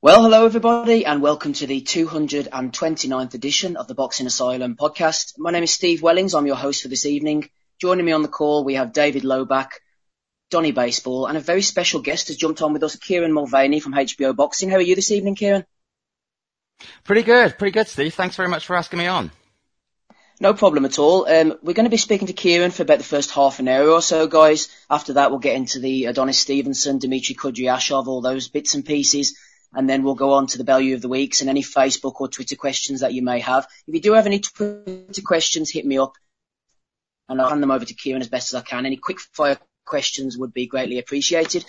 Well, hello everybody, and welcome to the 229th edition of the Boxing Asylum podcast. My name is Steve Wellings. I'm your host for this evening. Joining me on the call, we have David Loback, Donny Baseball, and a very special guest has jumped on with us, Kieran Mulvaney from HBO Boxing. How are you this evening, Kieran? Pretty good, Steve. Thanks very much for asking me on. No problem at all. We're going to be speaking to Kieran for about the first half an hour or so, guys. After that, we'll get into the Adonis Stevenson, Dmitry Kudryashov, all those bits and pieces. And then we'll go on to the value of the weeks and any Facebook or Twitter questions that you may have. If you do have any Twitter questions, hit me up and I'll hand them over to Kieran as best as I can. Any quick fire questions would be greatly appreciated.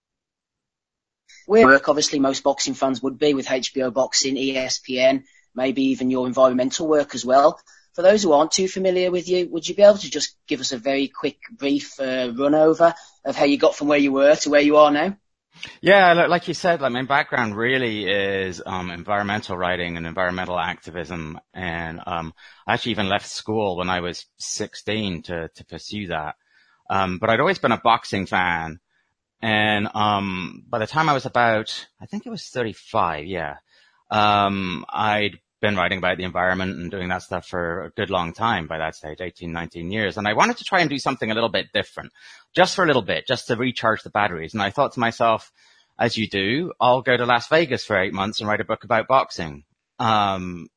Work, obviously, most boxing fans would be with HBO Boxing, ESPN, maybe even your environmental work as well. For those who aren't too familiar with you, would you be able to just give us a very quick, brief run over of how you got from where you were to where you are now? Yeah, like you said, my background really is environmental writing and environmental activism, and I actually even left school when I was 16 to pursue that. But I'd always been a boxing fan, and by the time I was about, I think it was 35, I'd been writing about the environment and doing that stuff for a good long time by that stage, 18, 19 years. And I wanted to try and do something a little bit different, just for a little bit, just to recharge the batteries. And I thought to myself, as you do, I'll go to Las Vegas for 8 months and write a book about boxing. And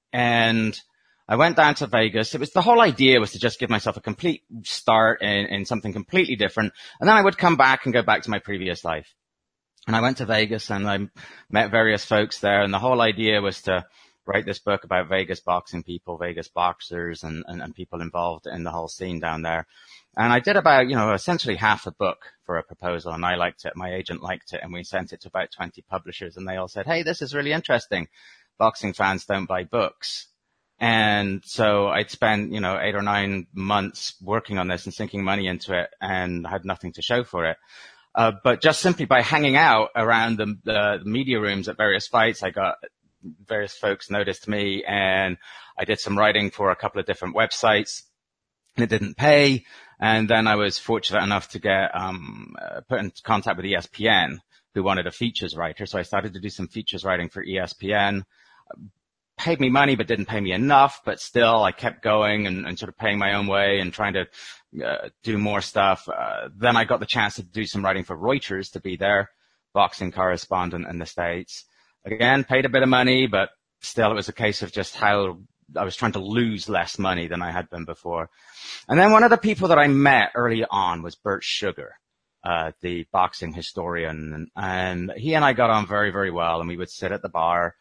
I went down to Vegas. The whole idea was to just give myself a complete start in something completely different. And then I would come back and go back to my previous life. And I went to Vegas and I met various folks there. And the whole idea was to write this book about Vegas boxing people, Vegas boxers and people involved in the whole scene down there. And I did about, essentially half a book for a proposal, and I liked it. My agent liked it, and we sent it to about 20 publishers, and they all said, hey, this is really interesting. Boxing fans don't buy books. And so I'd spent, 8 or 9 months working on this and sinking money into it and had nothing to show for it. But just simply by hanging out around the media rooms at various fights, I got various folks noticed me, and I did some writing for a couple of different websites, and it didn't pay. And then I was fortunate enough to get put in contact with ESPN, who wanted a features writer. So I started to do some features writing for ESPN. Paid me money, but didn't pay me enough. But still, I kept going and sort of paying my own way and trying to do more stuff. Then I got the chance to do some writing for Reuters, to be their boxing correspondent in the States. Again, paid a bit of money, but still it was a case of just how I was trying to lose less money than I had been before. And then one of the people that I met early on was Bert Sugar, the boxing historian. And he and I got on very, very well. And we would sit at the bar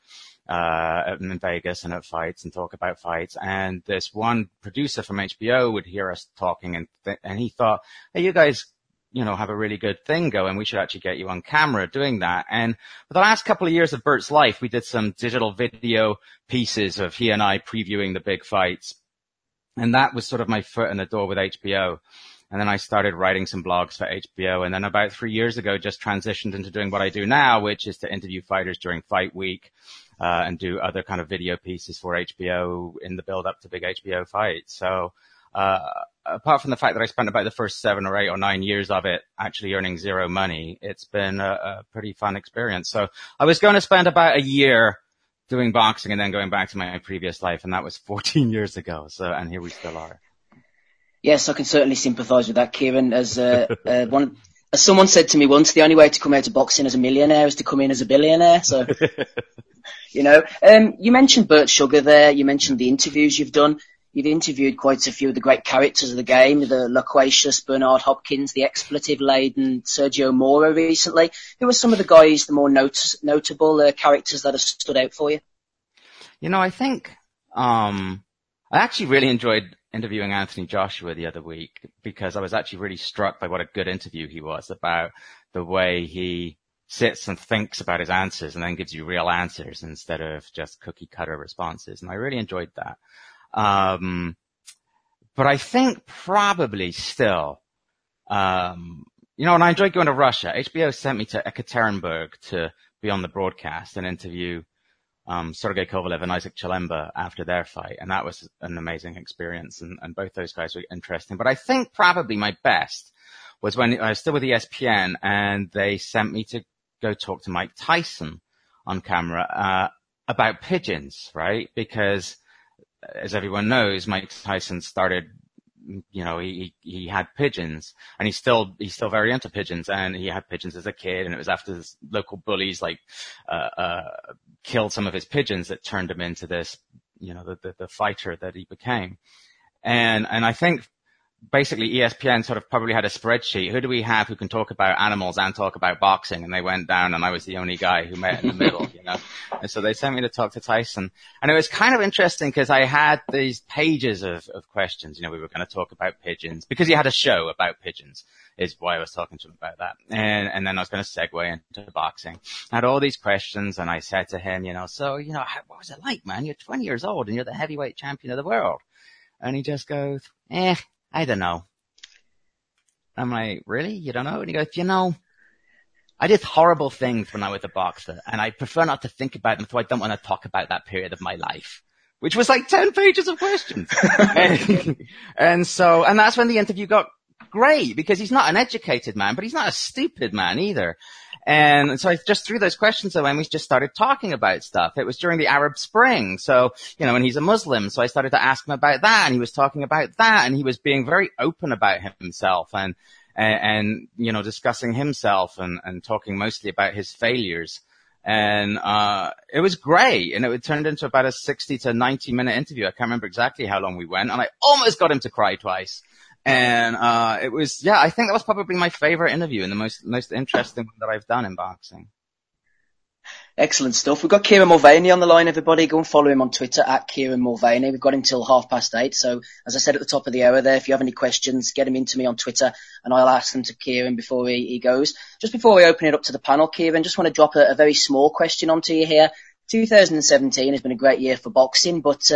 in Vegas and at fights and talk about fights. And this one producer from HBO would hear us talking, and he thought, hey, you guys have a really good thing going. We should actually get you on camera doing that. And for the last couple of years of Bert's life, we did some digital video pieces of he and I previewing the big fights. And that was sort of my foot in the door with HBO. And then I started writing some blogs for HBO. And then about 3 years ago, just transitioned into doing what I do now, which is to interview fighters during fight week, and do other kind of video pieces for HBO in the build up to big HBO fights. So, apart from the fact that I spent about the first 7 or 8 or 9 years of it actually earning zero money, it's been a pretty fun experience. So I was going to spend about a year doing boxing and then going back to my previous life, and that was 14 years ago. So, and here we still are. Yes, I can certainly sympathise with that, Kieran. As someone said to me once, the only way to come out of boxing as a millionaire is to come in as a billionaire. So, you mentioned Bert Sugar there. You mentioned the interviews you've done. You've interviewed quite a few of the great characters of the game, the loquacious Bernard Hopkins, the expletive-laden Sergio Mora recently. Who are some of the guys, the more notable characters that have stood out for you? I think I actually really enjoyed interviewing Anthony Joshua the other week, because I was actually really struck by what a good interview he was, about the way he sits and thinks about his answers and then gives you real answers instead of just cookie-cutter responses. And I really enjoyed that. But I think probably still, and I enjoyed going to Russia. HBO sent me to Ekaterinburg to be on the broadcast and interview, Sergey Kovalev and Isaac Chilemba after their fight. And that was an amazing experience. And both those guys were interesting. But I think probably my best was when I was still with ESPN and they sent me to go talk to Mike Tyson on camera, about pigeons, right? Because as everyone knows, Mike Tyson started, he had pigeons, and he's still very into pigeons, and he had pigeons as a kid, and it was after his local bullies killed some of his pigeons that turned him into this, the fighter that he became. And I think basically ESPN sort of probably had a spreadsheet. Who do we have who can talk about animals and talk about boxing? And they went down, and I was the only guy who met in the middle, And so they sent me to talk to Tyson. And it was kind of interesting because I had these pages of questions. We were going to talk about pigeons because he had a show about pigeons, is why I was talking to him about that. And then I was going to segue into boxing. I had all these questions, and I said to him, what was it like, man? You're 20 years old and you're the heavyweight champion of the world. And he just goes, I don't know. I'm like, really? You don't know? And he goes, I did horrible things when I was a boxer, and I prefer not to think about them, so I don't want to talk about that period of my life. Which was like 10 pages of questions. and that's when the interview got great, because he's not an educated man, but he's not a stupid man either. And so I just threw those questions away, and we just started talking about stuff. It was during the Arab Spring. So, and he's a Muslim. So I started to ask him about that, and he was talking about that, and he was being very open about himself and discussing himself and talking mostly about his failures. And, it was great. And it turned into about a 60 to 90 minute interview. I can't remember exactly how long we went, and I almost got him to cry twice. And, it was, I think that was probably my favorite interview and the most interesting one that I've done in boxing. Excellent stuff. We've got Kieran Mulvaney on the line, everybody. Go and follow him on Twitter at Kieran Mulvaney. We've got him till 8:30. So, as I said at the top of the hour there, if you have any questions, get them into me on Twitter, and I'll ask them to Kieran before he goes. Just before we open it up to the panel, Kieran, just want to drop a very small question onto you here. 2017 has been a great year for boxing, but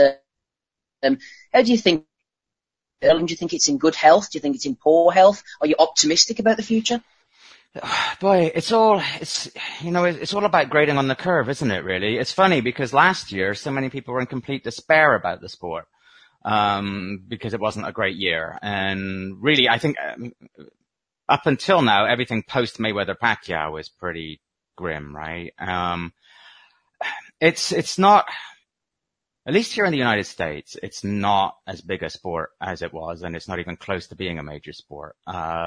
how do you think, do you think it's in good health? Do you think it's in poor health? Are you optimistic about the future? Boy, it's all about grading on the curve, isn't it, really? It's funny because last year so many people were in complete despair about the sport, because it wasn't a great year. And really, I think, up until now, everything post Mayweather Pacquiao was pretty grim, right? It's not, at least here in the United States, it's not as big a sport as it was, and it's not even close to being a major sport.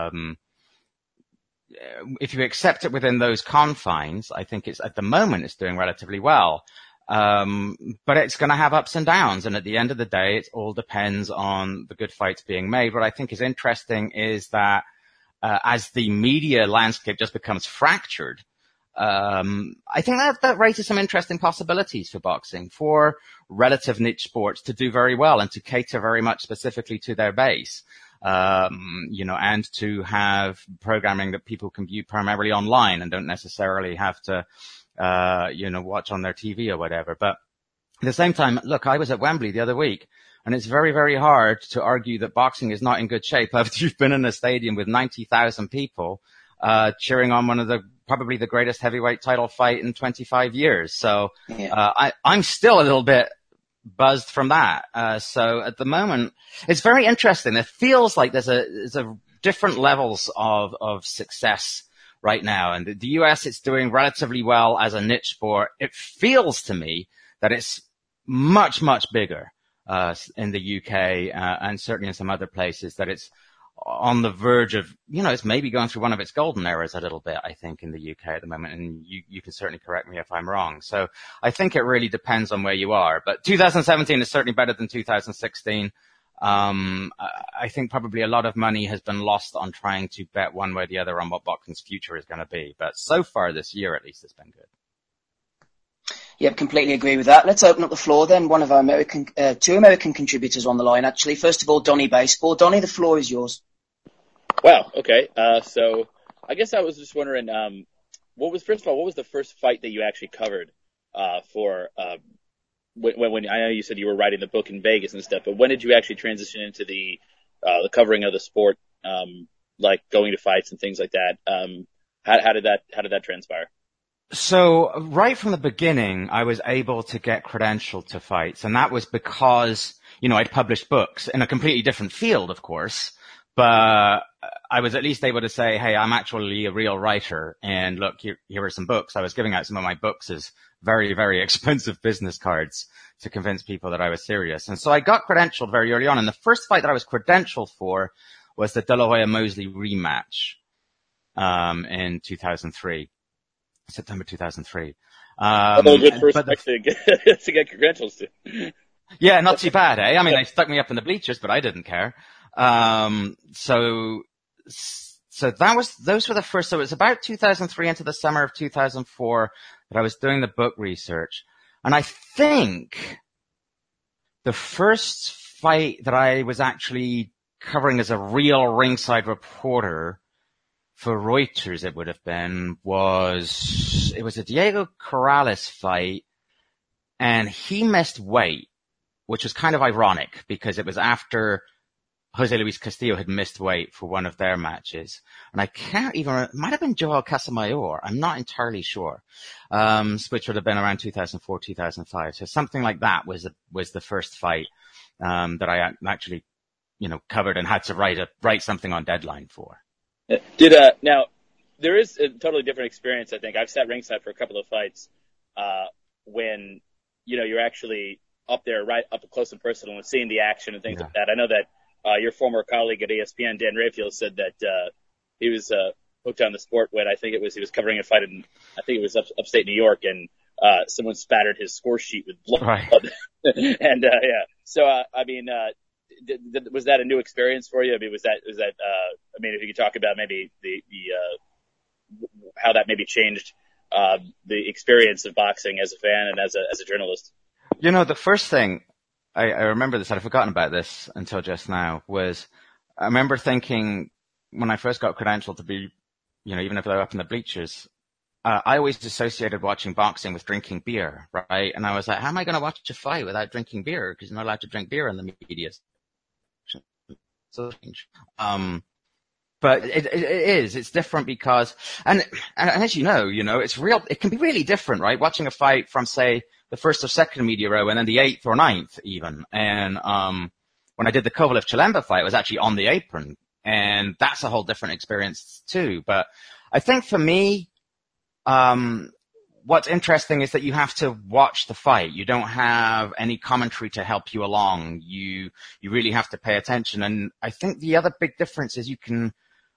If you accept it within those confines, I think at the moment it's doing relatively well. But it's going to have ups and downs. And at the end of the day, it all depends on the good fights being made. What I think is interesting is that, as the media landscape just becomes fractured, I think that raises some interesting possibilities for boxing, for relative niche sports to do very well and to cater very much specifically to their base. And to have programming that people can view primarily online and don't necessarily have to, watch on their TV or whatever. But at the same time, look, I was at Wembley the other week, and it's very, very hard to argue that boxing is not in good shape after you've been in a stadium with 90,000 people, cheering on one of probably the greatest heavyweight title fight in 25 years. So, I'm still a little bit buzzed from that. So at the moment, it's very interesting. It feels like there's a different levels of success right now. And the US, it's doing relatively well as a niche sport. It feels to me that it's much, much bigger, in the UK, and certainly in some other places, that it's on the verge of, it's maybe going through one of its golden eras a little bit, I think, in the UK at the moment. And you can certainly correct me if I'm wrong. So I think it really depends on where you are. But 2017 is certainly better than 2016. I think probably a lot of money has been lost on trying to bet one way or the other on what boxing's future is going to be. But so far this year, at least, it's been good. Yep, completely agree with that. Let's open up the floor then. One of our two American contributors on the line, actually. First of all, Donnie Baseball. Donnie, the floor is yours. Wow. Okay. So I guess I was just wondering, what was the first fight that you actually covered, when I know you said you were writing the book in Vegas and stuff, but when did you actually transition into the covering of the sport, like going to fights and things like that? How did that transpire? So right from the beginning, I was able to get credentialed to fights, and that was because, I'd published books in a completely different field, of course, but I was at least able to say, hey, I'm actually a real writer. And look, here are some books. I was giving out some of my books as very, very expensive business cards to convince people that I was serious. And so I got credentialed very early on. And the first fight that I was credentialed for was the De La Hoya Mosley rematch, in 2003, September 2003. Good first fight to get credentials to. Yeah, not too bad, eh? I mean, they stuck me up in the bleachers, but I didn't care. So those were the first, so it was about 2003 into the summer of 2004 that I was doing the book research. And I think the first fight that I was actually covering as a real ringside reporter for Reuters, it would have been, it was a Diego Corrales fight, and he missed weight, which was kind of ironic because it was after Jose Luis Castillo had missed weight for one of their matches. And I can't even, it might have been Joel Casamayor. I'm not entirely sure. Which would have been around 2004, 2005. So something like that was the first fight, that I actually, covered and had to write something on deadline for. Now, there is a totally different experience, I think. I've sat ringside for a couple of fights, when, you're actually up there, right up close and personal and seeing the action and things like that. I know that, your former colleague at ESPN, Dan Rayfield, said that, he was, hooked on the sport when he was covering a fight in, I think it was upstate New York, and, someone spattered his score sheet with blood. Right. And, yeah. So, was that a new experience for you? I mean, if you could talk about maybe how that maybe changed, the experience of boxing as a fan and as a journalist. The first thing, I remember this, I'd forgotten about this until just now, was I remember thinking when I first got credentialed to be, even if they were up in the bleachers, I always associated watching boxing with drinking beer, right? And I was like, how am I going to watch a fight without drinking beer? Because you're not allowed to drink beer in the media. So strange. But it's different because, and as you know, it can be really different, right? Watching a fight from, say, the first or second media row and then the eighth or ninth even. And, when I did the Kovalev-Chilemba fight, I was actually on the apron, and that's a whole different experience too. But I think for me, what's interesting is that you have to watch the fight. You don't have any commentary to help you along. You really have to pay attention. And I think the other big difference is you can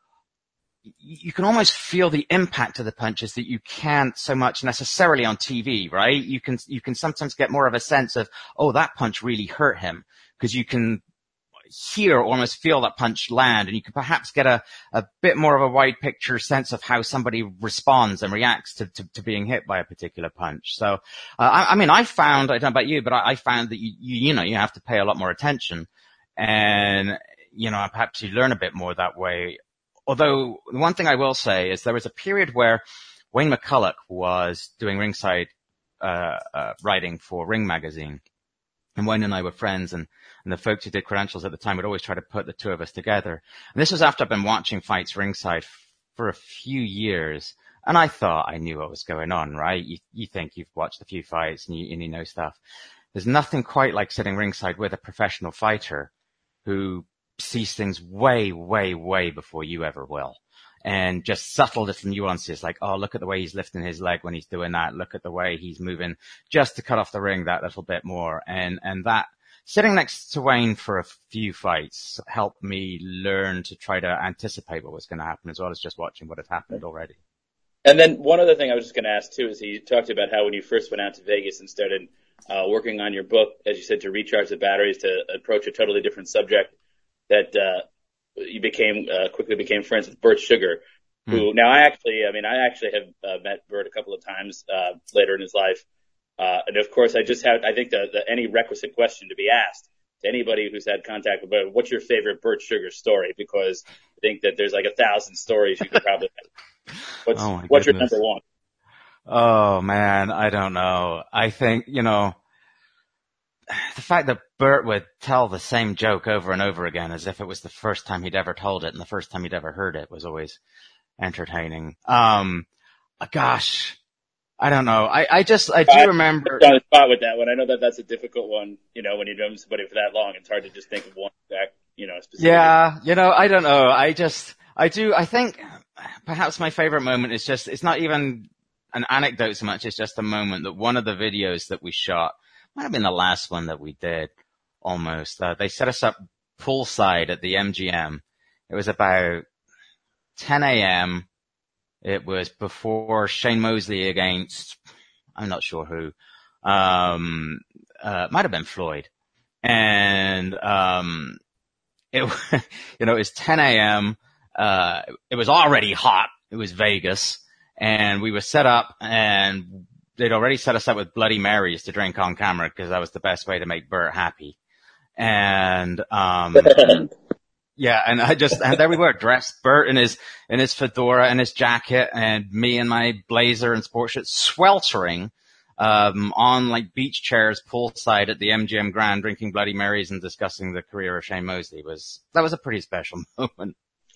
almost feel the impact of the punches that you can't so much necessarily on TV, right? You can sometimes get more of a sense of, oh, that punch really hurt him, because you can hear, almost feel that punch land, and you can perhaps get a bit more of a wide picture sense of how somebody responds and reacts to being hit by a particular punch. So, I found, I don't know about you, but I found that you have to pay a lot more attention, and, perhaps you learn a bit more that way. Although the one thing I will say is there was a period where Wayne McCulloch was doing ringside, writing for Ring Magazine. And Wayne and I were friends, and the folks who did credentials at the time would always try to put the two of us together. And this was after I'd been watching fights ringside for a few years, and I thought I knew what was going on, right? You think you've watched a few fights and you know stuff. There's nothing quite like sitting ringside with a professional fighter who sees things way, way, way before you ever will. And just subtle little nuances like, oh, look at the way he's lifting his leg when he's doing that. Look at the way he's moving just to cut off the ring that little bit more. And that sitting next to Wayne for a few fights helped me learn to try to anticipate what was going to happen, as well as just watching what had happened already. And then one other thing I was just going to ask too is you talked about how when you first went out to Vegas and started working on your book, as you said, to recharge the batteries, to approach a totally different subject, that you quickly became friends with Bert Sugar, who now I actually have met Bert a couple of times later in his life. And of course, I think the any requisite question to be asked to anybody who's had contact with Bert, what's your favorite Bert Sugar story? Because I think that there's like 1,000 stories you could probably have. What's your number one? Oh man, I don't know. I think, the fact that Bert would tell the same joke over and over again as if it was the first time he'd ever told it and the first time he'd ever heard it was always entertaining. Gosh, I don't know. I do remember. On the spot with that one. I know that's a difficult one, when you've known somebody for that long, it's hard to just think of one exact, specific. Yeah, I don't know. I I do. I think perhaps my favorite moment is just, it's not even an anecdote so much. It's just a moment that one of the videos that we shot, might have been the last one that we did almost. They set us up poolside at the MGM. It was about 10 a.m. It was before Shane Mosley against, I'm not sure who, might have been Floyd. And, it was 10 a.m. It was already hot. It was Vegas, and we were set up, and they'd already set us up with Bloody Marys to drink on camera because that was the best way to make Bert happy. And, yeah, and and there we were, dressed, Bert in his fedora and his jacket, and me in my blazer and sports shirt, sweltering, on like beach chairs poolside at the MGM Grand, drinking Bloody Marys and discussing the career of Shane Mosley. That was a pretty special moment.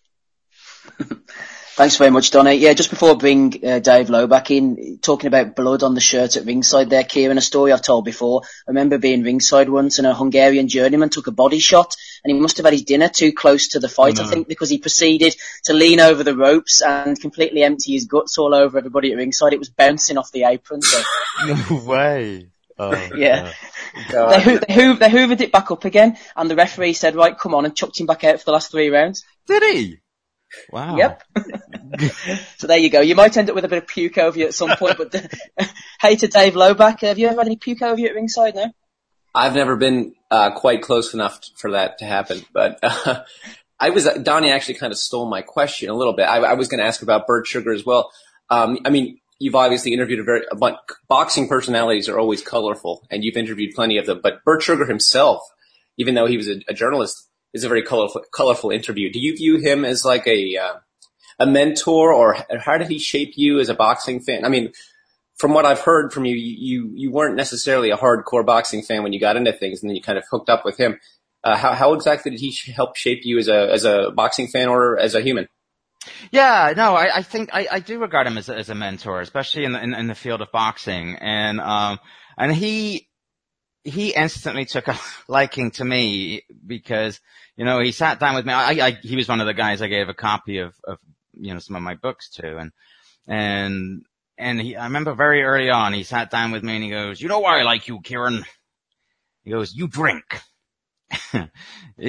Thanks very much, Donny. Yeah, just before I bring Dave Lowe back in, talking about blood on the shirt at ringside there, Kieran, a story I've told before. I remember being ringside once and a Hungarian journeyman took a body shot and he must have had his dinner too close to the fight, I think, because he proceeded to lean over the ropes and completely empty his guts all over everybody at ringside. It was bouncing off the apron. So. No way. Oh, yeah. They hoovered it back up again and the referee said, right, come on, and chucked him back out for the last 3 rounds. Did he? Wow. Yep. So there you go. You might end up with a bit of puke over you at some point, but hey to Dave Loback, have you ever had any puke over you at ringside now? I've never been quite close enough for that to happen, but Donnie actually kind of stole my question a little bit. I was going to ask about Bert Sugar as well. I mean, you've obviously interviewed a bunch. Boxing personalities are always colorful, and you've interviewed plenty of them, but Bert Sugar himself, even though he was a journalist, is a very colorful interview. Do you view him as like a mentor, or how did he shape you as a boxing fan? I mean, from what I've heard from you, you weren't necessarily a hardcore boxing fan when you got into things, and then you kind of hooked up with him. How exactly did he help shape you as a boxing fan or as a human? Yeah, no, I think I do regard him as a mentor, especially in the field of boxing, and he instantly took a liking to me because, he sat down with me. He was one of the guys I gave a copy of some of my books to, and I remember very early on, he sat down with me and he goes, "You know why I like you, Kieran?" He goes, "You drink." He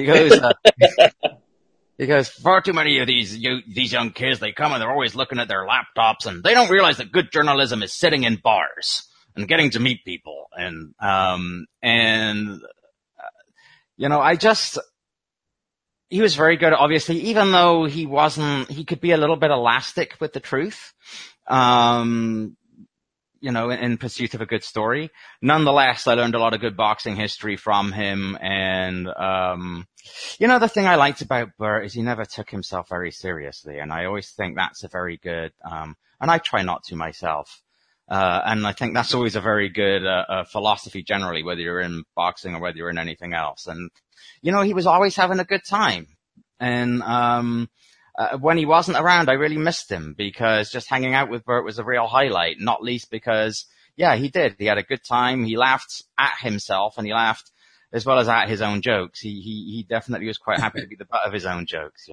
goes, "Far too many of these young kids, they come and they're always looking at their laptops and they don't realize that good journalism is sitting in bars and getting to meet people." He was very good, obviously, even though he could be a little bit elastic with the truth, in pursuit of a good story. Nonetheless, I learned a lot of good boxing history from him. And, the thing I liked about Bert is he never took himself very seriously. And I always think that's a very good, and I try not to myself. And I think that's always a very good, philosophy generally, whether you're in boxing or whether you're in anything else. And, he was always having a good time. And, when he wasn't around, I really missed him because just hanging out with Bert was a real highlight, not least because, yeah, he did. He had a good time. He laughed at himself and he laughed as well as at his own jokes. He definitely was quite happy to be the butt of his own jokes,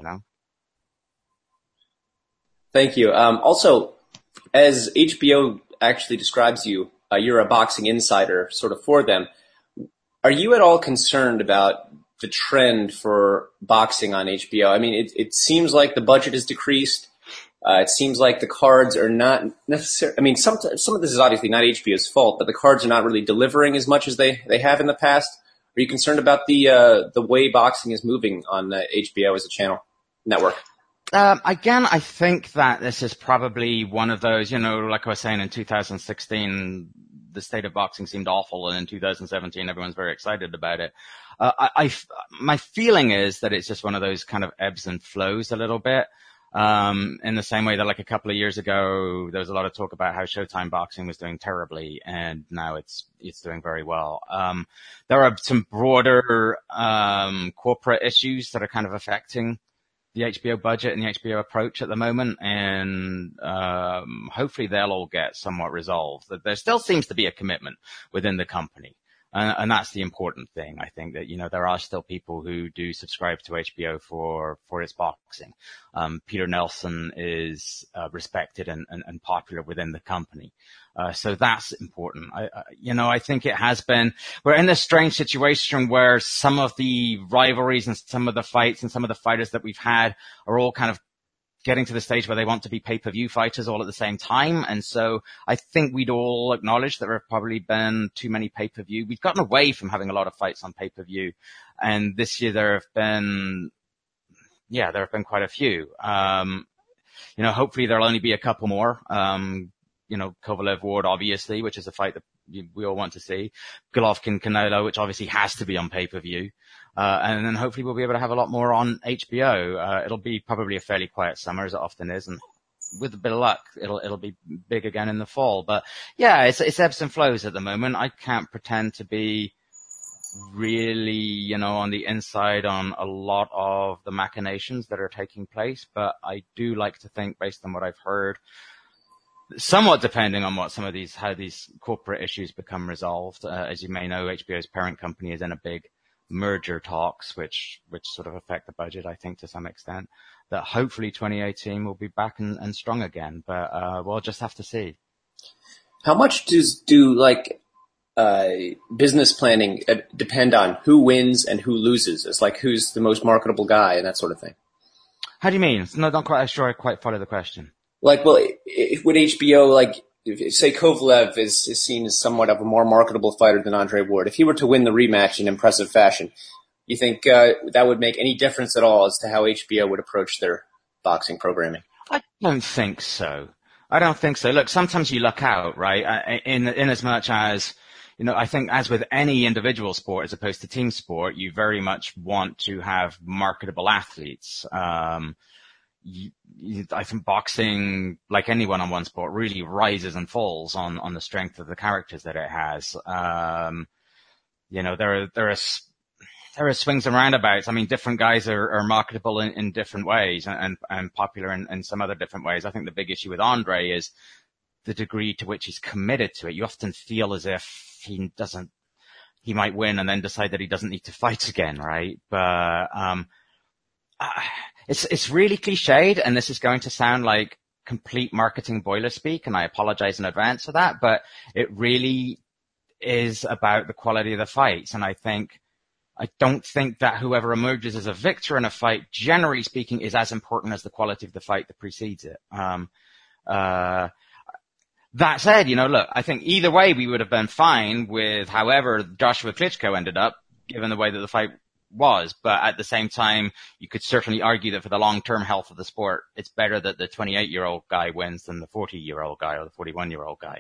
Thank you. Also, as HBO actually describes you, you're a boxing insider sort of for them. Are you at all concerned about the trend for boxing on HBO? I mean, it seems like the budget has decreased. It seems like the cards are not necessarily, I mean, some of this is obviously not HBO's fault, but the cards are not really delivering as much as they have in the past. Are you concerned about the way boxing is moving on HBO as a channel network? Again, I think that this is probably one of those, like I was saying in 2016, the state of boxing seemed awful, and in 2017, everyone's very excited about it. My feeling is that it's just one of those kind of ebbs and flows a little bit. In the same way that like a couple of years ago, there was a lot of talk about how Showtime boxing was doing terribly, and now it's doing very well. There are some broader, corporate issues that are kind of affecting the HBO budget and the HBO approach at the moment, and hopefully they'll all get somewhat resolved. There still seems to be a commitment within the company And that's the important thing. I think that, there are still people who do subscribe to HBO for its boxing. Peter Nelson is respected and popular within the company. So that's important. I think it has been, we're in this strange situation where some of the rivalries and some of the fights and some of the fighters that we've had are all kind of getting to the stage where they want to be pay-per-view fighters all at the same time. And so I think we'd all acknowledge that there have probably been too many pay-per-view. We've gotten away from having a lot of fights on pay-per-view. And this year there have been quite a few. Hopefully there'll only be a couple more. Kovalev Ward, obviously, which is a fight that we all want to see. Golovkin Canelo, which obviously has to be on pay-per-view. And then hopefully we'll be able to have a lot more on HBO. It'll be probably a fairly quiet summer, as it often is, and with a bit of luck, it'll be big again in the fall. But yeah, it's ebbs and flows at the moment. I can't pretend to be really, on the inside on a lot of the machinations that are taking place, but I do like to think, based on what I've heard, somewhat depending on how these corporate issues become resolved. As you may know, HBO's parent company is in a big merger talks, which sort of affect the budget, I think, to some extent, that hopefully 2018 will be back and strong again. But we'll just have to see. How much do business planning depend on who wins and who loses? It's like who's the most marketable guy and that sort of thing. How do you mean? No, not quite sure I quite follow the question. Would HBO, say Kovalev is seen as somewhat of a more marketable fighter than Andre Ward. If he were to win the rematch in impressive fashion, you think that would make any difference at all as to how HBO would approach their boxing programming? I don't think so. Look, sometimes you luck out, right? In as much as, I think as with any individual sport as opposed to team sport, you very much want to have marketable athletes. I think boxing, like any one-on-one sport, really rises and falls on the strength of the characters that it has. There are swings and roundabouts. I mean, different guys are marketable in different ways and popular in some other different ways. I think the big issue with Andre is the degree to which he's committed to it. You often feel as if he might win and then decide that he doesn't need to fight again, right? But, it's really cliched, and this is going to sound like complete marketing boiler speak, and I apologize in advance for that, but it really is about the quality of the fights. And I don't think that whoever emerges as a victor in a fight, generally speaking, is as important as the quality of the fight that precedes it. That said, look, I think either way we would have been fine with however Joshua Klitschko ended up, given the way that the fight was, but at the same time, you could certainly argue that for the long-term health of the sport, it's better that the 28-year-old guy wins than the 40-year-old guy or the 41-year-old guy.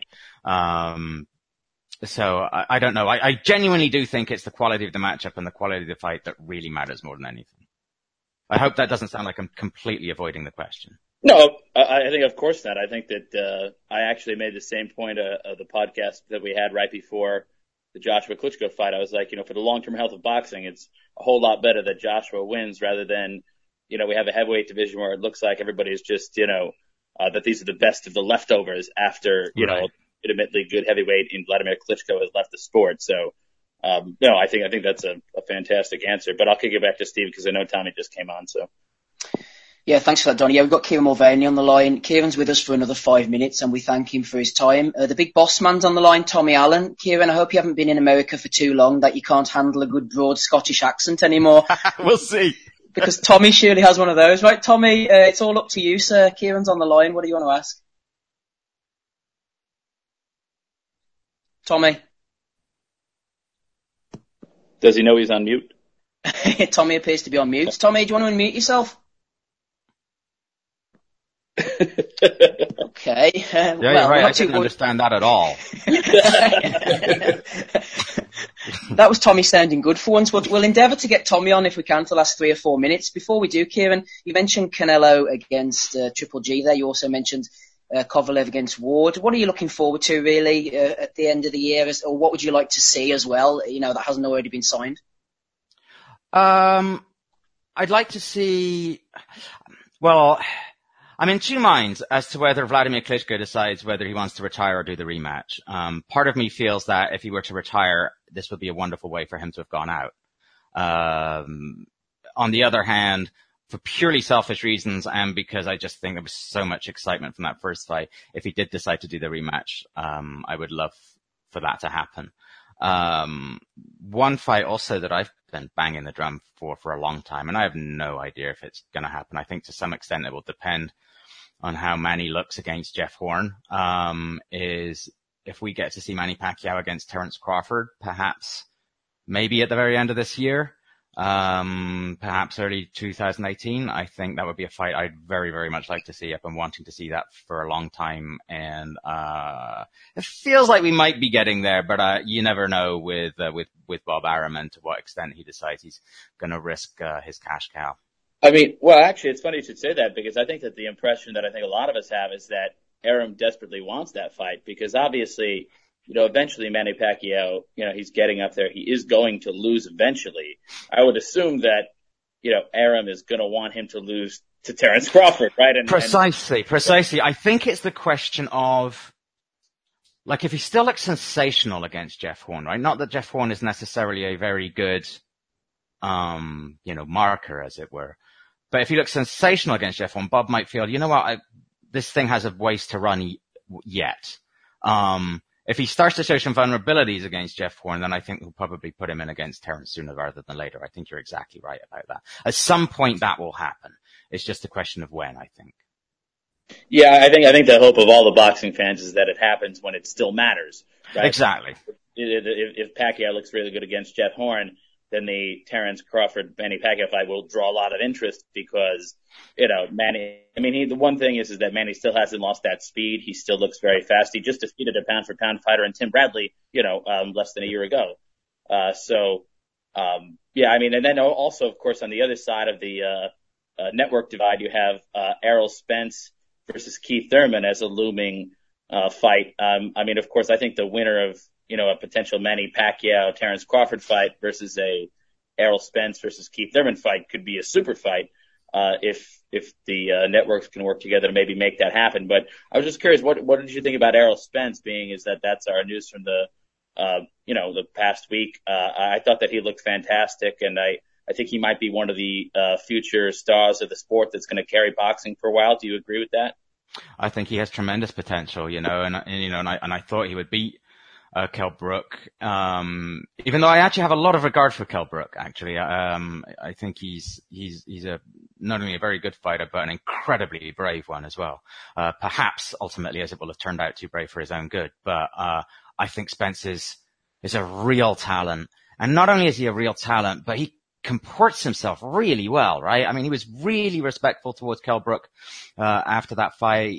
So I don't know. I genuinely do think it's the quality of the matchup and the quality of the fight that really matters more than anything. I hope that doesn't sound like I'm completely avoiding the question. No, I think of course not. I think that I actually made the same point of the podcast that we had right before the Joshua Klitschko fight. I was like, for the long-term health of boxing, it's a whole lot better that Joshua wins rather than, we have a heavyweight division where it looks like everybody's just, that these are the best of the leftovers after, legitimately good heavyweight in Vladimir Klitschko has left the sport. So, no, I think that's a fantastic answer, but I'll kick it back to Steve because I know Tommy just came on, so. Yeah, thanks for that, Donnie. Yeah, we've got Kieran Mulvaney on the line. Kieran's with us for another 5 minutes, and we thank him for his time. The big boss man's on the line, Tommy Allen. Kieran, I hope you haven't been in America for too long, that you can't handle a good broad Scottish accent anymore. We'll see. Because Tommy surely has one of those, right? Tommy, it's all up to you, sir. Kieran's on the line. What do you want to ask? Tommy? Does he know he's on mute? Tommy appears to be on mute. Tommy, do you want to unmute yourself? Okay. Yeah, you're right. I didn't understand that at all. That was Tommy sounding good for once. We'll endeavour to get Tommy on if we can for the last 3 or 4 minutes. Before we do, Kieran, you mentioned Canelo against Triple G there. You also mentioned Kovalev against Ward. What are you looking forward to really at the end of the year, or what would you like to see as well, that hasn't already been signed? I'd like to see, well, I'm in two minds as to whether Vladimir Klitschko decides whether he wants to retire or do the rematch. Part of me feels that if he were to retire, this would be a wonderful way for him to have gone out. On the other hand, for purely selfish reasons and because I just think there was so much excitement from that first fight, if he did decide to do the rematch, I would love for that to happen. One fight also that I've been banging the drum for a long time, and I have no idea if it's going to happen. I think to some extent it will depend on how Manny looks against Jeff Horn, is if we get to see Manny Pacquiao against Terence Crawford, perhaps maybe at the very end of this year, perhaps early 2018. I think that would be a fight I'd very, very much like to see. I've been wanting to see that for a long time, and it feels like we might be getting there, but you never know with Bob Arum and to what extent he decides he's going to risk his cash cow. I mean, well, actually, it's funny you should say that, because I think that the impression that I think a lot of us have is that Arum desperately wants that fight, because obviously, eventually Manny Pacquiao, he's getting up there. He is going to lose eventually. I would assume that, Arum is going to want him to lose to Terence Crawford, right? Precisely. I think it's the question of, like, if he still looks sensational against Jeff Horn, right? Not that Jeff Horn is necessarily a very good, marker, as it were. But if he looks sensational against Jeff Horn, Bob might feel, this thing has a ways to run yet. If he starts to show some vulnerabilities against Jeff Horn, then I think we'll probably put him in against Terence sooner rather than later. I think you're exactly right about that. At some point that will happen. It's just a question of when, I think. Yeah, I think the hope of all the boxing fans is that it happens when it still matters, right? Exactly. If Pacquiao looks really good against Jeff Horn, then the Terence Crawford-Manny Pacquiao fight will draw a lot of interest because, Manny, the one thing is that Manny still hasn't lost that speed. He still looks very fast. He just defeated a pound for pound fighter in Tim Bradley, less than a year ago. And then also, of course, on the other side of the, network divide, you have, Errol Spence versus Keith Thurman as a looming, fight. Of course, I think the winner of, a potential Manny Pacquiao, Terence Crawford fight versus a Errol Spence versus Keith Thurman fight could be a super fight, if the, networks can work together to maybe make that happen. But I was just curious, what did you think about Errol Spence, being is that's our news from the, the past week. I thought that he looked fantastic, and I think he might be one of the, future stars of the sport that's going to carry boxing for a while. Do you agree with that? I think he has tremendous potential, and I thought he would beat Kell Brook. Even though I actually have a lot of regard for Kell Brook, actually, I think he's not only a very good fighter, but an incredibly brave one as well. Perhaps ultimately, as it will have turned out, too brave for his own good. But I think Spence is a real talent, and not only is he a real talent, but he comports himself really well, right? He was really respectful towards Kell Brook after that fight.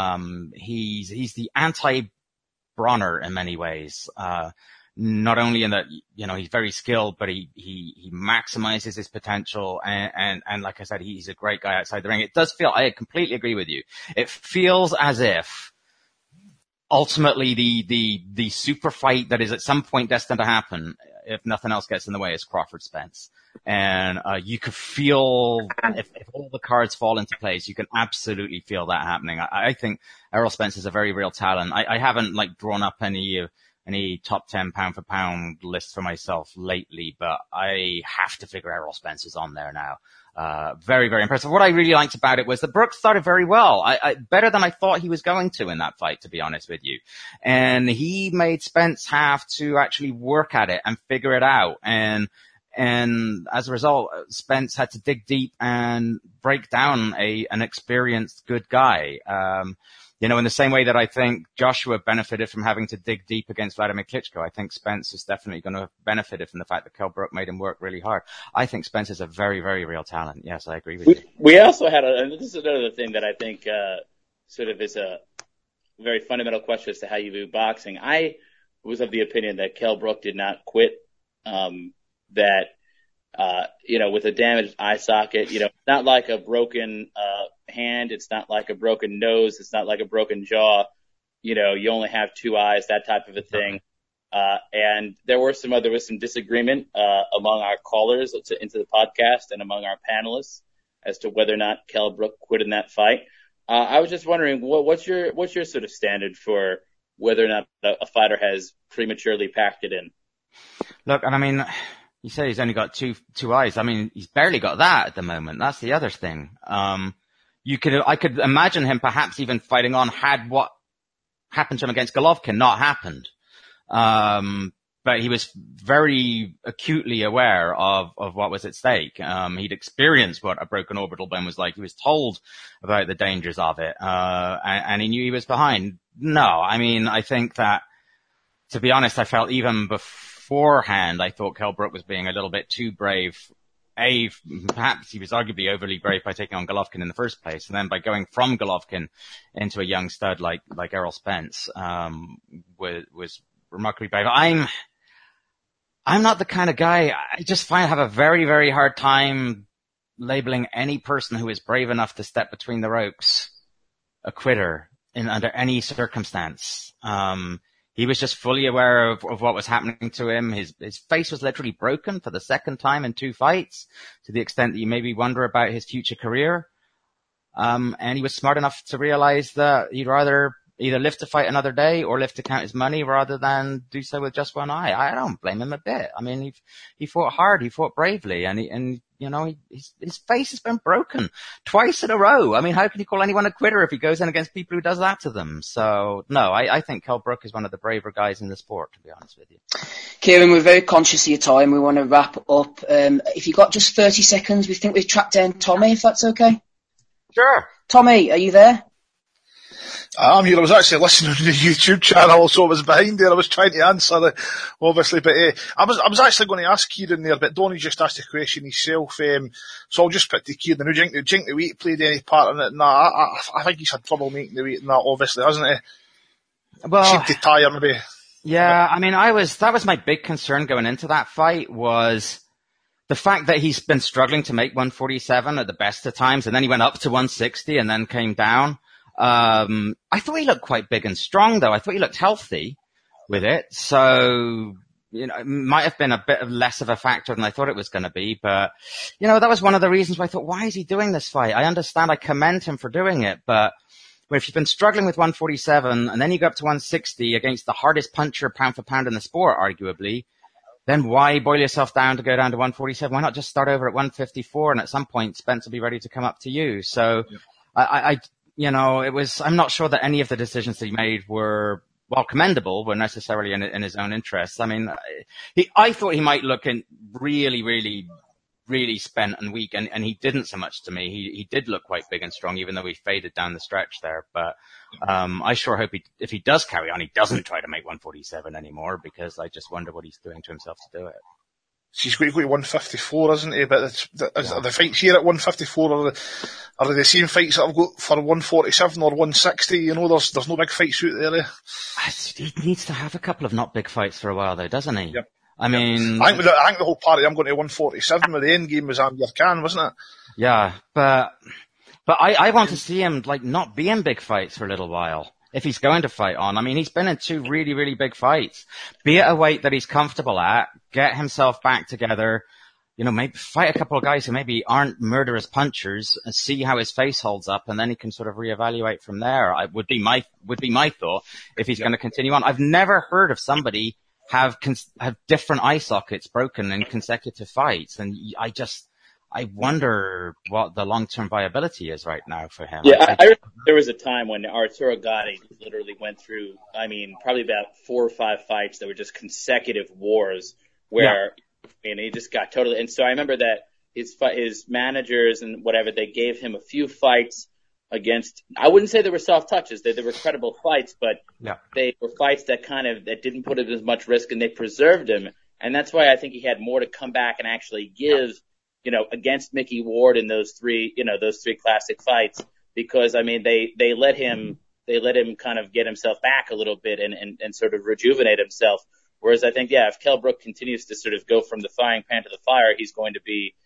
He's the anti-Bronner in many ways. Not only in that, he's very skilled, but he maximizes his potential. And like I said, he's a great guy outside the ring. It does feel, I completely agree with you. It feels as if ultimately the super fight that is at some point destined to happen, if nothing else gets in the way, is Crawford Spence. And you could feel, if all the cards fall into place, you can absolutely feel that happening. I think Errol Spence is a very real talent. I haven't drawn up any top 10 pound for pound list for myself lately, but I have to figure Errol Spence is on there now. Very, very impressive. What I really liked about it was that Brooks started very well. I better than I thought he was going to in that fight, to be honest with you. And he made Spence have to actually work at it and figure it out. And as a result, Spence had to dig deep and break down an experienced good guy. In the same way that I think Joshua benefited from having to dig deep against Vladimir Klitschko, I think Spence is definitely going to have benefited from the fact that Kell Brook made him work really hard. I think Spence is a very, very real talent. Yes, I agree with you. We also had and this is another thing that I think, sort of is a very fundamental question as to how you view boxing. I was of the opinion that Kell Brook did not quit, with a damaged eye socket, it's not like a broken, hand. It's not like a broken nose. It's not like a broken jaw. You only have two eyes, that type of a thing. And there was some disagreement, among our callers into the podcast and among our panelists as to whether or not Kell Brook quit in that fight. I was just wondering, what's your sort of standard for whether or not a fighter has prematurely packed it in? Look, and I mean, you say he's only got two eyes. I mean, he's barely got that at the moment. That's the other thing. I could imagine him perhaps even fighting on had what happened to him against Golovkin not happened. But he was very acutely aware of what was at stake. He'd experienced what a broken orbital bone was like. He was told about the dangers of it, and he knew he was behind. No, I mean, I think that, to be honest, I felt even beforehand, I thought Kell Brook was being a little bit too brave. Perhaps he was arguably overly brave by taking on Golovkin in the first place, and then by going from Golovkin into a young stud like Errol Spence, was remarkably brave. I'm not the kind of guy, I just have a very, very hard time labeling any person who is brave enough to step between the ropes a quitter under any circumstance. He was just fully aware of what was happening to him. His face was literally broken for the second time in 2 fights, to the extent that you maybe wonder about his future career. And he was smart enough to realize that he'd rather either live to fight another day or live to count his money rather than do so with just one eye. I don't blame him a bit. I mean, he fought hard, he fought bravely, and you know, his face has been broken twice in a row. I mean, how can you call anyone a quitter if he goes in against people who does that to them? So, no, I think Kell Brook is one of the braver guys in the sport, to be honest with you. Kieran, we're very conscious of your time. We want to wrap up. If you've got just 30 seconds, we think we've tracked down Tommy, if that's okay. Sure. Tommy, are you there? I'm here. I was actually listening to the YouTube channel, so I was behind there. I was trying to answer it, obviously, but I was actually going to ask Kieran there, but Donnie just asked the question himself. So I'll just put to Kieran. Do you think the weight played any part in it? Nah, I think he's had trouble making the weight in that, obviously, hasn't he? Well, seemed to tire maybe. Yeah, I mean, that was my big concern going into that fight, was the fact that he's been struggling to make 147 at the best of times, and then he went up to 160 and then came down. I thought he looked quite big and strong, though. I thought he looked healthy with it. So, you know, it might have been a bit of less of a factor than I thought it was going to be. But, you know, that was one of the reasons why I thought, why is he doing this fight? I understand, I commend him for doing it. But if you've been struggling with 147 and then you go up to 160 against the hardest puncher pound for pound in the sport, arguably, then why boil yourself down to go down to 147? Why not just start over at 154 and at some point Spence will be ready to come up to you? So yeah. You know, I'm not sure that any of the decisions that he made were, while commendable, were necessarily in his own interests. I mean, I thought he might look really, really, really spent and weak, and he didn't so much to me. He did look quite big and strong, even though he faded down the stretch there. But, I sure hope if he does carry on, he doesn't try to make 147 anymore, because I just wonder what he's doing to himself to do it. He's going to go to 154, isn't he? But the fights here at 154 are they the same fights that I've got for 147 or 160? You know, there's no big fights out there. He needs to have a couple of not big fights for a while, though, doesn't he? Yep. I mean, I think the whole party, I'm going to 147, where the end game was Amir Khan, wasn't it? Yeah, but I want to see him not be in big fights for a little while, if he's going to fight on. I mean, he's been in 2 really, really big fights. Be at a weight that he's comfortable at, get himself back together, you know, maybe fight a couple of guys who maybe aren't murderous punchers and see how his face holds up, and then he can sort of reevaluate from there. Would be my thought if he's going to continue on. I've never heard of somebody have different eye sockets broken in consecutive fights, and I wonder what the long-term viability is right now for him. Yeah, I there was a time when Arturo Gatti literally went through, I mean, probably about 4 or 5 fights that were just consecutive wars where, I mean, he just got totally, and so I remember that his managers and whatever, they gave him a few fights against, I wouldn't say they were soft touches, they were credible fights, but they were fights that that didn't put him as much risk, and they preserved him. And that's why I think he had more to come back and actually give, you know, against Mickey Ward in those 3 classic fights, because I mean, they let him kind of get himself back a little bit and sort of rejuvenate himself. Whereas I think, if Kell Brook continues to sort of go from the frying pan to the fire, he's going to be,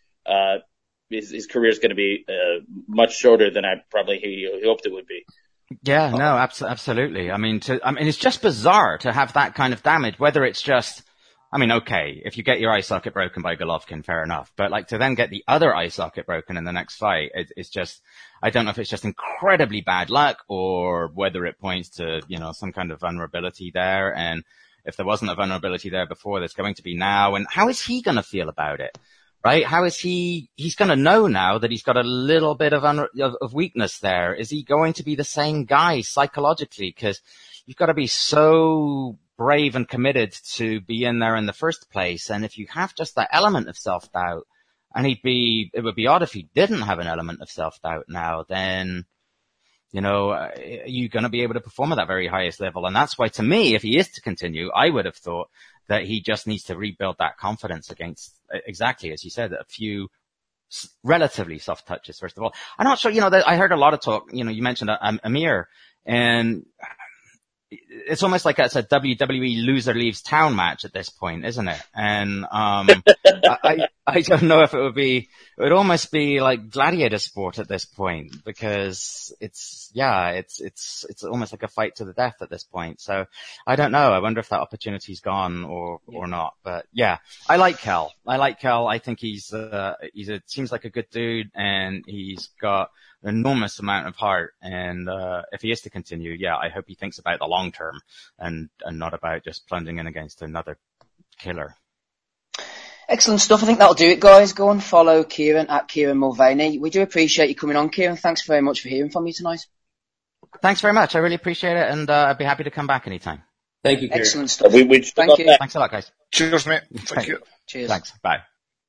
his career is going to be, much shorter than he hoped it would be. Yeah, no, absolutely. I mean, it's just bizarre to have that kind of damage, whether it's just, I mean, okay, if you get your eye socket broken by Golovkin, fair enough. But to then get the other eye socket broken in the next fight, it's just, I don't know if it's just incredibly bad luck or whether it points to, you know, some kind of vulnerability there. And if there wasn't a vulnerability there before, there's going to be now. And how is he going to feel about it? Right? How is he's going to know now that he's got a little bit of weakness there. Is he going to be the same guy psychologically? Because you've got to be so brave and committed to be in there in the first place. And if you have just that element of self-doubt, and it would be odd if he didn't have an element of self-doubt now, then, you're going to be able to perform at that very highest level. And that's why, to me, if he is to continue, I would have thought that he just needs to rebuild that confidence against, exactly as you said, a few relatively soft touches, first of all. I'm not sure, I heard a lot of talk, you mentioned Amir, and it's almost like it's a WWE loser leaves town match at this point, isn't it? And I don't know if it would almost be like gladiator sport at this point, because it's almost like a fight to the death at this point. So I don't know. I wonder if that opportunity's gone or not. But yeah, I like Kel. I think he's seems like a good dude, and he's got an enormous amount of heart. And if he is to continue, I hope he thinks about the long term and not about just plunging in against another killer. Excellent stuff. I think that'll do it, guys. Go and follow Kieran at Kieran Mulvaney. We do appreciate you coming on, Kieran. Thanks very much for hearing from you tonight. Thanks very much. I really appreciate it, and I'd be happy to come back anytime. Thank you, Kieran. Excellent stuff. Thank you. Thanks a lot, guys. Cheers, mate. Thank you. Cheers. Thanks. Bye.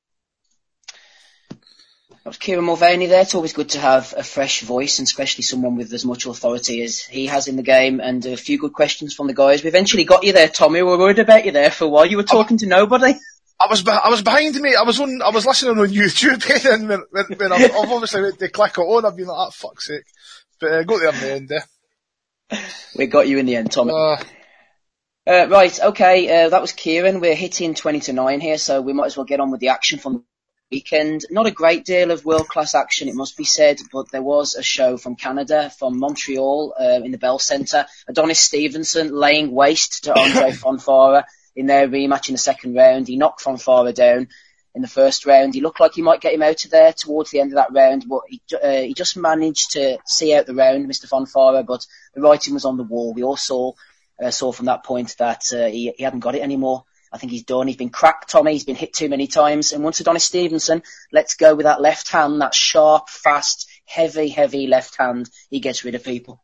That was Kieran Mulvaney there. It's always good to have a fresh voice, and especially someone with as much authority as he has in the game, and a few good questions from the guys. We eventually got you there, Tommy. We were worried about you there for a while. You were talking to nobody. I was behind me. I was listening on YouTube, and when I've obviously went to click it on, I've been like, fuck's sake. But got there in the end, We got you in the end, Tommy. Right, okay, that was Kieran. We're hitting 20-9 here, so we might as well get on with the action from the weekend. Not a great deal of world-class action, it must be said, but there was a show from Canada, from Montreal, in the Bell Centre. Adonis Stevenson laying waste to Andre Fonfara in their rematch in the second round. He knocked Fonfara down in the first round. He looked like he might get him out of there towards the end of that round, but he just managed to see out the round, Mr. Fonfara, but the writing was on the wall. We all saw from that point that he hadn't got it anymore. I think he's done. He's been cracked, Tommy. He's been hit too many times. And once Adonis Stevenson lets go with that left hand, that sharp, fast, heavy left hand, he gets rid of people.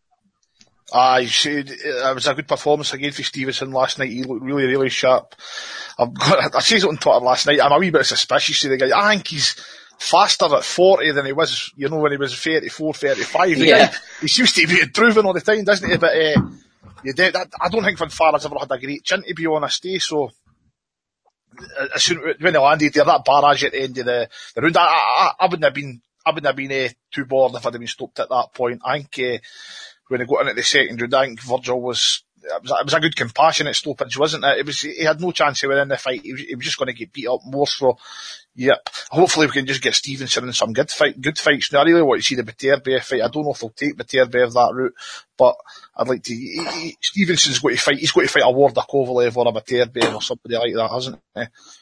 It was a good performance again for Stevenson last night. He looked really, really sharp. I said it on Twitter last night. I'm a wee bit suspicious of the guy. I think he's faster at 40 than he was, when he was 34, 35. Yeah. He seems to be improving all the time, doesn't he? But I don't think Fonfara's ever had a great chin, to be honest. So as soon when he landed there, that barrage at the end of the round, I wouldn't have been too bored if I'd have been stopped at that point. I think when he got into the second round, I think Virgil was a good compassionate stoppage, wasn't it? He had no chance of winning the fight. He was just going to get beat up more. So, yep. Hopefully we can just get Stevenson in some good fights. Now, I really want to see the Beterbiev fight. I don't know if they'll take Beterbiev that route, but I'd like to. Stevenson's got to fight. He's got to fight a Wardar Kovalev or a Beterbiev or somebody like that, hasn't he?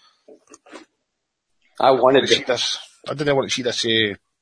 I wanted to see this. I didn't want to see this.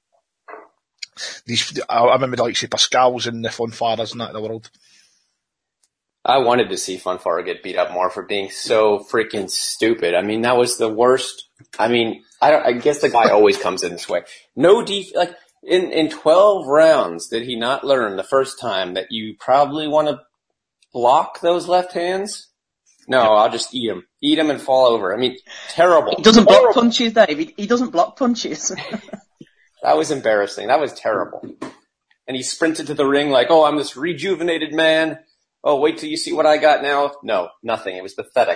I remember the likes of Pascal's and the Fonfaras and that in the world. I wanted to see Fonfara get beat up more for being so freaking stupid. I mean, that was the worst. I mean, I guess the guy always comes in this way. No like in 12 rounds, did he not learn the first time that you probably want to block those left hands? No, I'll just eat him and fall over. I mean, terrible. He doesn't block punches, Dave. He doesn't block punches. That was embarrassing. That was terrible. And he sprinted to the ring like, oh, I'm this rejuvenated man. Oh, wait till you see what I got now. No, nothing. It was pathetic.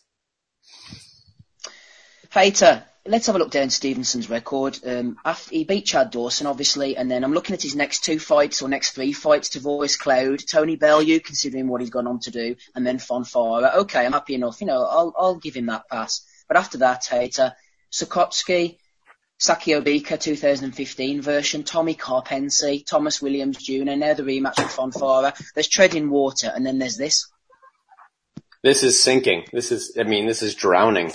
Hater, let's have a look down Stevenson's record. He beat Chad Dawson, obviously, and then I'm looking at his next 2 fights or next 3 fights: Tavoris Cloud, Tony Bellew, considering what he's gone on to do, and then Fonfara. Okay, I'm happy enough. I'll give him that pass. But after that, Hater, Sokotsky, Saki Obika 2015 version, Tommy Carpensi, Thomas Williams Jr., now the rematch with Fonfara. There's treading water, and then there's this. This is sinking. This is drowning.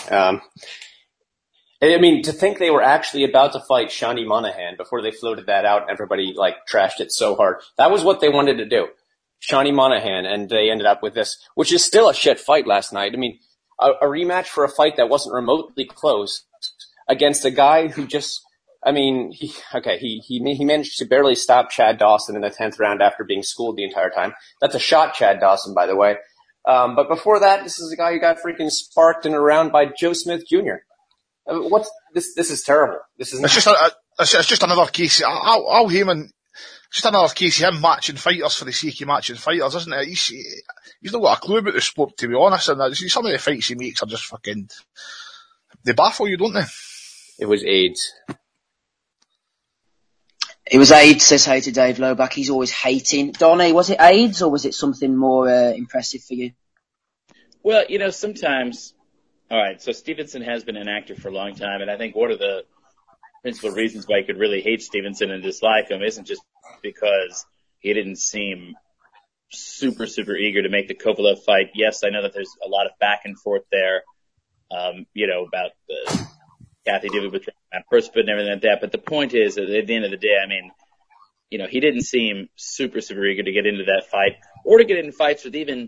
To think they were actually about to fight Shani Monahan before they floated that out and everybody, trashed it so hard. That was what they wanted to do. Shawnee Monahan, and they ended up with this, which is still a shit fight last night. I mean, a rematch for a fight that wasn't remotely close against a guy who just, I mean, he managed to barely stop Chad Dawson in the 10th round after being schooled the entire time. That's a shot, Chad Dawson, by the way. But before that, this is a guy who got freaking sparked in a round by Joe Smith Jr. This is terrible. It's just another case. Al Heyman, just another case of him matching fighters for the sake of matching fighters, isn't it? He's not got a clue about the sport, to be honest. And some of the fights he makes are just fucking, they baffle you, don't they? It was AIDS. It was AIDS, says hey to Dave Lowback. He's always hating. Donnie, was it AIDS or was it something more impressive for you? Well, sometimes. All right, so Stevenson has been an actor for a long time, and I think one of the principal reasons why you could really hate Stevenson and dislike him isn't just because he didn't seem super, super eager to make the Kovalev fight. Yes, I know that there's a lot of back and forth there, about the Kathy David with Matt Perspit and everything like that. But the point is that at the end of the day, I mean, he didn't seem super, super eager to get into that fight or to get into fights with even,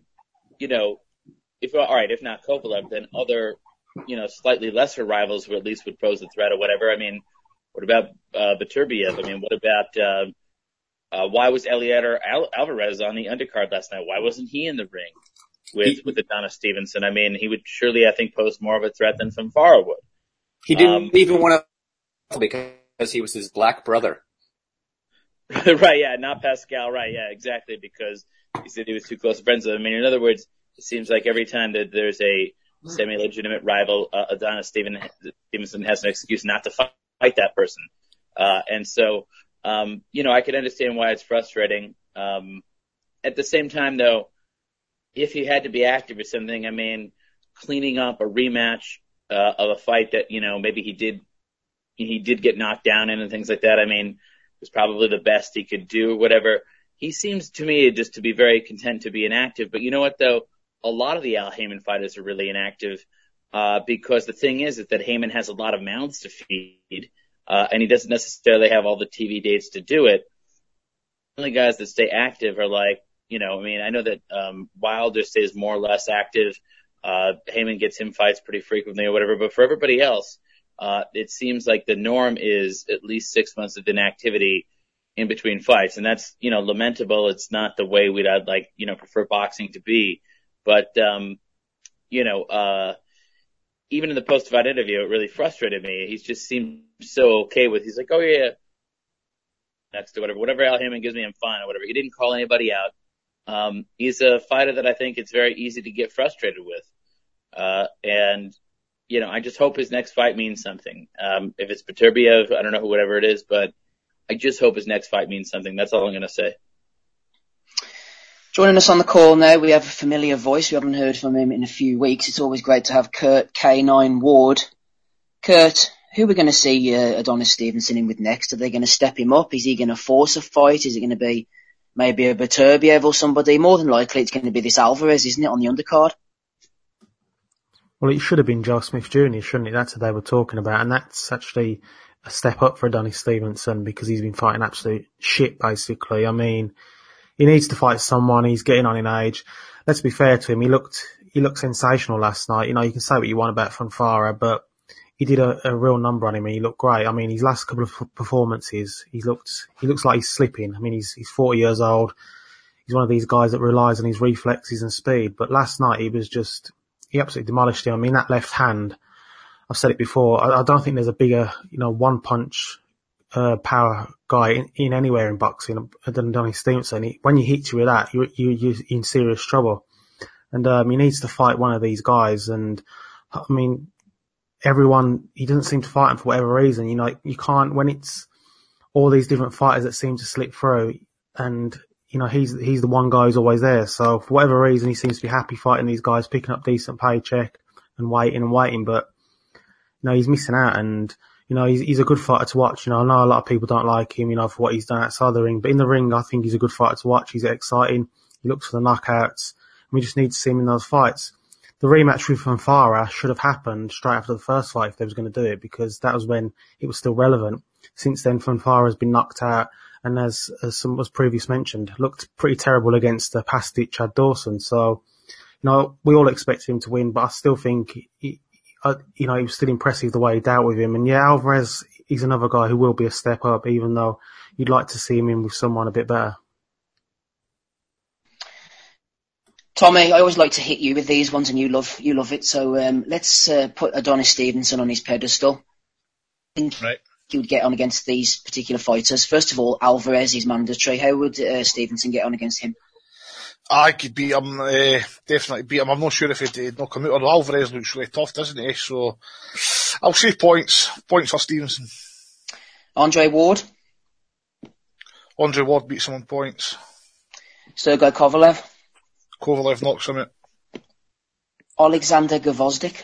if not Kovalev, then other, slightly lesser rivals who at least would pose a threat or whatever. I mean, what about Beterbiev? I mean, what about why was Eliezer Alvarez on the undercard last night? Why wasn't he in the ring with Adonis Stevenson? I mean, he would surely, I think, pose more of a threat than Fonfara would. He didn't even want to because he was his black brother. Right, yeah, not Pascal, right, yeah, exactly, because he said he was too close friends with him. I mean, in other words, it seems like every time that there's a semi-legitimate rival, Adonis Stevenson has an excuse not to fight that person. And so, I can understand why it's frustrating. At the same time, though, if he had to be active or something, I mean, cleaning up a rematch of a fight that, maybe he did get knocked down in and things like that, I mean, was probably the best he could do or whatever. He seems to me just to be very content to be inactive. But you know what, though? A lot of the Al Heyman fighters are really inactive because the thing is that Heyman has a lot of mouths to feed, and he doesn't necessarily have all the TV dates to do it. The only guys that stay active are like, I know that Wilder stays more or less active. Heyman gets him fights pretty frequently or whatever. But for everybody else, it seems like the norm is at least 6 months of inactivity in between fights. And that's, lamentable. It's not the way I'd like, prefer boxing to be. But, even in the post-fight interview, it really frustrated me. He just seemed so okay with, he's like, oh yeah, next to whatever Al Heyman gives me, I'm fine or whatever. He didn't call anybody out. He's a fighter that I think it's very easy to get frustrated with. And, I just hope his next fight means something. If it's Beterbiev, I don't know whatever it is, but I just hope his next fight means something. That's all I'm going to say. Joining us on the call now, we have a familiar voice. We haven't heard from him in a few weeks. It's always great to have Kurt K9 Ward. Kurt, who are we going to see Adonis Stevenson in with next? Are they going to step him up? Is he going to force a fight? Is it going to be maybe a Beterbiev or somebody? More than likely, it's going to be this Alvarez, isn't it, on the undercard? Well, it should have been Joe Smith Jr., shouldn't it? That's what they were talking about. And that's actually a step up for Adonis Stevenson because he's been fighting absolute shit, basically. I mean, he needs to fight someone. He's getting on in age. Let's be fair to him. He looked sensational last night. You can say what you want about Fonfara, but he did a real number on him and he looked great. I mean, his last couple of performances, he looks like he's slipping. I mean, he's 40 years old. He's one of these guys that relies on his reflexes and speed. But last night he absolutely demolished him. I mean, that left hand, I've said it before, I don't think there's a bigger, one punch power guy in anywhere in boxing than Adonis Stevenson. When you hit you with that, you're in serious trouble. And he needs to fight one of these guys. And I mean, he doesn't seem to fight him for whatever reason. You can't, when it's all these different fighters that seem to slip through, and he's the one guy who's always there. So for whatever reason, he seems to be happy fighting these guys, picking up decent paycheck and waiting. But he's missing out, and he's a good fighter to watch. I know a lot of people don't like him, for what he's done outside the ring, but in the ring, I think he's a good fighter to watch. He's exciting. He looks for the knockouts. We just need to see him in those fights. The rematch with Fonfara should have happened straight after the first fight if they was going to do it, because that was when it was still relevant. Since then, Fonfara has been knocked out and as some was previously mentioned, looked pretty terrible against Pastic Chad Dawson. So, we all expected him to win, but I still think he was still impressive the way he dealt with him. And yeah, Alvarez, he's another guy who will be a step up, even though you'd like to see him in with someone a bit better. Tommy, I always like to hit you with these ones, and you love it. So let's put Adonis Stevenson on his pedestal. I think right. He would get on against these particular fighters. First of all, Alvarez is mandatory. How would Stevenson get on against him? I could beat him, definitely beat him. I'm not sure if he'd knock him out. Or Alvarez looks really tough, doesn't he? So I'll say points for Stevenson. Andre Ward beats him on points. Sergey Kovalev knocks him out. Alexander Gvozdyk.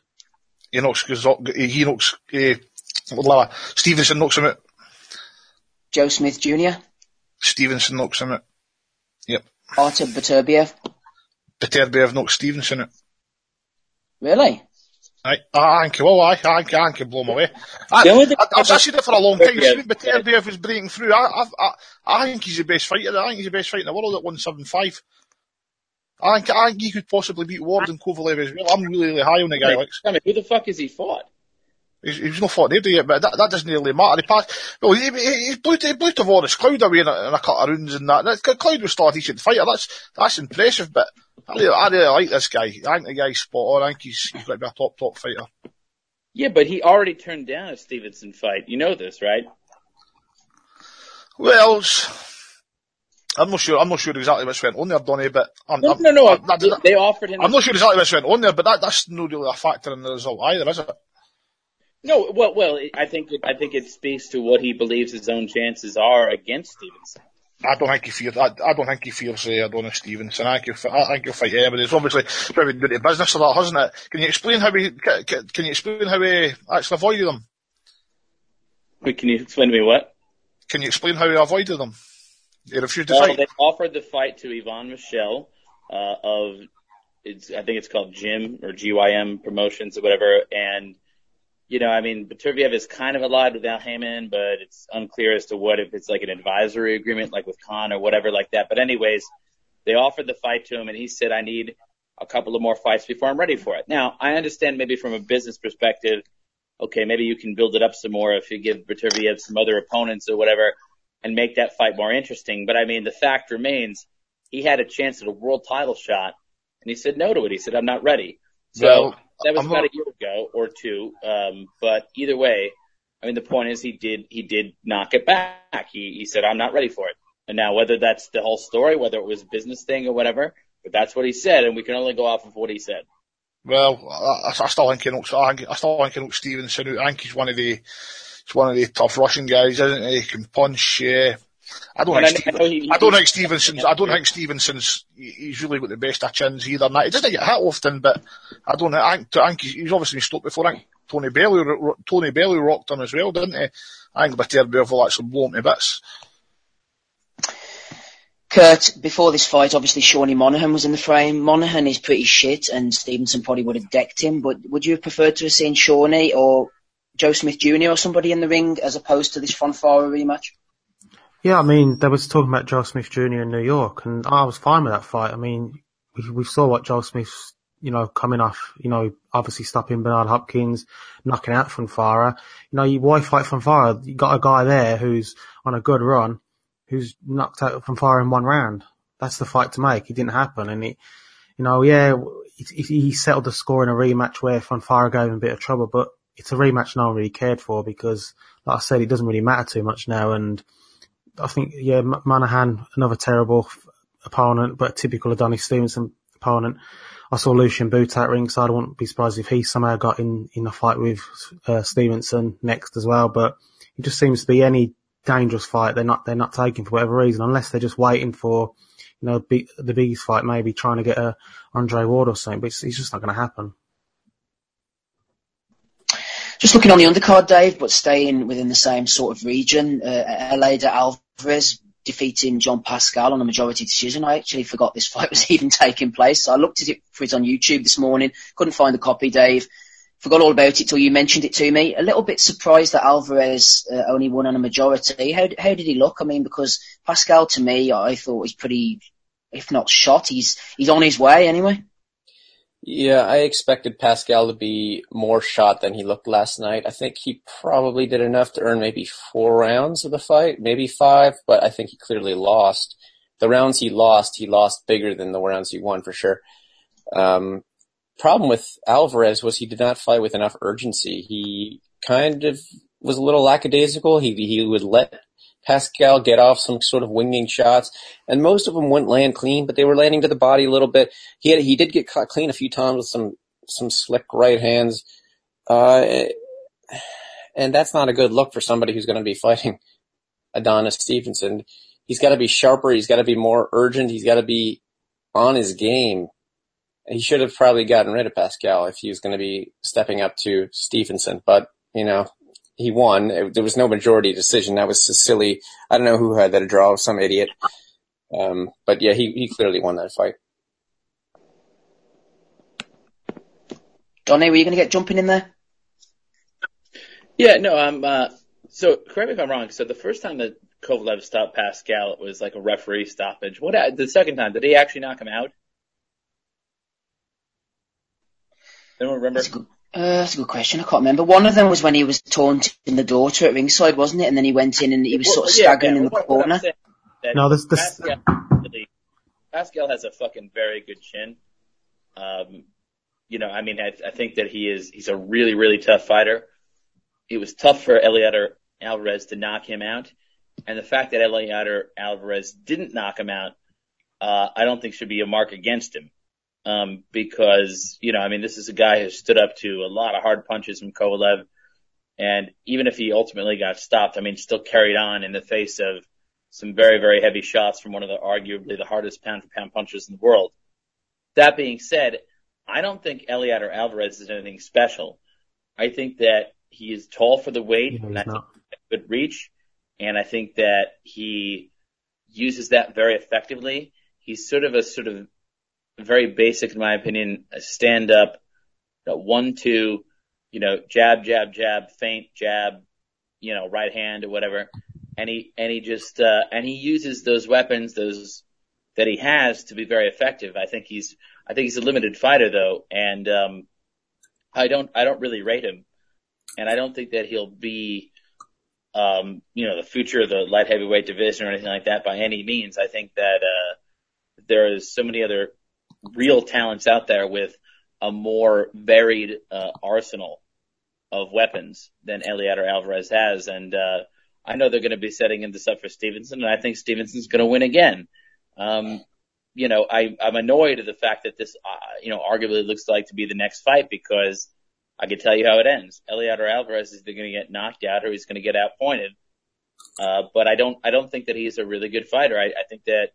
Stevenson knocks him out. Joe Smith Jr. Stevenson knocks him out. Yep. Artur Beterbiev. Beterbiev knocks Stevenson out. Really? I can blow him away. I've said it for a long time. Beterbiev is breaking through. I think he's the best fighter. I think he's the best fighter in the world at 175. I think he could possibly beat Ward and Kovalev as well. I'm really, really high on the guy, Alex. I mean, who the fuck has he fought? He's not fought anybody yet, but that doesn't really matter. He blew Tavoris Cloud away in a couple of rounds and that. Cloud was still a decent fighter. That's impressive, but I really like this guy. I think the guy's spot on. I think he's going to be a top fighter. Yeah, but he already turned down a Stevenson fight. You know this, right? Well, I'm not sure exactly what's went on there, Donny, but No. They offered him. I'm not sure exactly what's went on there, but that's not really a factor in the result either, is it? No, well, I think it speaks to what he believes his own chances are against Stevenson. I don't think he fears Adonis Stevenson. I think he'll fight anybody. It's obviously probably good to business of that, hasn't it? Can you explain how he actually avoided them? Wait, can you explain to me what? Can you explain how he avoided them? He refused to fight. They offered the fight to Yvon Michel I think it's called Gym or GYM Promotions or whatever, and Beterbiev is kind of allied with Al Haymon, but it's unclear as to if it's like an advisory agreement, like with Khan or whatever like that. But anyways, they offered the fight to him, and he said, I need a couple of more fights before I'm ready for it. Now, I understand maybe from a business perspective, okay, maybe you can build it up some more if you give Beterbiev some other opponents or whatever and make that fight more interesting. But the fact remains, he had a chance at a world title shot, and he said no to it. He said, I'm not ready. So that was about a year ago or two. But either way, the point is he did knock it back. He said, I'm not ready for it. And now whether that's the whole story, whether it was a business thing or whatever, but that's what he said, and we can only go off of what he said. Well, I still think he knocks Stevenson out. I think he's one of the tough Russian guys, isn't he? He can punch, I don't think Stevenson's, he's really got the best of chins either. He doesn't get hit often, but I think he's obviously been stopped before. I think Tony Bellew rocked him as well, didn't he? I think Beterbiev will actually blow him to bits. Kurt, before this fight, obviously Shawnee Monaghan was in the frame. Monaghan is pretty shit, and Stevenson probably would have decked him, but would you have preferred to have seen Shawnee or Joe Smith Jr. or somebody in the ring as opposed to this Fonfara rematch? Yeah, they was talking about Joe Smith Jr. in New York, and I was fine with that fight. We saw what Joe Smith's, coming off, obviously stopping Bernard Hopkins, knocking out Fonfara. Why fight Fonfara? You got a guy there who's on a good run, who's knocked out Fonfara in one round. That's the fight to make. It didn't happen, and he settled the score in a rematch where Fonfara gave him a bit of trouble, but it's a rematch no one really cared for because, like I said, it doesn't really matter too much now, and I think, Monaghan, another terrible opponent, but typical Adonis Stevenson opponent. I saw Lucian Bute at ringside. I wouldn't be surprised if he somehow got in a fight with Stevenson next as well. But it just seems to be any dangerous fight they're not taking for whatever reason, unless they're just waiting for the biggest fight, maybe trying to get a Andre Ward or something. But it's just not going to happen. Just looking on the undercard, Dave, but staying within the same sort of region, Eleider Alvarez defeating John Pascal on a majority decision. I actually forgot this fight was even taking place. So I looked at it for it on YouTube this morning. Couldn't find the copy, Dave. Forgot all about it till you mentioned it to me. A little bit surprised that Alvarez only won on a majority. How did he look? I mean, because Pascal, to me, I thought was pretty, if not shot, he's on his way anyway. Yeah, I expected Pascal to be more shot than he looked last night. I think he probably did enough to earn maybe 4 rounds of the fight, maybe 5, but I think he clearly lost. The rounds he lost bigger than the rounds he won for sure. Problem with Alvarez was he did not fight with enough urgency. He kind of was a little lackadaisical. He would let Pascal get off some sort of winging shots, and most of them wouldn't land clean, but they were landing to the body a little bit. He did get caught clean a few times with some slick right hands, and that's not a good look for somebody who's going to be fighting Adonis Stevenson. He's got to be sharper. He's got to be more urgent. He's got to be on his game. He should have probably gotten rid of Pascal if he was going to be stepping up to Stevenson, but he won. There was no majority decision. That was silly. I don't know who had that draw, some idiot. But yeah, he clearly won that fight. Donnie, were you going to get jumping in there? Yeah, no, so correct me if I'm wrong. So the first time that Kovalev stopped Pascal, it was like a referee stoppage. The second time, did he actually knock him out? Anyone remember? That's a good question. I can't remember. One of them was when he was taunting the daughter at ringside, wasn't it? And then he went in and he was sort of staggering in the corner. No, Pascal has a fucking very good chin. I think that he's a really, really tough fighter. It was tough for Eleider Alvarez to knock him out. And the fact that Eleider Alvarez didn't knock him out, I don't think should be a mark against him. Because, this is a guy who stood up to a lot of hard punches from Kovalev. And even if he ultimately got stopped, still carried on in the face of some very, very heavy shots from one of arguably the hardest pound for pound punchers in the world. That being said, I don't think Eleider Alvarez is anything special. I think that he is tall for the weight, and I think he has good reach, and I think that he uses that very effectively. He's sort of very basic, in my opinion, a stand-up, 1-2, jab, jab, jab, feint, jab, right hand or whatever. And he uses those weapons, that he has to be very effective. I think he's a limited fighter though. And, I don't really rate him. And I don't think that he'll be, the future of the light heavyweight division or anything like that by any means. I think that, there is so many other real talents out there with a more varied arsenal of weapons than Eleider Alvarez has, and I know they're going to be setting this up for Stevenson, and I think Stevenson's going to win again. I'm annoyed at the fact that this, arguably looks like to be the next fight because I can tell you how it ends. Eleider Alvarez is either going to get knocked out or he's going to get outpointed. But I don't think that he's a really good fighter. I think that,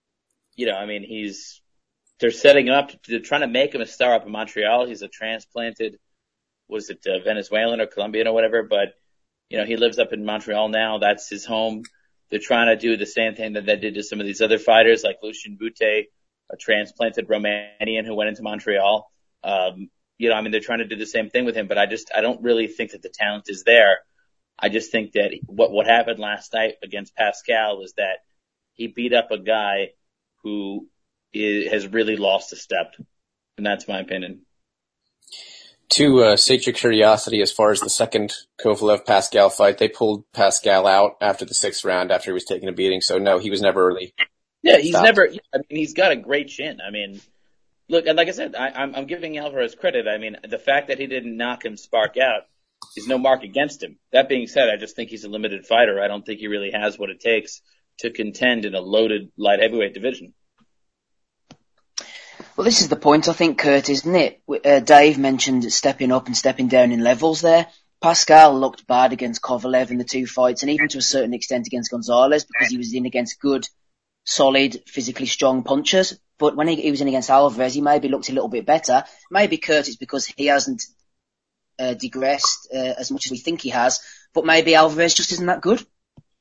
they're setting him up. They're trying to make him a star up in Montreal. He's a transplanted, Venezuelan or Colombian or whatever, but, he lives up in Montreal now. That's his home. They're trying to do the same thing that they did to some of these other fighters like Lucien Bute, a transplanted Romanian who went into Montreal. They're trying to do the same thing with him, but I don't really think that the talent is there. I just think that what happened last night against Pascal was that he beat up a guy who has really lost a step. And that's my opinion. To sate your curiosity, as far as the second Kovalev-Pascal fight, they pulled Pascal out after the 6th round after he was taking a beating. So no, he was never really. Yeah, he's got a great chin. Look, and like I said, I'm giving Alvarez credit. The fact that he didn't knock him spark out is no mark against him. That being said, I just think he's a limited fighter. I don't think he really has what it takes to contend in a loaded light heavyweight division. Well, this is the point, I think, Kurt, isn't it? Dave mentioned stepping up and stepping down in levels there. Pascal looked bad against Kovalev in the 2 fights, and even to a certain extent against Gonzalez, because he was in against good, solid, physically strong punchers. But when he was in against Alvarez, he maybe looked a little bit better. Maybe, Kurt, it's because he hasn't digressed as much as we think he has, but maybe Alvarez just isn't that good.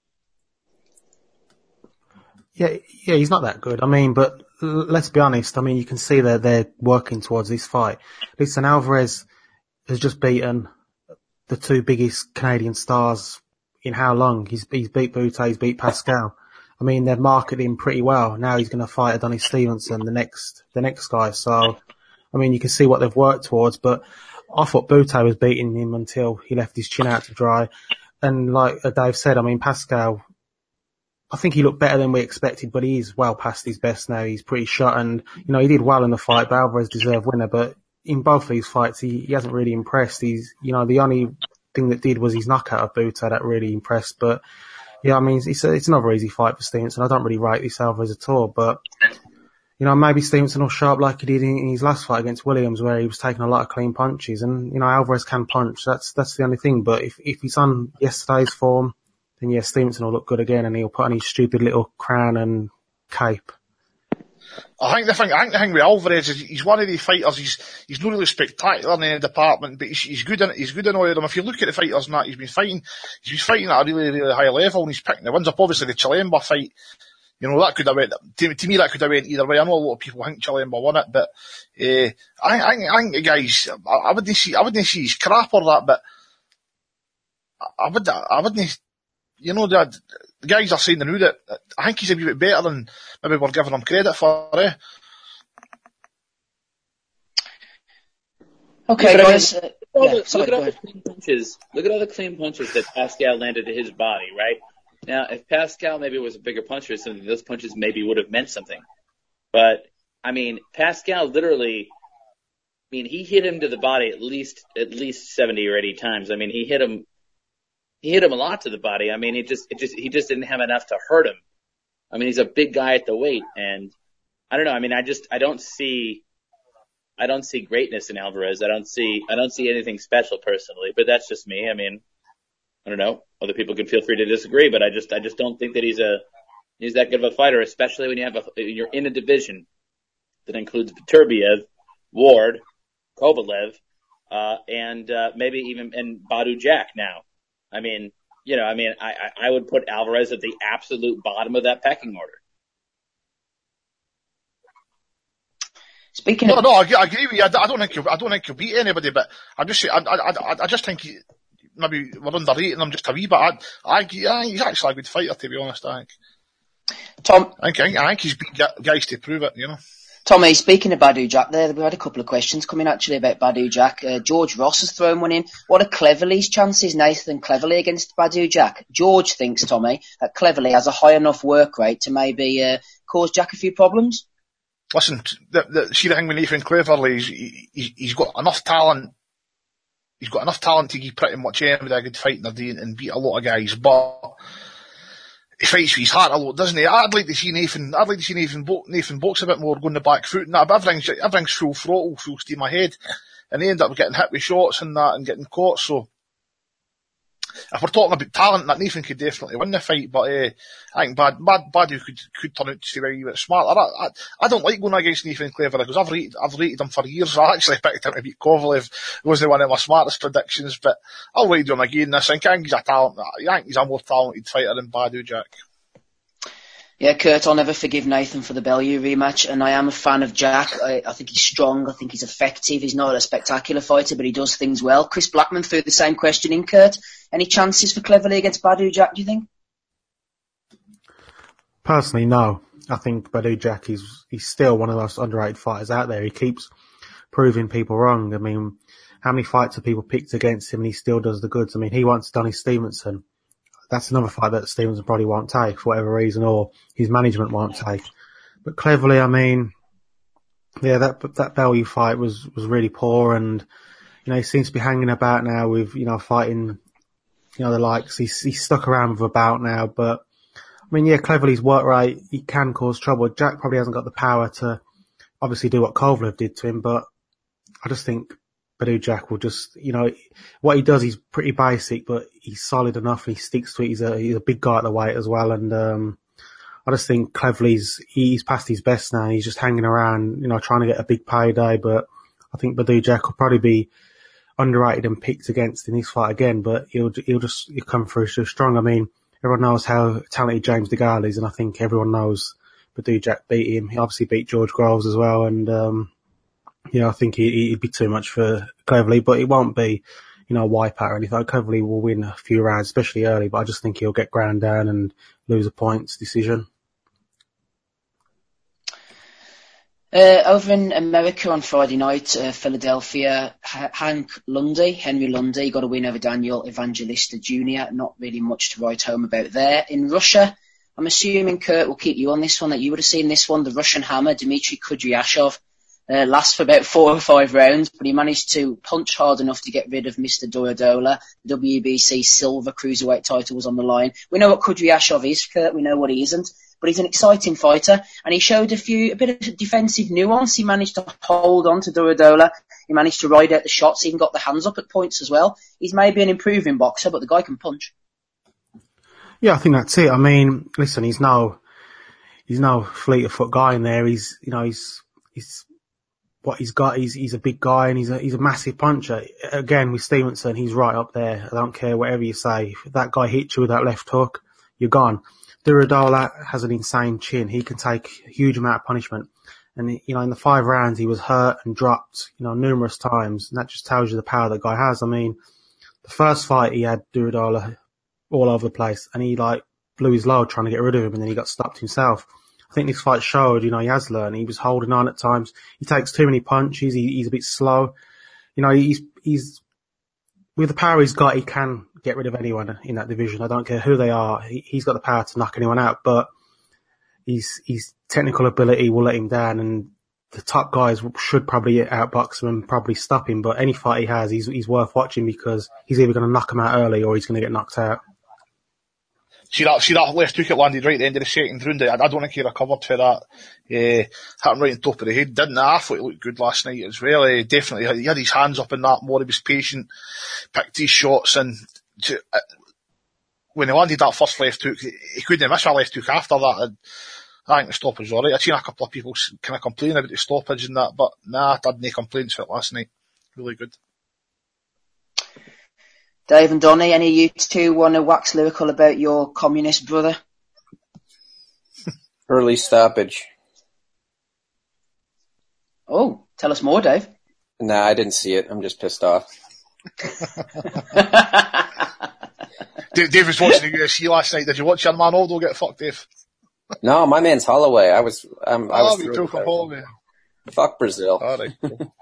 Yeah, he's not that good. But let's be honest. You can see that they're working towards this fight. Listen, Alvarez, has just beaten the two biggest Canadian stars in how long? He's beat Bute, he's beat Pascal. I mean, they've marketed him pretty well. Now he's going to fight Adonis Stevenson, the next guy. So, I mean, you can see what they've worked towards, but I thought Bute was beating him until he left his chin out to dry. And like Dave said, I mean, Pascal, I think he looked better than we expected, but he's well past his best now. He's pretty shot, and, you know, he did well in the fight, but Alvarez deserved winner, but in both these fights, he hasn't really impressed. He's, you know, the only thing that did was his knockout of Bute that really impressed, but yeah, I mean, it's another easy fight for Stevenson. I don't really rate this Alvarez at all, but, you know, maybe Stevenson will show up like he did in his last fight against Williams, where he was taking a lot of clean punches, and, you know, Alvarez can punch. That's the only thing, but if he's on yesterday's form, then yeah, Stevenson will look good again, and he'll put on his stupid little crown and cape. I think the thing with Alvarez is he's one of the fighters. He's not really spectacular in any department, but he's good in all of them. If you look at the fighters and that, he's been fighting at a really, really high level, and he's picking the wins up. Obviously, the Chilemba fight, you know, that could have went, to me, that could have went either way. I know a lot of people think Chilemba won it, but, I think the guys, I wouldn't see his crap or that, but I wouldn't, you know, the guys are saying now that I think he's a wee bit better than maybe we're giving him credit for, eh? Okay, yeah, guys. Look at all the clean punches. Look at all the clean punches that Pascal landed to his body, right? Now, if Pascal maybe was a bigger puncher or something, those punches maybe would have meant something. But, I mean, Pascal literally, I mean, he hit him to the body at least 70 or 80 times. I mean, he hit him a lot to the body. I mean, he just didn't have enough to hurt him. I mean, he's a big guy at the weight, and I don't know. I mean, I don't see greatness in Alvarez. I don't see anything special personally, but that's just me. I mean, I don't know. Other people can feel free to disagree, but I just don't think that he's that good of a fighter, especially when you're in a division that includes Beterbiev, Ward, Kovalev, and maybe even Badou Jack now. I mean, you know, I would put Alvarez at the absolute bottom of that pecking order. Speaking of, I agree with you. I don't think he'll beat anybody, but I just think maybe we're underrating him just a wee bit. He's actually a good fighter, to be honest. I think. Tom, I think he's beat guys to prove it, you know. Tommy, speaking of Badou Jack there, we had a couple of questions coming actually about Badou Jack. George Ross has thrown one in. What are Cleverly's chances, Nathan Cleverly, against Badou Jack? George thinks, Tommy, that Cleverly has a high enough work rate to maybe cause Jack a few problems. Listen, see the thing with Nathan Cleverly, he's got enough talent. He's got enough talent to give pretty much anybody a good fight in the day and beat a lot of guys, but he fights with his heart a lot, doesn't he? I'd like to see Nathan box a bit more, going the back foot and that, but everything's full throttle, full steam ahead, and they end up getting hit with shots and that and getting caught, so if we're talking about talent, that Nathan could definitely win the fight, but I think Badou could turn out to be a wee bit smarter. I don't like going against Nathan Cleverly because I've rated him for years. I actually picked him to beat Kovalev. It wasn't one of my smartest predictions, but I'll rate him again this. I think he's a talent. I think he's a more talented fighter than Badou Jack. Yeah, Kurt, I'll never forgive Nathan for the Bellew rematch, and I am a fan of Jack. I think he's strong, I think he's effective, he's not a spectacular fighter, but he does things well. Chris Blackman threw the same question in, Kurt. Any chances for Cleverly against Badou Jack, do you think? Personally, no. I think Badou Jack he's still one of the most underrated fighters out there. He keeps proving people wrong. I mean, how many fights have people picked against him and he still does the goods? I mean, he wants Adonis Stevenson. That's another fight that Stevenson probably won't take for whatever reason, or his management won't take. But Cleverly, I mean, yeah, that Bellew fight was really poor, and you know, he seems to be hanging about now with, you know, fighting, you know, the likes. He's stuck around with a bout now, but I mean, yeah, Cleverly's work rate, he can cause trouble. Jack probably hasn't got the power to obviously do what Kovalev did to him, but I just think Badou Jack will just, you know, what he does, he's pretty basic, but he's solid enough and he sticks to it. He's a big guy at the weight as well. And, I just think Cleverly's, he's past his best now. He's just hanging around, you know, trying to get a big payday. But I think Badou Jack will probably be underrated and picked against in this fight again, but he'll come through so strong. I mean, everyone knows how talented James DeGale is, and I think everyone knows Badou Jack beat him. He obviously beat George Groves as well. And, Yeah, I think he'd be too much for Cleverley, but it won't be, a wipeout or anything. Cleverley will win a few rounds, especially early, but I just think he'll get ground down and lose a points decision. Over in America on Friday night, Philadelphia, Henry Lundy got a win over Daniel Evangelista Jr. Not really much to write home about there. In Russia, I'm assuming, Kurt, will keep you on this one, that you would have seen this one, the Russian hammer, Dmitry Kudryashov. Lasts for about 4 or 5 rounds, but he managed to punch hard enough to get rid of Mr. Duradola. The WBC silver cruiserweight title was on the line. We know what Kudryashov is, Kurt. We know what he isn't, but he's an exciting fighter, and he showed a bit of defensive nuance. He managed to hold on to Duradola. He managed to ride out the shots, even got the hands up at points as well. He's maybe an improving boxer, but the guy can punch. Yeah, I think that's it. I mean, listen, he's no fleet of foot guy in there. He's what he's got. He's a big guy, and he's a massive puncher. Again, with Stevenson, he's right up there. I don't care whatever you say. If that guy hits you with that left hook, you're gone. Duradola has an insane chin. He can take a huge amount of punishment. And, in the 5 rounds, he was hurt and dropped, numerous times. And that just tells you the power that guy has. I mean, the first fight he had Duradola all over the place, and he blew his load trying to get rid of him, and then he got stopped himself. I think this fight showed, he has learned. He was holding on at times. He takes too many punches. He's a bit slow. He's with the power he's got, he can get rid of anyone in that division. I don't care who they are. He's got the power to knock anyone out, but his technical ability will let him down, and the top guys should probably outbox him and probably stop him. But any fight he has, he's worth watching, because he's either going to knock him out early or he's going to get knocked out. See that left hook it landed right at the end of the second round. I don't think he recovered for that. Happened right on top of the head, didn't it? I thought he looked good last night as well. Definitely, he had his hands up in that more. He was patient, picked his shots, and when he landed that first left hook, he couldn't miss a left hook after that. I think the stoppage was alright. I've seen a couple of people kind of complaining about the stoppage and that, but nah, I had no complaints for it last night. Really good. Dave and Donnie, any of you two want to wax lyrical about your communist brother? Early stoppage. Oh, tell us more, Dave. Nah, I didn't see it. I'm just pissed off. Dave was watching the UFC last night. Did you watch your man Aldo get fucked, Dave? No, my man's Holloway. I was we took from Holloway. Fuck Brazil. All right.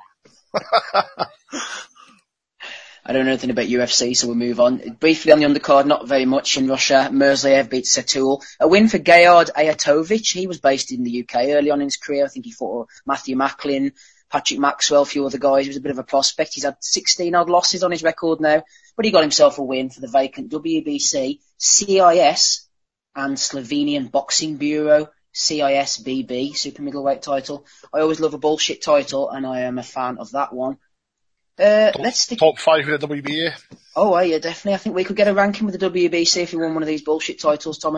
I don't know anything about UFC, so we'll move on. Briefly on the undercard, not very much in Russia. Merzliev beat Setul. A win for Gayard Ayatovic. He was based in the UK early on in his career. I think he fought Matthew Macklin, Patrick Maxwell, a few other guys. He was a bit of a prospect. He's had 16 odd losses on his record now, but he got himself a win for the vacant WBC, CIS, and Slovenian Boxing Bureau, CISBB, super middleweight title. I always love a bullshit title, and I am a fan of that one. Top 5 with the WBA. Oh, yeah, definitely. I think we could get a ranking with the WBC if we won one of these bullshit titles, Tommy.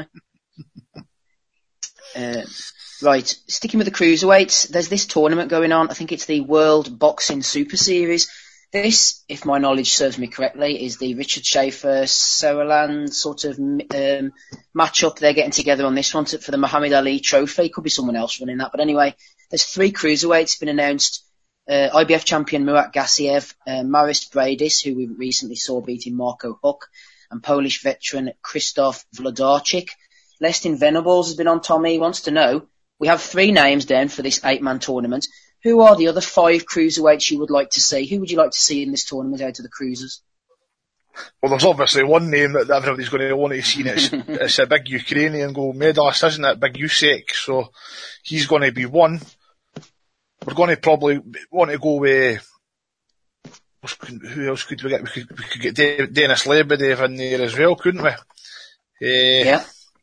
Right, sticking with the cruiserweights, there's this tournament going on. I think it's the World Boxing Super Series. This, if my knowledge serves me correctly, is the Richard Schaefer Saraland sort of matchup. They're getting together on this one for the Muhammad Ali Trophy. Could be someone else running that, but anyway, there's 3 cruiserweights been announced. IBF champion Murat Gassiev, Maris Bradis, who we recently saw beating Marco Huck, and Polish veteran Krzysztof Wlodarczyk. Lestin Venables has been on, Tommy. He wants to know, we have 3 names down for this 8-man tournament. Who are the other 5 cruiserweights you would like to see? Who would you like to see in this tournament out of the cruisers? Well, there's obviously one name that everybody's going to want to see. It's a big Ukrainian gold medalist, isn't it? Big Usyk. So he's going to be one. We're going to probably want to go with, who else could we get? We could get Denis Lebedev in there as well, couldn't we? Yeah.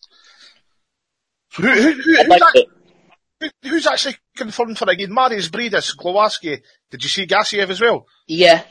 So who's actually confirmed for again? Marius Bradis, Glowacki. Did you see Gassiev as well? Yeah.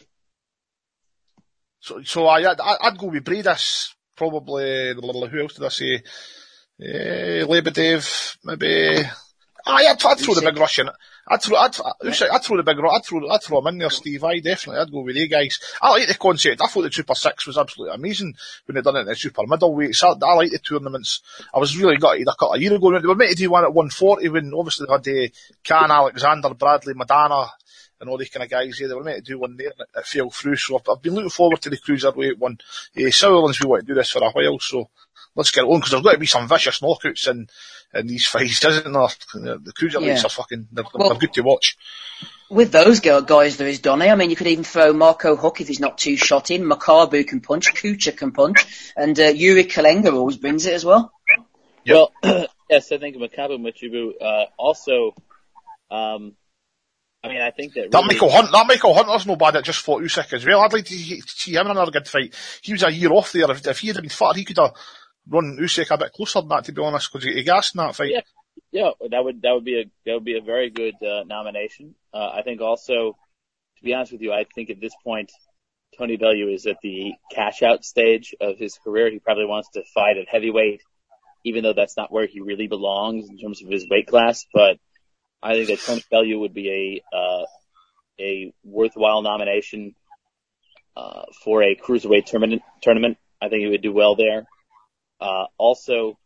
So I'd go with Bradis, probably. Who else did I say? Lebedev, maybe. I'd throw the big Russian. I'd throw the big I'd throw him in there, Steve. Definitely. I'd go with the guys. I like the concept. I thought the Super 6 was absolutely amazing when they done it in the Super Middleweights. I like the tournaments. I was really gutted a couple of years ago. They were meant to do one at 140 when obviously they had Khan, Alexander, Bradley, Madonna, and all the kind of guys there. They were meant to do one there, and it fell through. So I've been looking forward to the Cruiserweight one. Sutherland's been wanting to do this for a while, so let's get it on, because there's got to be some vicious knockouts in these fights, isn't there? The Cruiserweights are fucking, they're good to watch. With those guys, there is Donny. I mean, you could even throw Marco Huck if he's not too shot in. Makabu can punch, Kucha can punch, and Yuri Kalenga always brings it as well. Yep. Well, yes, I think Makabu Machibu also. I mean, I think that really that Michael Hunter's no bad. That just fought Usyk as well. I'd like to see him in another good fight. He was a year off there. If he had been fitter, he could have run Usyk a bit closer than that, to be honest, because he gassed in that fight. Yeah, that would be a very good nomination. I think also, to be honest with you, I think at this point, Tony Bellew is at the cash out stage of his career. He probably wants to fight at heavyweight, even though that's not where he really belongs in terms of his weight class. But I think that Tony Bellew would be a worthwhile nomination for a cruiserweight tournament. I think he would do well there. Also,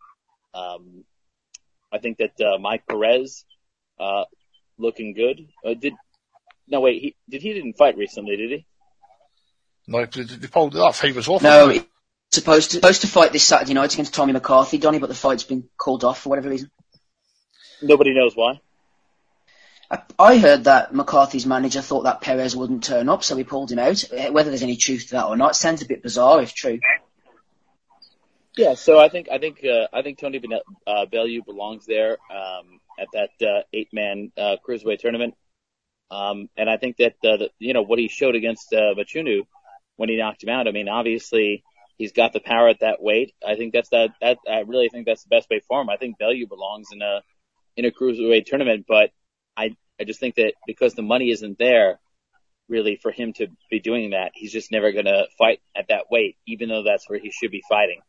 I think that Mike Perez looking good. He didn't fight recently, did he? No, that fight was off. No, he's supposed to fight this Saturday night against Tommy McCarthy, Donny, but the fight's been called off for whatever reason. Nobody knows why. I heard that McCarthy's manager thought that Perez wouldn't turn up, so he pulled him out. Whether there's any truth to that or not, sounds a bit bizarre if true. Yeah, so I think Tony Bellew belongs there at that 8-man cruiserweight tournament, and I think that what he showed against Machunu when he knocked him out. I mean, obviously he's got the power at that weight. I think I really think that's the best way for him. I think Bellew belongs in a cruiserweight tournament, but I just think that because the money isn't there really for him to be doing that, he's just never going to fight at that weight, even though that's where he should be fighting.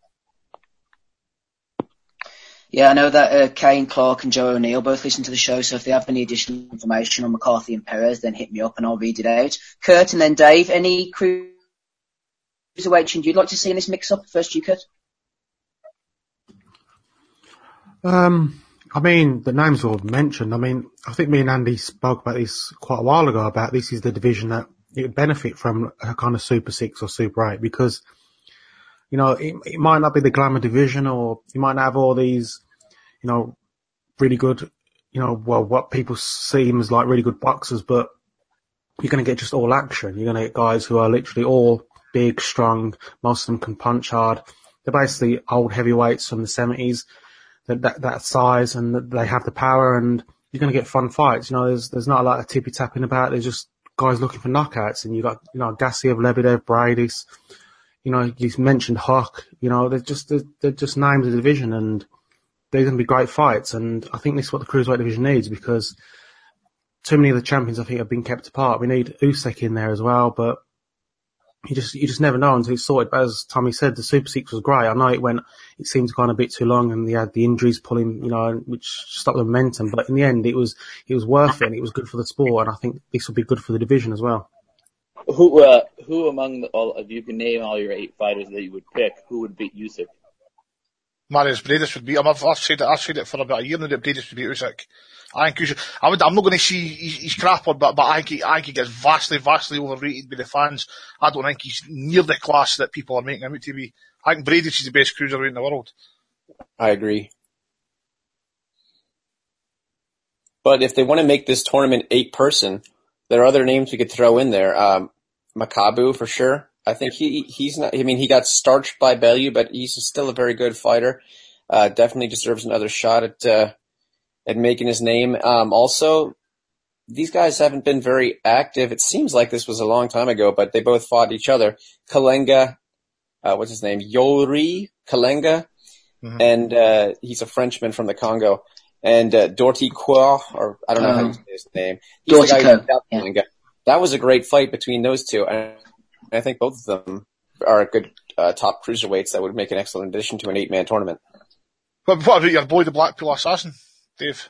Yeah, I know that Kane Clark and Joe O'Neill both listen to the show, so if they have any additional information on McCarthy and Perez, then hit me up and I'll read it out. Kurt and then Dave, any cruiserweight you'd like to see in this mix-up? First you, Kurt. I mean, the names were mentioned. I mean, I think me and Andy spoke about this quite a while ago, about this is the division that it would benefit from a kind of Super 6 or Super 8, because it might not be the glamour division, or you might not have all these, really good, what people seem as like really good boxers, but you're going to get just all action. You're going to get guys who are literally all big, strong. Most of them can punch hard. They're basically old heavyweights from the 70s, that size, and they have the power, and you're going to get fun fights. There's not a lot of tippy-tapping about. There's just guys looking for knockouts, and you got, Gassiev, Lebedev, Bridis. You mentioned Huck, they're just names of the division, and they're going to be great fights. And I think this is what the cruiserweight division needs, because too many of the champions, I think, have been kept apart. We need Usyk in there as well, but you just never know until it's sorted. But as Tommy said, the Super 6 was great. I know it seemed to go on a bit too long, and they had the injuries pulling, which stopped the momentum. But in the end, it was worth it, and it was good for the sport. And I think this will be good for the division as well. Who among if you can name all your 8 fighters that you would pick, who would beat Usyk? Marius Bradis would beat him. I've said it for about a year now that Bradis would beat Usyk. I think Usyk, I'm not going to see he's crap on, but I think he gets vastly overrated by the fans. I don't think he's near the class that people are making him out to be. I think Bradis is the best cruiserweight in the world. I agree. But if they want to make this tournament 8-person, there are other names we could throw in there. Makabu for sure. I think he's not. I mean, he got starched by Bellew, but he's still a very good fighter. Definitely deserves another shot at making his name. Also, these guys haven't been very active. It seems like this was a long time ago, but they both fought each other. Kalenga, what's his name? Yuri Kalenga, and he's a Frenchman from the Congo. And Dorty Coeur, or I don't know how you say his name. He's the guy who got Kalenga. That was a great fight between those two, and I think both of them are good top cruiserweights that would make an excellent addition to an 8-man tournament. What about your boy, the Blackpool Assassin, Dave?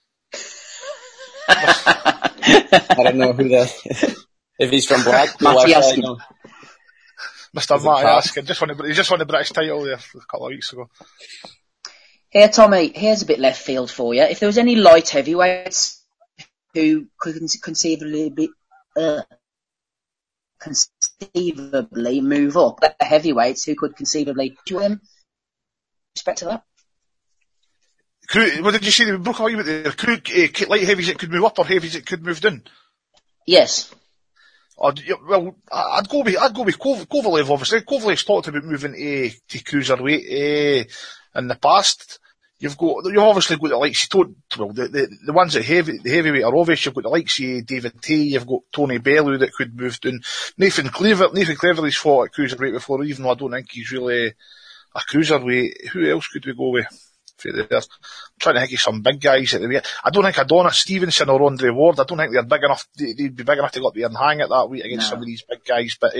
I don't know who that. If he's from Blackpool, Mr. Matty Askin. He just won the British title there a couple of weeks ago. Here, Tommy, here's a bit left field for you. If there was any light heavyweights who could conceivably conceivably move up. The heavyweights who could conceivably do him. Respect to that. What did you say? They broke away with the light heavies that could move up or heavies that could move down? Yes. Well, I'd go with Kovalev, obviously. Kovalev's talked about moving to cruiserweight in the past. You've obviously got the likes, the ones that the heavyweight are obvious. You've got the likes of David Tay, you've got Tony Bellew that could move down. Nathan Cleverly's fought at cruiserweight before, even though I don't think he's really a cruiserweight. Who else could we go with? I'm trying to think of some big guys at the weight. I don't think Adonis Stevenson or Andre Ward, I don't think they're big enough, they'd be big enough to go up there and hang at that weight against some of these big guys, but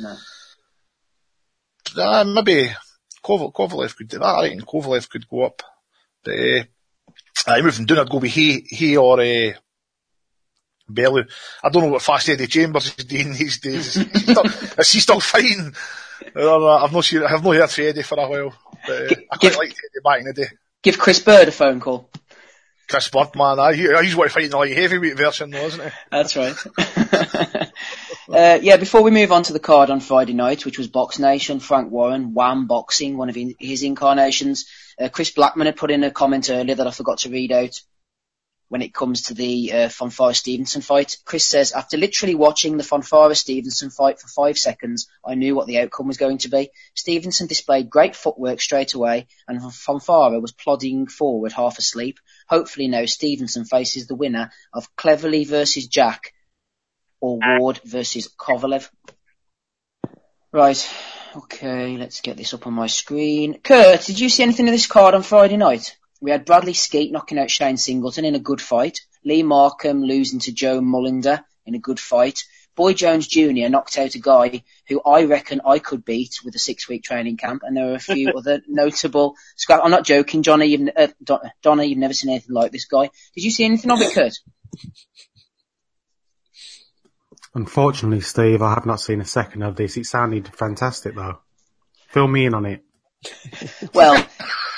maybe Kovalev could do that. I think Kovalev could go up. But moving down, I'd go with he or Bellew. I don't know what Fast Eddie Chambers is doing these days. Is he still fighting? I've not heard from Eddie for a while. But, I quite liked Eddie back in the day. Give Chris Bird a phone call. Chris Bird, man, he's what fighting the light heavyweight version though, isn't he? That's right. Before we move on to the card on Friday night, which was Box Nation, Frank Warren, Wham Boxing, one of his incarnations. Chris Blackman had put in a comment earlier that I forgot to read out when it comes to the Fonfara-Stevenson fight. Chris says, after literally watching the Fonfara-Stevenson fight for 5 seconds, I knew what the outcome was going to be. Stevenson displayed great footwork straight away, and Fonfara was plodding forward half asleep. Hopefully now Stevenson faces the winner of Cleverly versus Jack, or Ward versus Kovalev. Right. Okay, let's get this up on my screen. Kurt, did you see anything of this card on Friday night? We had Bradley Skeet knocking out Shane Singleton in a good fight. Lee Markham losing to Joe Mullender in a good fight. Boy Jones Jr. knocked out a guy who I reckon I could beat with a 6-week training camp. And there were a few other notable scraps. I'm not joking, Johnny. Donna, you've never seen anything like this guy. Did you see anything of it, Kurt? Unfortunately, Steve, I have not seen a second of this. It sounded fantastic, though. Fill me in on it. Well...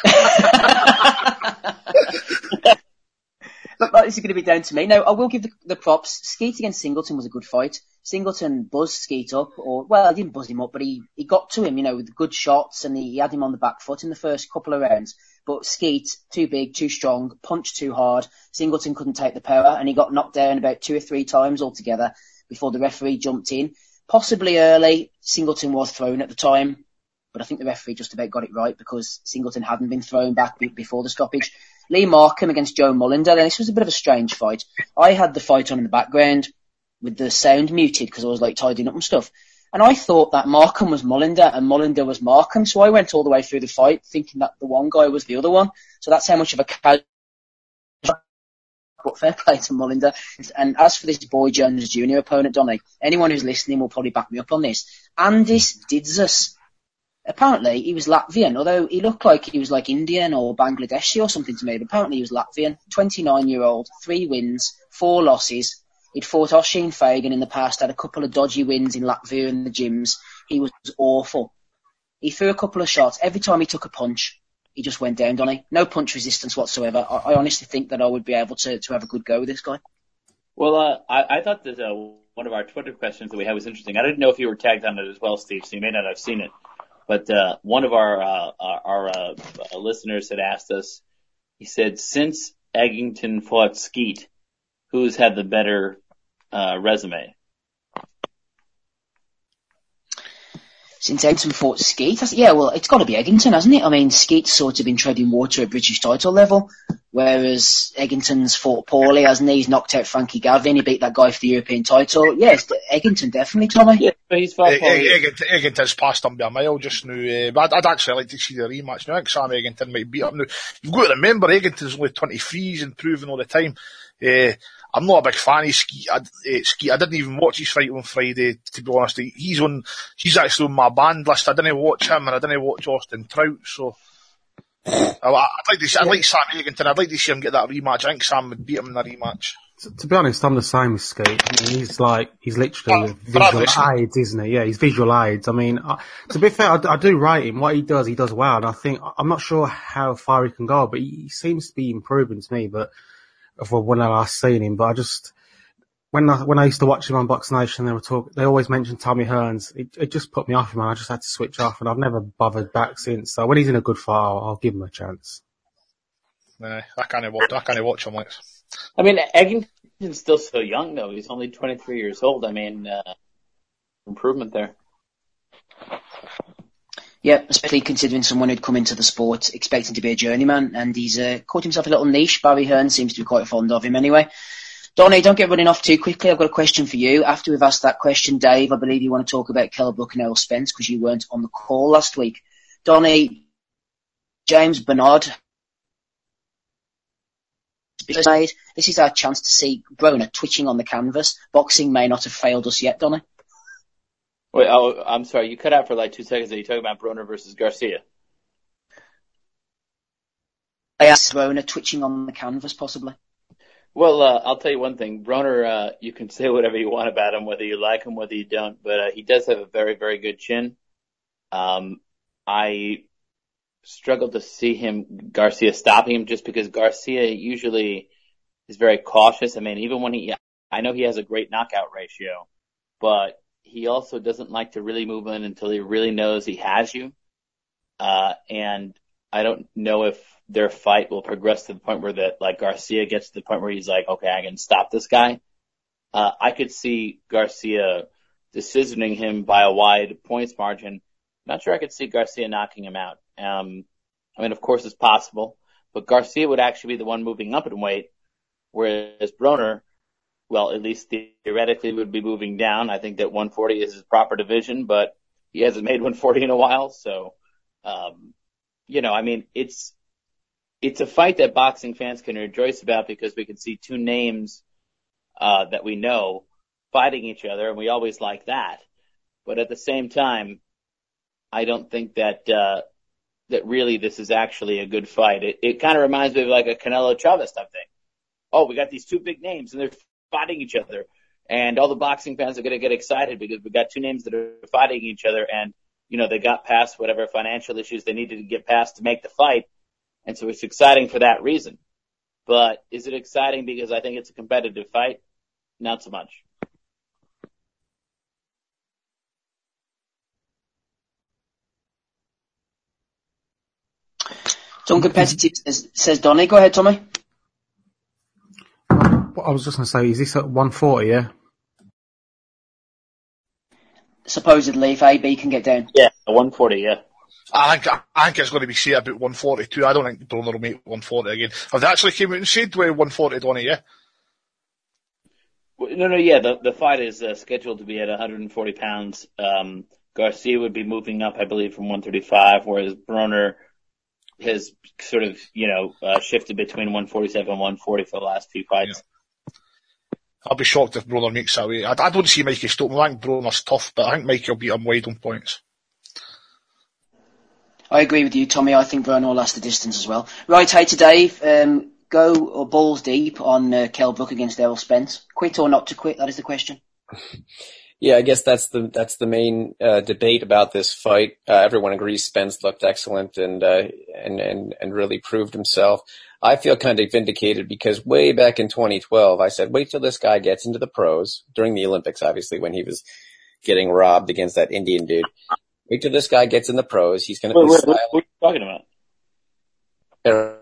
Look, this is going to be down to me. Now, I will give the props. Skeet against Singleton was a good fight. Singleton buzzed Skeet up, he didn't buzz him up, but he got to him, with good shots, and he had him on the back foot in the first couple of rounds. But Skeet, too big, too strong, punched too hard. Singleton couldn't take the power, and he got knocked down about 2 or 3 times altogether before the referee jumped in. Possibly early, Singleton was thrown at the time, but I think the referee just about got it right because Singleton hadn't been thrown back before the stoppage. Lee Markham against Joe Mullender. Then this was a bit of a strange fight. I had the fight on in the background with the sound muted because I was tidying up and stuff. And I thought that Markham was Mullender and Mullender was Markham. So I went all the way through the fight thinking that the one guy was the other one. So that's how much of a casual, but fair play to Mullender. And as for this Boy Jones Jr. opponent, Donny, anyone who's listening will probably back me up on this. Andis Didzas. Apparently, he was Latvian, although he looked like he was Indian or Bangladeshi or something to me, but apparently he was Latvian. 29-year-old, 3 wins, 4 losses. He'd fought Oisin Fagan in the past, had a couple of dodgy wins in Latvia in the gyms. He was awful. He threw a couple of shots. Every time he took a punch, he just went down, Donny. No punch resistance whatsoever. I honestly think that I would be able to have a good go with this guy. Well, I thought that one of our Twitter questions that we had was interesting. I didn't know if you were tagged on it as well, Steve, so you may not have seen it. But one of our listeners had asked us, he said, since Eggington fought Skeet, who's had the better resume? Since Eggington fought Skeet? Yeah, well, it's got to be Eggington, hasn't it? I mean, Skeet's sort of been treading water at British title level, whereas Eggington's fought poorly, hasn't he? He's knocked out Frankie Gavin, he beat that guy for the European title. Yes, Eggington definitely, Tommy. Yeah, but he's fought poorly. Eggington's passed him by a mile just now, but I'd actually like to see the rematch now. I think Sam Eggington might beat him now. You've got to remember, Eggington's only 23, he's improving all the time. I'm not a big fan of Skeet. I didn't even watch his fight on Friday, to be honest. He's actually on my banned list. I didn't watch him and I didn't watch Austin Trout, so I'd like Sam Eggington. I'd like to see him get that rematch. I think Sam would beat him in the rematch. To be honest, I'm the same with Skeet. I mean, he's literally visual aids, isn't he? Yeah, he's visual aids. I mean, to be fair, I do rate him. What he does well. And I'm not sure how far he can go, but he seems to be improving to me, but, of when I last seen him, but when I used to watch him on Box Nation, they always mentioned Tommy Hearns. It just put me off him, and I just had to switch off, and I've never bothered back since. So when he's in a good fight, I'll give him a chance. I can't watch him, Lex. I mean, Eggington's still so young, though. He's only 23 years old. I mean, improvement there. Yeah, especially considering someone who'd come into the sport expecting to be a journeyman, and he's caught himself a little niche. Barry Hearn seems to be quite fond of him anyway. Donnie, don't get running off too quickly. I've got a question for you. After we've asked that question, Dave, I believe you want to talk about Kell Brook and Errol Spence because you weren't on the call last week. Donnie, James Bernard, this is our chance to see Broner twitching on the canvas. Boxing may not have failed us yet, Donnie. Wait, I'm sorry. You cut out for like 2 seconds. Are you talking about Broner versus Garcia? I asked Broner twitching on the canvas, possibly. Well, I'll tell you one thing. Broner, you can say whatever you want about him, whether you like him, whether you don't, but he does have a very, very good chin. I struggled to see Garcia stopping him just because Garcia usually is very cautious. I mean, even when I know he has a great knockout ratio, but he also doesn't like to really move in until he really knows he has you. And I don't know if their fight will progress to the point where Garcia gets to the point where he's like, okay, I can stop this guy. I could see Garcia decisioning him by a wide points margin. Not sure I could see Garcia knocking him out. I mean, of course it's possible, but Garcia would actually be the one moving up in weight, whereas Broner, well, at least theoretically would be moving down. I think that 140 is his proper division, but he hasn't made 140 in a while. So, I mean, it's a fight that boxing fans can rejoice about because we can see two names, that we know fighting each other, and we always like that. But at the same time, I don't think that really this is actually a good fight. It kind of reminds me of like a Canelo Chavez type thing. Oh, we got these two big names and they're fighting each other, and all the boxing fans are going to get excited because we got two names that are fighting each other, and they got past whatever financial issues they needed to get past to make the fight, and so it's exciting for that reason. But is it exciting because I think it's a competitive fight? Not so much. It's uncompetitive, says Donnie. Go ahead, Tommy. I was just going to say, is this at 140, yeah? Supposedly, if AB can get down. Yeah, 140, yeah. I think it's going to be say about 142. I don't think Broner will make 140 again. Have they actually came out and said 140, Donnie, yeah? No, yeah, the fight is scheduled to be at 140 pounds. Garcia would be moving up, I believe, from 135, whereas Broner has sort of, shifted between 147 and 140 for the last few fights. Yeah. I'll be shocked if Broner makes that way. I don't see Mikey stop him. I think Broner's tough, but I think Mikey will beat him wide on points. I agree with you, Tommy. I think Broner will last the distance as well. Right, hey to Dave. Go or balls deep on Kell Brook against Errol Spence. Quit or not to quit? That is the question. Yeah, I guess that's the main debate about this fight. Everyone agrees Spence looked excellent and really proved himself. I feel kind of vindicated because way back in 2012, I said, wait till this guy gets into the pros during the Olympics, obviously, when he was getting robbed against that Indian dude. Wait till this guy gets in the pros. He's going to be styling. What are you talking about?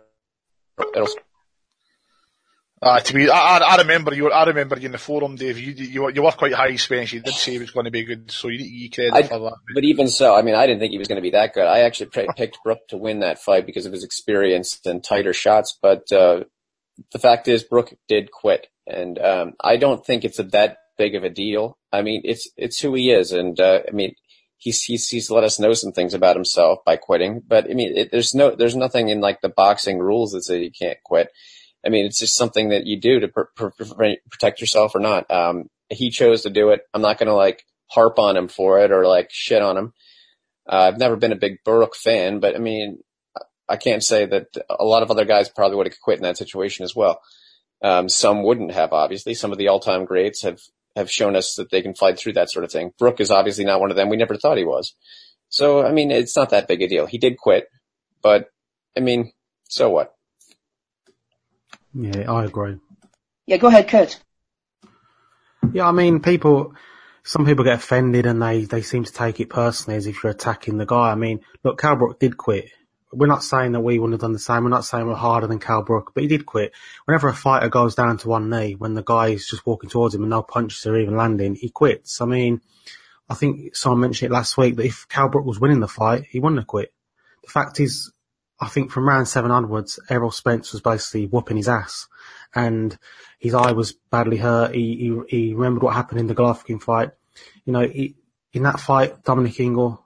I remember you in the forum, Dave. You were quite high, Spence. You did say he was going to be good, so you credit for that. But even so, I mean, I didn't think he was going to be that good. I actually picked Brook to win that fight because of his experience and tighter shots. But the fact is, Brook did quit, and I don't think it's that big of a deal. I mean, it's who he is, and I mean, he's let us know some things about himself by quitting. But I mean, there's nothing in like the boxing rules that say you can't quit. I mean, it's just something that you do to protect yourself or not. He chose to do it. I'm not going to like harp on him for it or like shit on him. I've never been a big Brook fan, but I mean, I can't say that a lot of other guys probably would have quit in that situation as well. Some wouldn't have, obviously. Some of the all-time greats have shown us that they can fight through that sort of thing. Brook is obviously not one of them. We never thought he was. So, I mean, it's not that big a deal. He did quit, but I mean, so what? Yeah, I agree. Yeah, go ahead, Kurt. Yeah, I mean, some people get offended and they seem to take it personally as if you're attacking the guy. I mean, look, Cal Brook did quit. We're not saying that we wouldn't have done the same. We're not saying we're harder than Cal Brook, but he did quit. Whenever a fighter goes down to one knee, when the guy is just walking towards him and no punches are even landing, he quits. I mean, I think someone mentioned it last week that if Cal Brook was winning the fight, he wouldn't have quit. The fact is, I think from round 7 onwards, Errol Spence was basically whooping his ass. And his eye was badly hurt. He remembered what happened in the Golovkin fight. You know, in that fight, Dominic Ingle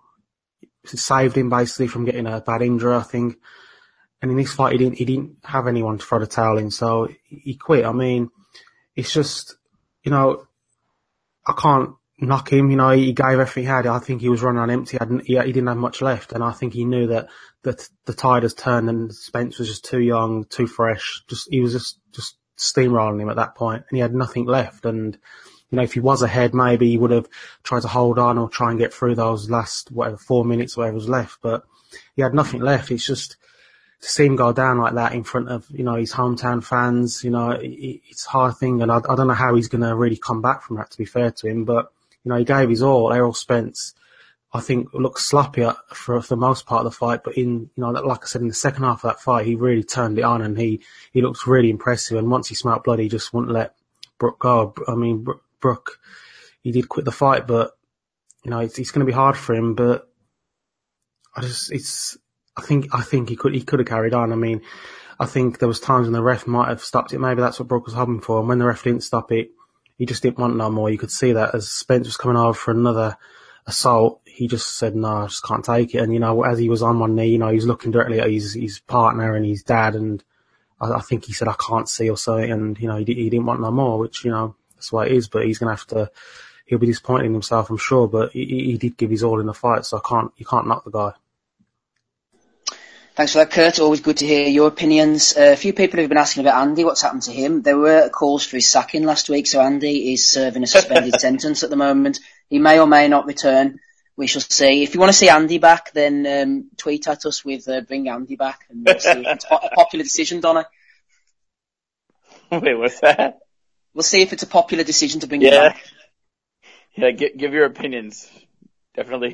saved him basically from getting a bad injury, I think. And in this fight, he didn't have anyone to throw the towel in, so he quit. I mean, it's just, you know, I can't knock him. You know, he gave everything he had. I think he was running on empty. He didn't have much left, and I think he knew that the tide has turned, and Spence was just too young, too fresh. He was just steamrolling him at that point, and he had nothing left. And you know, if he was ahead, maybe he would have tried to hold on or try and get through those last 4 minutes, whatever was left. But he had nothing left. It's just to see him go down like that in front of, you know, his hometown fans. You know, it's a hard thing, and I don't know how he's going to really come back from that, to be fair to him. But you know, he gave his all. Errol Spence, I think, looked sloppy for the most part of the fight, but in, you know, like I said, in the second half of that fight, he really turned it on, and he looked really impressive. And once he smelled blood, he just wouldn't let Brook go. I mean, Brook, he did quit the fight, but you know, it's going to be hard for him. But I think he could have carried on. I mean, I think there was times when the ref might have stopped it. Maybe that's what Brook was hoping for. And when the ref didn't stop it, he just didn't want no more. You could see that as Spence was coming over for another assault, he just said, no, I just can't take it. And, you know, as he was on one knee, you know, he was looking directly at his partner and his dad, and I think he said, I can't see or something, and, you know, he didn't want no more, which, you know, that's why it is, but he's going to have to, he'll be disappointed in himself, I'm sure, but he did give his all in the fight, so you can't knock the guy. Thanks for that, Kurt. Always good to hear your opinions. A few people have been asking about Andy, what's happened to him. There were calls for his sacking last week, so Andy is serving a suspended sentence at the moment. He may or may not return. We shall see. If you want to see Andy back, then tweet at us with bring Andy back, and we'll see if it's a popular decision, Donna. Wait, what's that? We'll see if it's a popular decision to bring him back. Yeah, give your opinions. Definitely.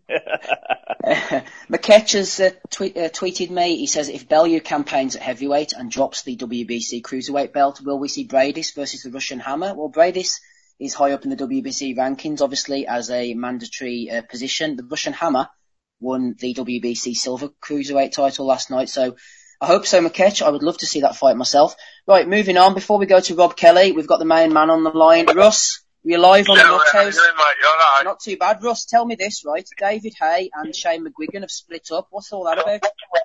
McKetch has tweeted me. He says, if Bellew campaigns at heavyweight and drops the WBC cruiserweight belt, will we see Bradis versus the Russian Hammer? Well, Bradis is high up in the WBC rankings, obviously, as a mandatory position. The Russian Hammer won the WBC silver cruiserweight title last night, so I hope so, McKetch. I would love to see that fight myself. Right, moving on. Before we go to Rob Kelly, we've got the main man on the line. Russ, you're live on the Nuthouse. Right. Not too bad. Russ, tell me this, right? David Haye and Shane McGuigan have split up. What's all that about?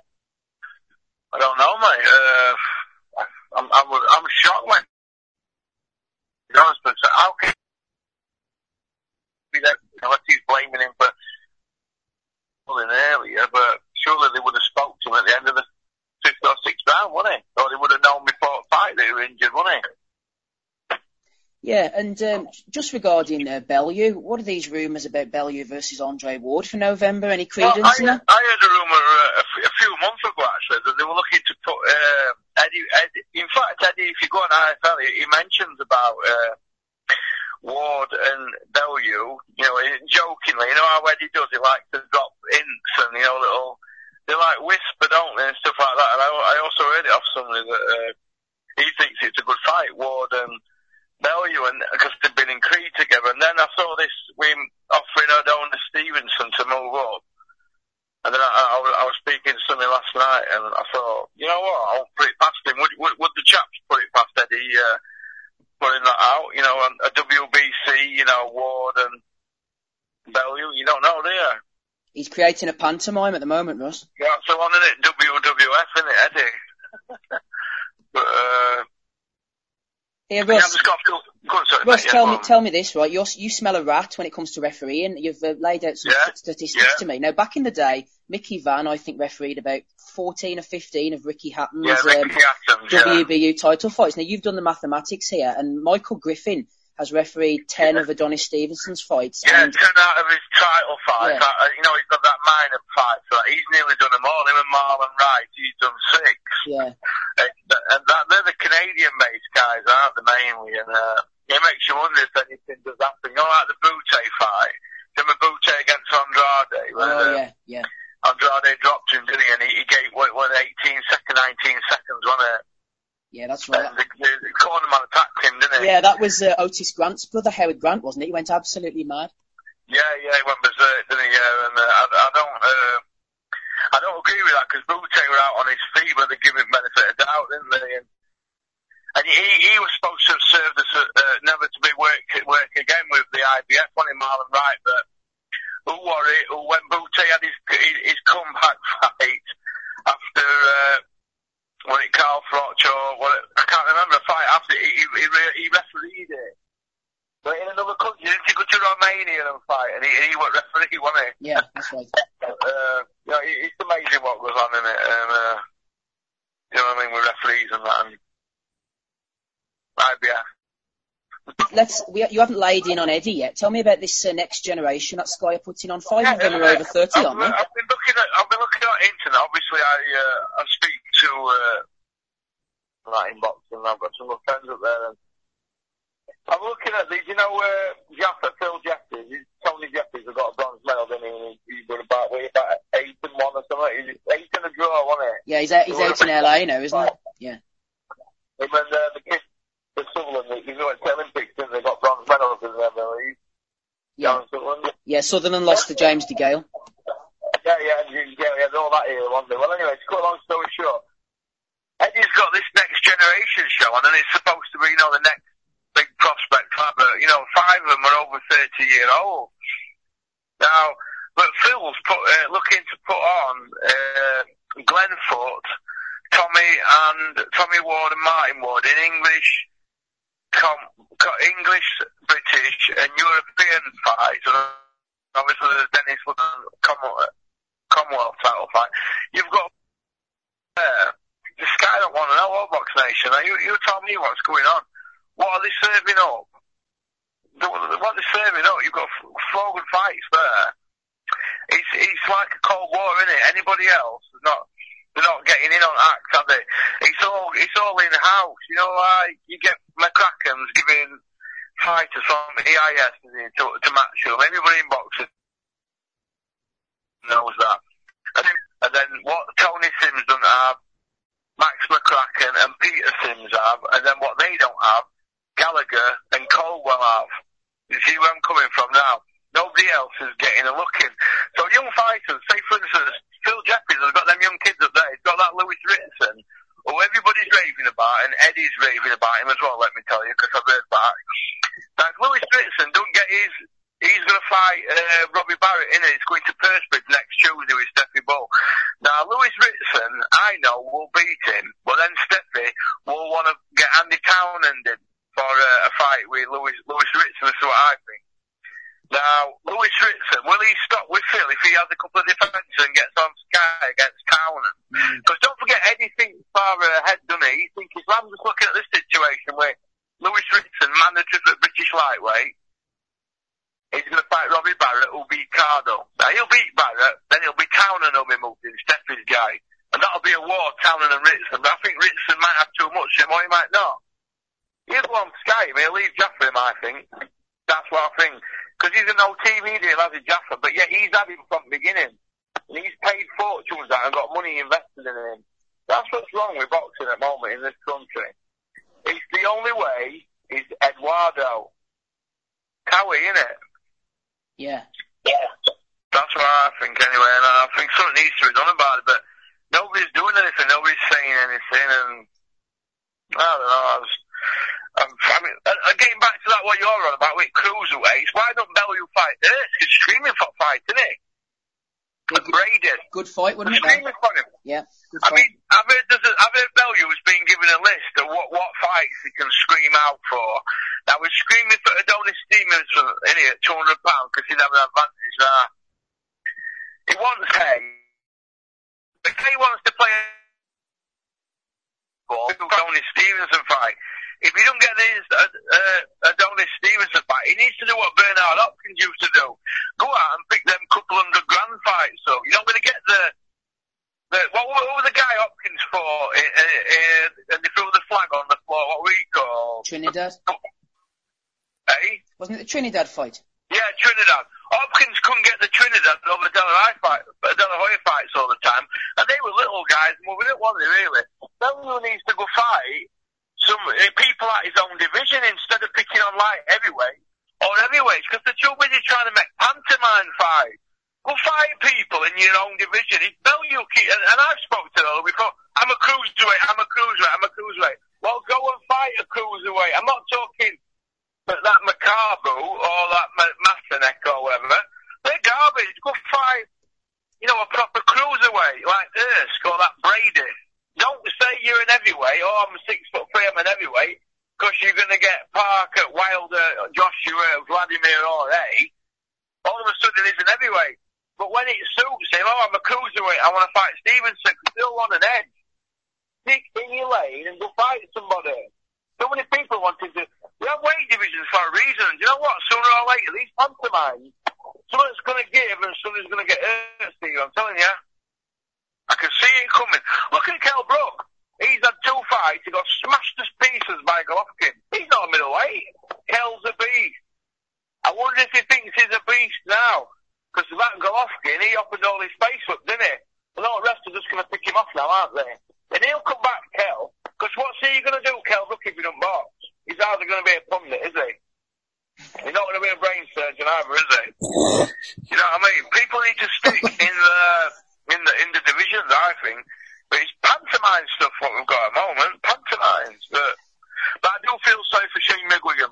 I don't know, mate. I'm shocked, mate. To be honest, but how can be that, unless he's blaming him for pulling earlier, but surely they would have spoke to him at the end of the 5th or 6th round, wouldn't he? Or they would have known before the fight that he was injured, wouldn't he? Yeah, and just regarding Bellew, what are these rumours about Bellew versus Andre Ward for November? Any credence in that? I heard a rumour a few months ago, actually, that they were looking to put Eddie. In fact, Eddie, if you go on IFL, he mentions about Ward and Bellew, you know, jokingly, you know how Eddie does, he likes to drop hints and, you know, they like whisper, don't they, and stuff like that. And I also heard it off somebody that he thinks it's a good fight, Ward and Bellew, and because they've been in Creed together. And then I saw this with offering Adonis Stevenson to move up. And then I was speaking to somebody last night, and I thought, you know what, I'll put it past him. Would the chaps put it past Eddie, putting that out? You know, a WBC, you know, Ward and Bellew, you don't know, do you? He's creating a pantomime at the moment, Russ. Yeah, so on, isn't it? WWF, isn't it, Eddie? But, Here, Russ. Yeah, Russ, tell me this, right? You smell a rat when it comes to refereeing. You've laid out some statistics to me. Now, back in the day, Mickey Vann, I think, refereed about 14 or 15 of Ricky Hatton's WBU title fights. Now, you've done the mathematics here, and Michael Griffin has refereed 10 of Adonis Stevenson's fights. Yeah, 10 out of his title fights. Yeah. You know, he's got that minor fight, so he's nearly done them all. Him and Marlon Wright, he's done 6. Yeah. And they're the Canadian-based guys, aren't they, mainly? And, it makes you wonder if anything does happen. You know, like the Butte fight. Remember Butte against Andrade? Yeah. Andrade dropped him, didn't he? And he gave, 19 seconds, wasn't it? Yeah, that's right. The cornerman attacked him, didn't he? Yeah, that was Otis Grant's brother, Howard Grant, wasn't it? He went absolutely mad. Yeah, he went berserk, didn't he? Yeah, and I don't agree with that, because Butte were out on his feet, but they give him benefit of doubt, didn't they? And he was supposed to have served us never to be work again with the IBF, wasn't he, Marlon Wright? But when Butte had his comeback fight after when it Carl Froch I can't remember a fight after he refereed it. But in another country, didn't he go to Romania and fight? And he was referee, wasn't he? Yeah, that's right. It's amazing what goes on in it. You know what I mean, with referees and that. And IBF. You haven't laid in on Eddie yet. Tell me about this next generation that Sky are putting on. 5 of them are over 30, aren't they? I've been looking at internet. Obviously, I speak to that inbox, and I've got some good friends up there. And I'm looking at these. You know, Jaffa, Phil Jeffries, Tony Jeffries has got a bronze medal, didn't he? He's got about 8-1 or something. He's 8 in a draw, wasn't it? Yeah, he's out in LA now, isn't he? Yeah. Him and the kid. The Sutherland, you know, at the Olympics, and they got bronze medals in them, I believe. Yeah. Yeah, Sutherland lost to James DeGale. Yeah, all that here, one day. Well, anyway, to cut a long story short, Eddie's got this next generation show on, and it's supposed to be, you know, the next big prospect. But, you know, 5 of them are over 30-year-old. Now, but Phil's looking to put on Glenn Foot, Tommy Ward and Martin Ward in English, British and European fights. And obviously there's Dennis Woodland Commonwealth title fight. You've got the Sky don't want to know, all Box Nation. Now, you tell me what's going on. What are they serving up? What they're serving up, you've got 4 good fights there. It's like a Cold War, isn't it? Anybody else is not. They're not getting in on acts, are they? It's all in the house. You know, like you get McCracken's giving fighters from EIS to match them. Everybody in boxing knows that. And then what Tony Sims doesn't have, Max McCracken and Peter Sims have, and then what they don't have, Gallagher and Colwell have. You see where I'm coming from now? Nobody else is getting a look in. So young fighters, say for instance, Phil Jeffries has got them young kids up there. He's got that Lewis Ritson, who everybody's raving about, and Eddie's raving about him as well, let me tell you, because I've heard back. Now, if Lewis Ritson don't get he's going to fight Robbie Barrett, innit? It's going to Perthbridge next Tuesday with Steffi Bull. Now, Lewis Ritson, I know, will beat him, but then Steffi will want to get Andy Townend in for a fight with Lewis Ritson, that's what I think. Now, Lewis Ritson, will he stop with Phil if he has a couple of defences and gets on Sky against Townend? Because don't forget, Eddie thinks far ahead, doesn't he? He thinks, well, I'm just looking at this situation where Lewis Ritson, mandatory for British lightweight, he's going to fight Robbie Barrett, who'll beat Cardo. Now, he'll beat Barrett, then it'll be Townend who'll be moved in, Steffi's guy. And that'll be a war, Townend and Ritson. But I think Ritson might have too much of him, or he might not. He'll go on Sky, he'll leave Jaffa him, I think. That's what I think. Because he's a no TV deal as a Jaffa, but yet he's had him from the beginning. And he's paid fortunes out and got money invested in him. That's what's wrong with boxing at the moment in this country. It's the only way is Eduardo. Cowie, innit? Yeah. That's what I think anyway, and I think something needs to be done about it, but nobody's doing anything, nobody's saying anything, and I don't know, getting back to that, what you're on about with cruiserweights, why don't Bellew fight Ertz? He's screaming for fight, isn't he? Brady. Good fight, wouldn't it? Screaming for him. Yeah. I mean, I've heard Bellew's been given a list of what fights he can scream out for. Now, we're screaming for Adonis Stevenson, isn't he, at £200, because he'd have an advantage now. He wants Hay. If Hay wants to play Adonis Stevenson fight, if you don't get this Adonis Stevenson fight, he needs to do what Bernard Hopkins used to do. Go out and pick them couple $100,000 fights. So you're not going to get what was the guy Hopkins for? And they threw the flag on the floor. What were he called? Trinidad. Wasn't it the Trinidad fight? Yeah, Trinidad. Hopkins couldn't get the Trinidad over De La Hoya fights all the time, and they were little guys, and we didn't want them really. Bellew needs to go fight some people at his own division instead of picking on light heavyweight or heavyweights, because they're too busy trying to make pantomime fights. Go fight people in your own division. It's Bellew, and I've spoken to them before. I'm a cruiserweight. Well, go and fight a cruiserweight. I'm not talking that Macabu or that Masanek or whatever. They're garbage. Go fight, a proper cruiserweight like Ersk or that Brady. Don't say you're an heavyweight, I'm 6'3", I'm an heavyweight, because you're going to get Parker, Wilder, Joshua, Vladimir, or all of a sudden he's an heavyweight. But when it suits him, I'm a cruiserweight, I want to fight Stevenson, still on an edge. Stick in your lane and go fight somebody. So many people wanted to. We have weight divisions for a reason. Do you know what? Sooner or later, these pantomimes, someone's going to give and someone's going to get hurt, Steve, I'm telling you. I can see it coming. Look at Kell Brook. He's had 2 fights. He got smashed to pieces by Golovkin. He's not a middleweight. Kell's a beast. I wonder if he thinks he's a beast now. Because that Golovkin, he opened all his face up, didn't he? And all the rest are just going to pick him off now, aren't they? And he'll come back, Kell. Because what's he going to do, Kell Brook, if he don't box? He's either going to be a pundit, is he? He's not going to be a brain surgeon either, is he? You know what I mean? People need to stick in the divisions, I think. But it's pantomime stuff what we've got at the moment. Pantomimes. But I do feel sorry for Shane McGuigan.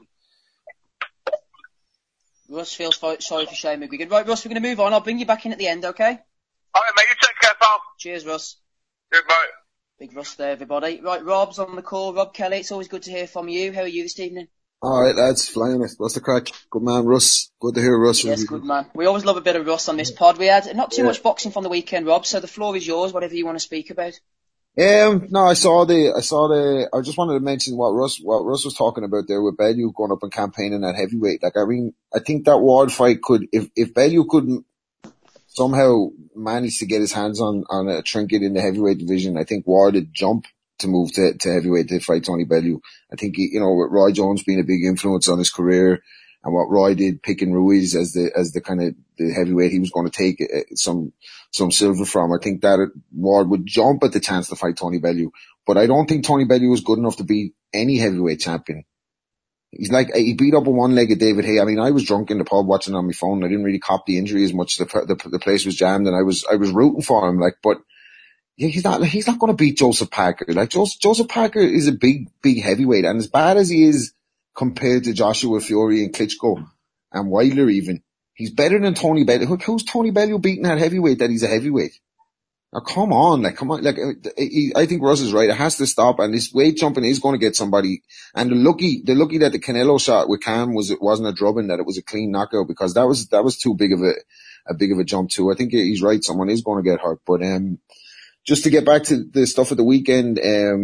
Russ feels sorry for Shane McGuigan. Right, Russ, we're going to move on. I'll bring you back in at the end, okay? Alright, mate. You take care, pal. Cheers, Russ. Goodbye. Big Russ there, everybody. Right, Rob's on the call. Rob Kelly, it's always good to hear from you. How are you this evening? Alright, lads, flying it. What's the crack? Good man, Russ. Good to hear Russ. Yes, good man. We always love a bit of Russ on this pod. We had not too much boxing from the weekend, Rob, so the floor is yours, whatever you want to speak about. No, I just wanted to mention what Russ was talking about there with Bellew going up and campaigning at heavyweight. Like, I mean, I think that Ward fight could, if Bellew couldn't somehow manage to get his hands on a trinket in the heavyweight division, I think Ward would jump to move to heavyweight to fight Tony Bellew. I think, with Roy Jones being a big influence on his career and what Roy did picking Ruiz as the kind of the heavyweight he was going to take some silver from, I think that Ward would jump at the chance to fight Tony Bellew. But I don't think Tony Bellew is good enough to beat any heavyweight champion. He beat up a one-legged David Haye. I mean, I was drunk in the pub watching on my phone. I didn't really cop the injury as much. The place was jammed and I was rooting for him, but yeah, he's not going to beat Joseph Parker. Like, Joseph Parker is a big heavyweight, and as bad as he is compared to Joshua Fury and Klitschko and Wilder even, he's better than Tony Bellew. Who's Tony Bellew beating at heavyweight that he's a heavyweight? Now, come on. I think Russ is right. It has to stop, and this weight jumping is going to get somebody. And the lucky that the Canelo shot with Cam wasn't a drubbing, that it was a clean knockout, because that was too big of a jump too. I think he's right. Someone is going to get hurt, but, just to get back to the stuff at the weekend,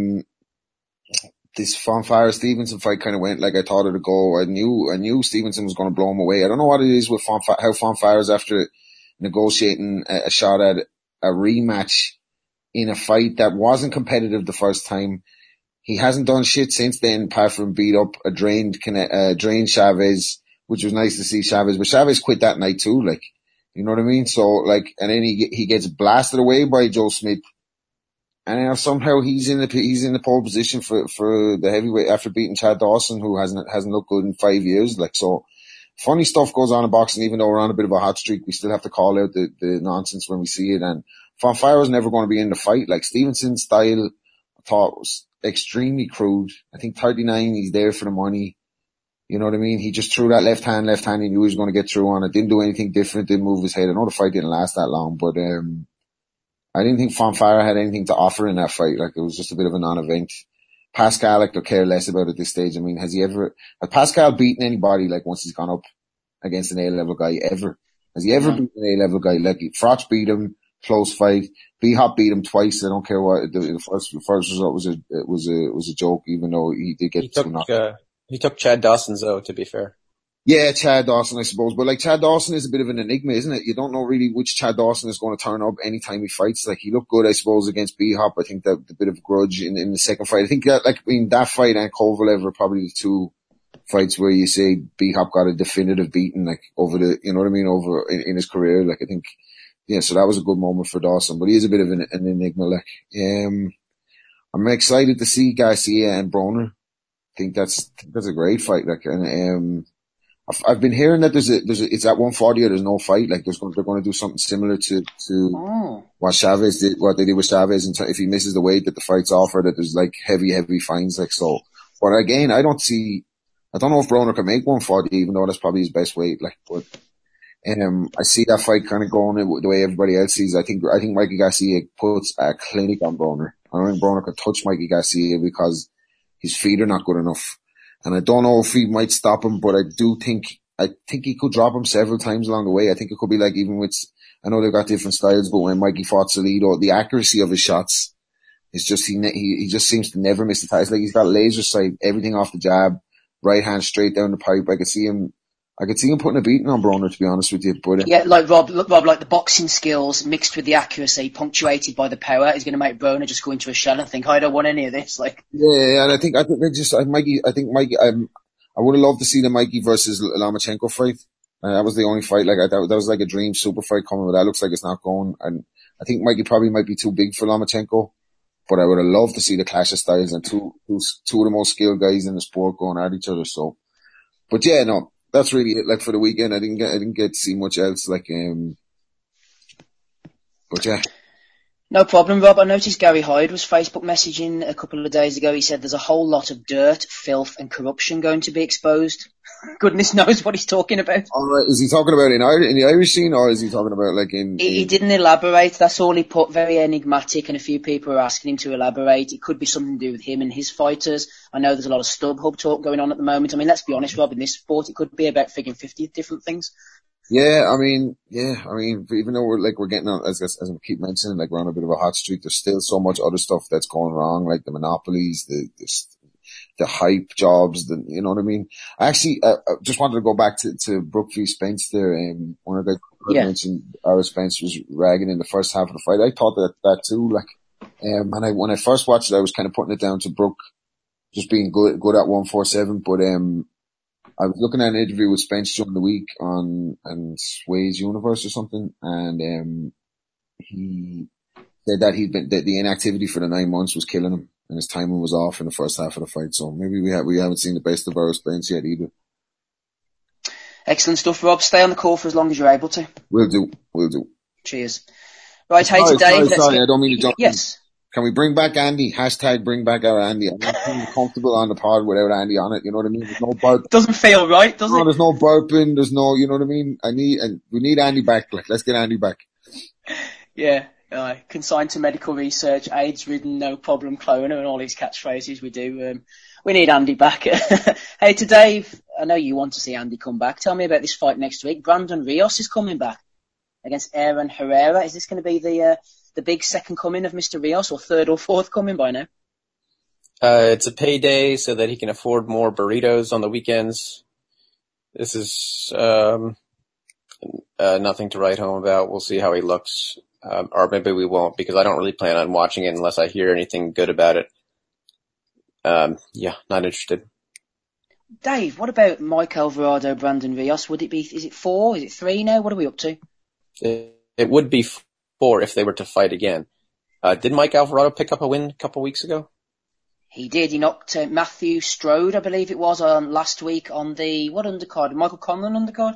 this Fonfara Stevenson fight kind of went like I thought it would go. I knew Stevenson was going to blow him away. I don't know what it is with how Fonfara's after negotiating a shot at a rematch in a fight that wasn't competitive the first time. He hasn't done shit since then, apart from beat up a drained Chavez, which was nice to see Chavez, but Chavez quit that night too, like. You know what I mean? So, and then he gets blasted away by Joe Smith. And somehow he's in the pole position for the heavyweight after beating Chad Dawson, who hasn't looked good in 5 years. So funny stuff goes on in boxing, even though we're on a bit of a hot streak, we still have to call out the nonsense when we see it. And Fonfara was never going to be in the fight. Like, Stevenson's style, I thought, was extremely crude. I think 39, he's there for the money. You know what I mean? He just threw that left hand, he knew he was going to get through on it. Didn't do anything different, didn't move his head. I know the fight didn't last that long, but I didn't think Fonfara had anything to offer in that fight. Like, it was just a bit of a non-event. Pascal, I could care less about at this stage. I mean, has Pascal beaten anybody, like, once he's gone up against an A-level guy, ever? Has he ever beaten an A-level guy? Like, Froch beat him, close fight. B-Hop beat him twice. I don't care what, the first result was a joke, even though he did get two knockouts. He took Chad Dawson's though, to be fair. Yeah, Chad Dawson, I suppose. But, like, Chad Dawson is a bit of an enigma, isn't it? You don't know really which Chad Dawson is going to turn up anytime he fights. Like, he looked good, I suppose, against B-Hop. I think that the bit of grudge in the second fight. I think that, that fight and Kovalev are probably the two fights where you say B-Hop got a definitive beating, like, over the, you know what I mean, over in his career. Like, I think, yeah, so that was a good moment for Dawson, but he is a bit of an enigma. Like, I'm excited to see Garcia and Broner. I think that's a great fight. Like, and, I've been hearing that it's at 140 or there's no fight. Like, they're going to do something similar to what Chavez did, what they did with Chavez. And if he misses the weight that the fight's offer, that there's like heavy fines. Like, so, but again, I don't know if Broner can make 140, even though that's probably his best weight. Like, but, I see that fight kind of going the way everybody else sees. I think Mikey Garcia puts a clinic on Broner. I don't think Broner can touch Mikey Garcia because his feet are not good enough. And I don't know if he might stop him, but I think he could drop him several times along the way. I think it could be like even with, I know they've got different styles, but when Mikey fought Salido, the accuracy of his shots is just, he just seems to never miss the target. It's like he's got laser sight, everything off the jab, right hand straight down the pipe. I could see him putting a beating on Broner, to be honest with you. But yeah, like Rob, like the boxing skills mixed with the accuracy, punctuated by the power, is going to make Broner just go into a shell and think, I don't want any of this. Like, yeah, and I think Mikey. I would have loved to see the Mikey versus Lomachenko fight. That was the only fight. Like, that was like a dream super fight coming, but that looks like it's not going. And I think Mikey probably might be too big for Lomachenko. But I would have loved to see the clash of styles and two of the most skilled guys in the sport going at each other. So, but yeah, no. That's really it. Like, for the weekend, I didn't get to see much else. Like, but yeah. No problem, Rob. I noticed Gary Hyde was Facebook messaging a couple of days ago. He said there's a whole lot of dirt, filth and corruption going to be exposed. Goodness knows what he's talking about. All right. Is he talking about in the Irish scene, or is he talking about like in... He didn't elaborate. That's all he put. Very enigmatic, and a few people are asking him to elaborate. It could be something to do with him and his fighters. I know there's a lot of StubHub talk going on at the moment. I mean, let's be honest, Rob, in this sport, it could be about figuring 50 different things. Yeah, I mean, even though we're getting on, as I keep mentioning, like, we're on a bit of a hot streak, there's still so much other stuff that's going wrong, like the monopolies, the hype jobs, you know what I mean? I actually, just wanted to go back to Brook v. Spence there, and one of the guys mentioned Errol Spence was ragging in the first half of the fight. I thought that too, like, and when I first watched it, I was kind of putting it down to Brook just being good at 147, but, I was looking at an interview with Spence during the week on Sway's Universe or something, and he said that the inactivity for the 9 months was killing him, and his timing was off in the first half of the fight. So maybe we haven't seen the best of Errol Spence yet either. Excellent stuff, Rob. Stay on the call for as long as you're able to. Will do. Cheers. Right, hey, today. Sorry, I don't mean to jump. Yes. Can we bring back Andy? # bring back our Andy. I'm not feeling comfortable on the pod without Andy on it. You know what I mean? There's no burp. Doesn't feel right, does it? There's no burping. There's no, you know what I mean? We need Andy back. Like, let's get Andy back. Yeah. Consigned to medical research, AIDS ridden, no problem cloner, and all these catchphrases we do. We need Andy back. Hey, to Dave, I know you want to see Andy come back. Tell me about this fight next week. Brandon Rios is coming back against Aaron Herrera. Is this going to be the big second coming of Mr. Rios, or third or fourth coming by now? It's a payday so that he can afford more burritos on the weekends. This is nothing to write home about. We'll see how he looks. Or maybe we won't, because I don't really plan on watching it unless I hear anything good about it. Yeah, not interested. Dave, what about Mike Alvarado, Brandon Rios? Is it 4? Is it 3 now? What are we up to? It would be 4 if they were to fight again. Did Mike Alvarado pick up a win a couple weeks ago? He did. He knocked Matthew Strode, I believe it was, last week on what undercard? Michael Conlan undercard?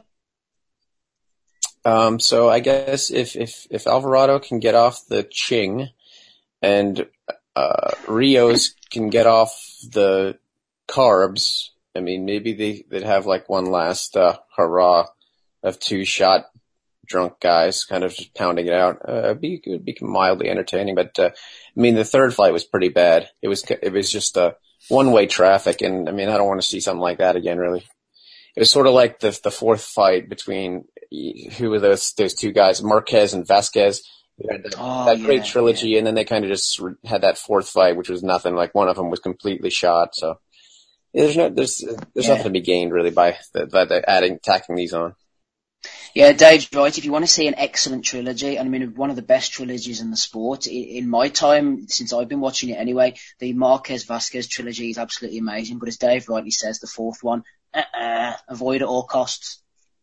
So I guess if Alvarado can get off the ching and Rios can get off the carbs, I mean, maybe they'd have like one last hurrah of 2 shot drunk guys kind of just pounding it out. It'd be mildly entertaining, but I mean, the third fight was pretty bad. It was just one-way traffic, and I mean, I don't want to see something like that again, really. It was sort of like the fourth fight between, who were those 2 guys, Marquez and Vasquez. They had that great trilogy, and then they kind of just had that fourth fight, which was nothing. Like, one of them was completely shot, so there's nothing to be gained really by tacking these on. Yeah, Dave's right. If you want to see an excellent trilogy, and I mean, one of the best trilogies in the sport, in my time, since I've been watching it anyway, the Marquez-Vasquez trilogy is absolutely amazing. But as Dave rightly says, the fourth one, avoid at all costs.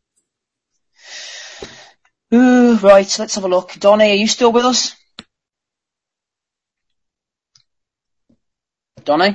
Ooh, right, let's have a look. Donnie, are you still with us? Donnie?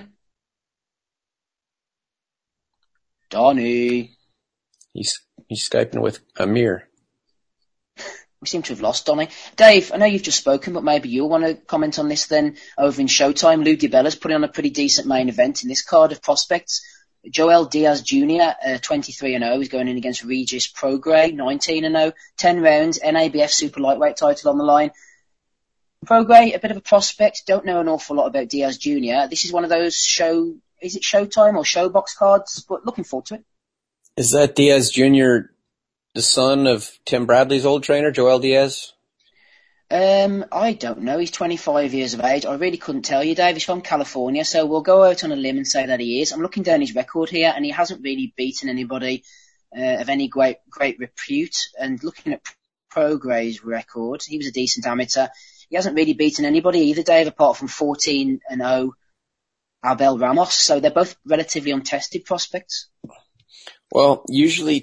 Donnie? He's Skyping with Amir. We seem to have lost Donnie. Dave, I know you've just spoken, but maybe you'll want to comment on this then. Over in Showtime, Lou DiBella's putting on a pretty decent main event in this card of prospects. Joel Diaz Jr., 23-0, is going in against Regis Prograis, 19-0, 10 rounds, NABF Super Lightweight title on the line. Prograis, a bit of a prospect, don't know an awful lot about Diaz Jr. This is one of those is it Showtime or Showbox cards, but looking forward to it. Is that Diaz Jr. the son of Tim Bradley's old trainer, Joel Diaz? I don't know. He's 25 years of age. I really couldn't tell you, Dave. He's from California, so we'll go out on a limb and say that he is. I'm looking down his record here, and he hasn't really beaten anybody of any great repute. And looking at Prograis' record, he was a decent amateur. He hasn't really beaten anybody either, Dave, apart from 14-0 Abel Ramos. So they're both relatively untested prospects. Well, usually,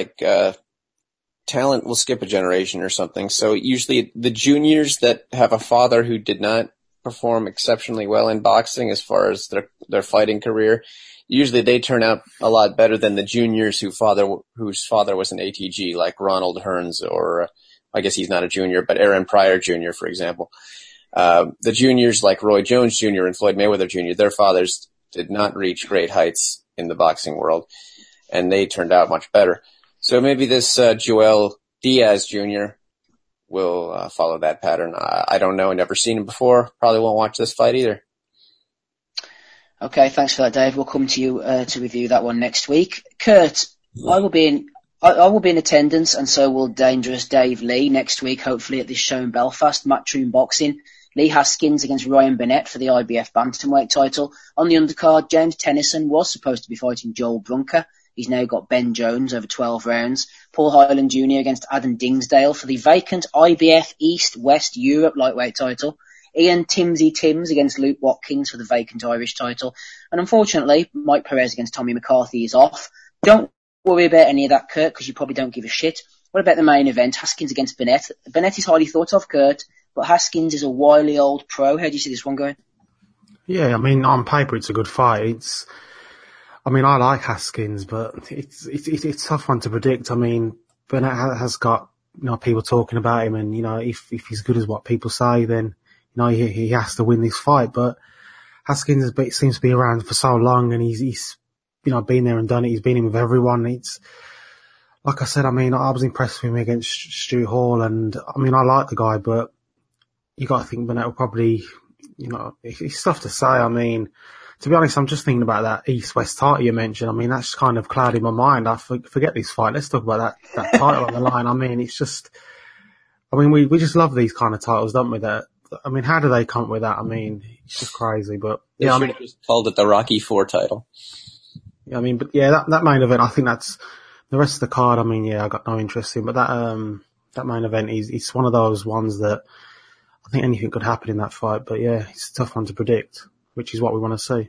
talent will skip a generation or something. So usually the juniors that have a father who did not perform exceptionally well in boxing as far as their fighting career, usually they turn out a lot better than the juniors whose father was an ATG, like Ronald Hearns, or I guess he's not a junior, but Aaron Pryor Jr., for example. The juniors like Roy Jones Jr. and Floyd Mayweather Jr., their fathers did not reach great heights in the boxing world, and they turned out much better. So maybe this Joel Diaz Jr. will follow that pattern. I don't know. I've never seen him before. Probably won't watch this fight either. Okay, thanks for that, Dave. We'll come to you to review that one next week. Kurt, I will be in attendance, and so will Dangerous Dave Lee next week, hopefully at this show in Belfast, Matchroom Boxing. Lee Haskins against Ryan Burnett for the IBF Bantamweight title. On the undercard, James Tennyson was supposed to be fighting Joel Brunker. He's now got Ben Jones over 12 rounds. Paul Hyland Jr. against Adam Dingsdale for the vacant IBF East-West Europe lightweight title. Ian Timsy Timms against Luke Watkins for the vacant Irish title. And unfortunately, Mike Perez against Tommy McCarthy is off. Don't worry about any of that, Kurt, because you probably don't give a shit. What about the main event? Haskins against Burnett. Burnett is highly thought of, Kurt, but Haskins is a wily old pro. How do you see this one going? Yeah, I mean, on paper it's a good fight. I like Haskins, but it's a tough one to predict. I mean, Burnett has got, people talking about him, and, if he's good as what people say, then, he has to win this fight. But Haskins seems to be around for so long, and he's been there and done it. He's been in with everyone. It's, like I said, I was impressed with him against Stu Hall, and, I like the guy, but you got to think Burnett will probably, it's tough to say. To be honest, I'm just thinking about that East-West title you mentioned. That's kind of clouded my mind. I forget this fight. Let's talk about that title on the line. It's just, we just love these kind of titles, don't we? How do they come up with that? It's just crazy, but yeah, they just called it the Rocky IV title. Yeah, that main event, I think that's the rest of the card. I got no interest in, but that main event it's one of those ones that I think anything could happen in that fight, but yeah, it's a tough one to predict, which is what we want to see.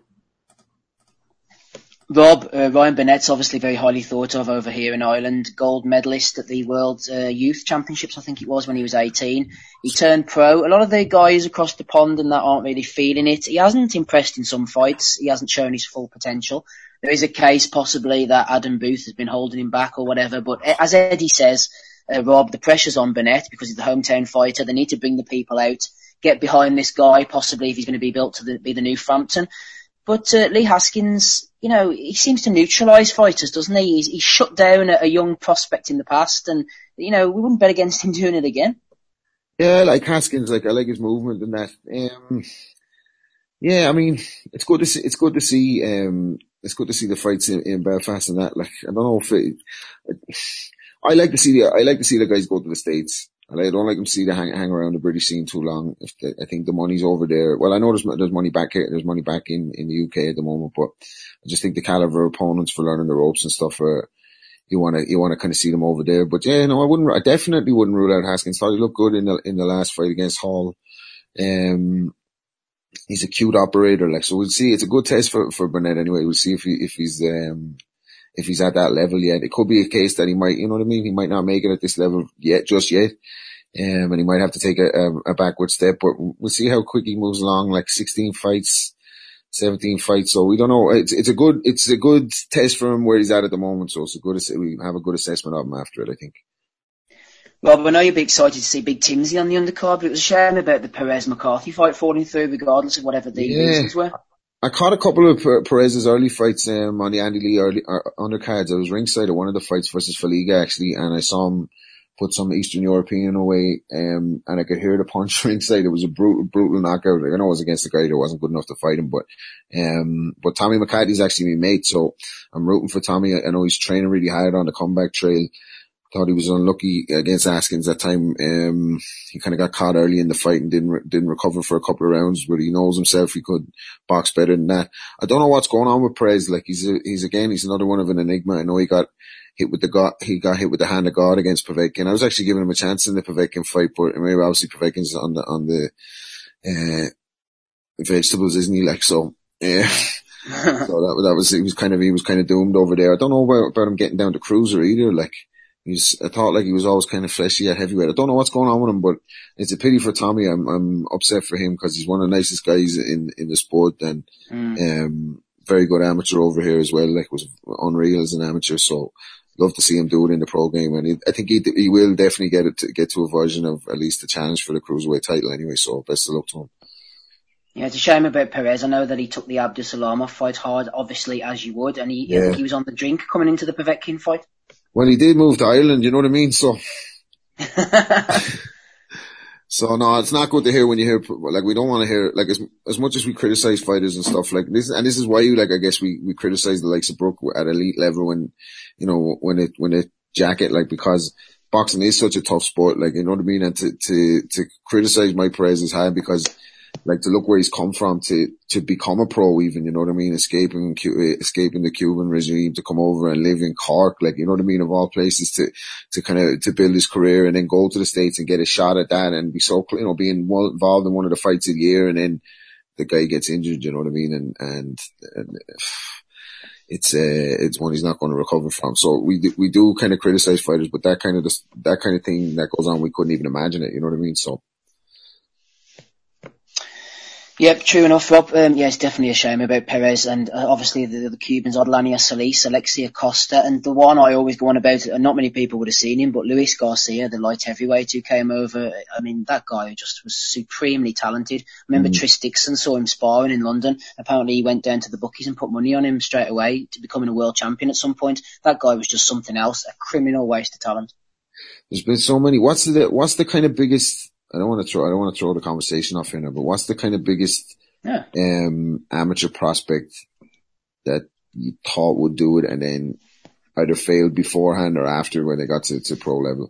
Rob, Ryan Burnett's obviously very highly thought of over here in Ireland. Gold medalist at the World Youth Championships, I think it was, when he was 18. He turned pro. A lot of the guys across the pond and that aren't really feeling it. He hasn't impressed in some fights. He hasn't shown his full potential. There is a case possibly that Adam Booth has been holding him back or whatever, but as Eddie says, Rob, the pressure's on Burnett because he's the hometown fighter. They need to bring the people out, get behind this guy, possibly if he's going to be built to be the new Frampton. But Lee Haskins, he seems to neutralise fighters, doesn't he? He's shut down a young prospect in the past, and, we wouldn't bet against him doing it again. Yeah, I like Haskins, I like his movement and that. It's good to see the fights in Belfast and that. I don't know if I like to see the guys go to the States. I don't like them to see the hang around the British scene too long. I think the money's over there. Well, I know there's money back here. There's money back in the UK at the moment, but I just think the caliber of opponents for learning the ropes and stuff, you want to kind of see them over there. But yeah, no, I definitely wouldn't rule out Haskins. Thought he looked good in the last fight against Hall. He's a cute operator, so we'll see. It's a good test for Burnett anyway. We'll see if he's if he's at that level yet. It could be a case that he might, you know what I mean? He might not make it at this level just yet. And he might have to take a backward step, but we'll see how quick he moves along, like 16 fights, 17 fights. So we don't know. It's a good test for him where he's at the moment. So we have a good assessment of him after it, I think. Rob, I know you'll be excited to see Big Timsy on the undercard, but it was a shame about the Perez-McCarthy fight falling through regardless of whatever the reasons were. I caught a couple of Perez's early fights on the Andy Lee undercards. I was ringside at one of the fights versus Faliga, actually, and I saw him put some Eastern European away, and I could hear the punch ringside. It was a brutal knockout. Like, I know it was against a guy that wasn't good enough to fight him, but Tommy McCarthy's actually my mate, so I'm rooting for Tommy. I know he's training really hard on the comeback trail. Thought he was unlucky against Askins that time. He kind of got caught early in the fight and didn't recover for a couple of rounds, but he knows himself he could box better than that. I don't know what's going on with Perez. Like, he's another one of an enigma. I know he got hit with the hand of God against Povetkin. I was actually giving him a chance in the Povetkin fight, but maybe obviously Povetkin's on the vegetables, isn't he? Like, so, yeah. So he was kind of doomed over there. I don't know about him getting down to cruiser either. Like, I thought like he was always kind of fleshy at heavyweight. I don't know what's going on with him, but it's a pity for Tommy. I'm upset for him because he's one of the nicest guys in the sport, and very good amateur over here as well. Like, was unreal as an amateur. So love to see him do it in the pro game, and I think he will definitely get to a version of at least a challenge for the cruiserweight title anyway. So best of luck to him. Yeah, it's a shame about Perez. I know that he took the Abdusalamov fight hard, obviously, as you would, and I think he was on the drink coming into the Povetkin fight. Well, he did move to Ireland, you know what I mean? So, so no, it's not good to hear when you hear, like, we don't want to hear, like, as much as we criticize fighters and stuff like this, and this is why I guess we criticize the likes of Brook at elite level when, you know, when it jacket, like, because boxing is such a tough sport, like, you know what I mean? And to criticize Mike Perez is hard because, like, to look where he's come from to become a pro even, you know what I mean? Escaping the Cuban regime to come over and live in Cork, like, you know what I mean? Of all places to build his career and then go to the States and get a shot at that and be so, you know, being involved in one of the fights of the year and then the guy gets injured, you know what I mean? And it's one he's not going to recover from. So we do kind of criticize fighters, but that kind of thing that goes on, we couldn't even imagine it, you know what I mean? So. Yep, true enough, Rob. Yeah, it's definitely a shame about Perez and obviously the Cubans, Odlania Solis, Alexia Costa, and the one I always go on about, and not many people would have seen him, but Luis Garcia, the light heavyweight who came over. I mean, that guy just was supremely talented. I remember Tris Dixon saw him sparring in London. Apparently he went down to the bookies and put money on him straight away to becoming a world champion at some point. That guy was just something else, a criminal waste of talent. There's been so many. What's the kind of biggest, I don't want to throw the conversation off here now, but what's the kind of biggest amateur prospect that you thought would do it and then either failed beforehand or after when they got to pro level?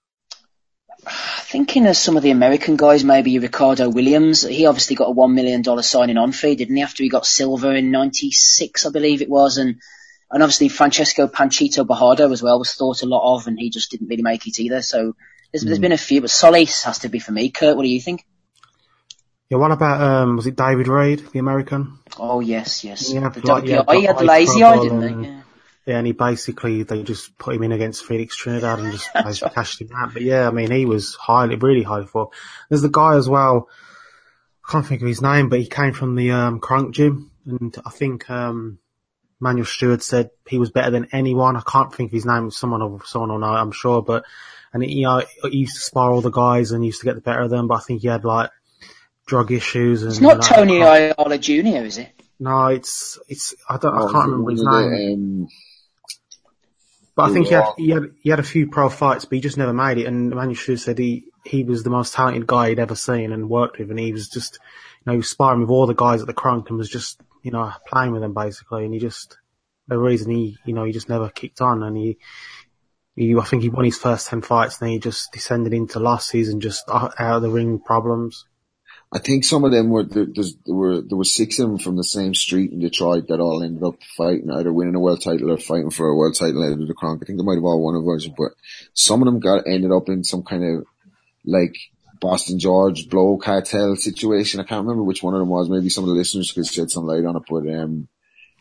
Thinking of some of the American guys, maybe Ricardo Williams. He obviously got a $1 million signing on fee, didn't he? After he got silver in '96, I believe it was, and obviously Francesco Panchito Bajado as well was thought a lot of, and he just didn't really make it either. So. There's been a few, but Solis has to be for me. Kurt, what do you think? Yeah, what about, was it David Reid, the American? Oh, yes. He had the lazy eye, didn't he? Yeah, and they just put him in against Felix Trinidad and just basically cashed him out. But yeah, I mean, he was really highly thought. There's the guy as well, I can't think of his name, but he came from the Crunk gym, and I think Manuel Stewart said he was better than anyone. I can't think of his name, someone will know, I'm sure, but and he used to spar all the guys and used to get the better of them, but I think he had like drug issues. And, it's not Tony Ayala Jr., is it? No, I can't remember his name. But I think he had a few pro fights, but he just never made it. And Emmanuel Stewart said he was the most talented guy he'd ever seen and worked with, and he was just, he was sparring with all the guys at the Crunk and was just, playing with them basically. And the reason he just never kicked on, and I think he won his first 10 fights, and then he just descended into losses and just out of the ring problems. I think some of them there were 6 of them from the same street in Detroit that all ended up fighting, either winning a world title or fighting for a world title out of the Crunk. I think they might have all won a version, but some of them ended up in some kind of like Boston George blow cartel situation. I can't remember which one of them was. Maybe some of the listeners could shed some light on it, but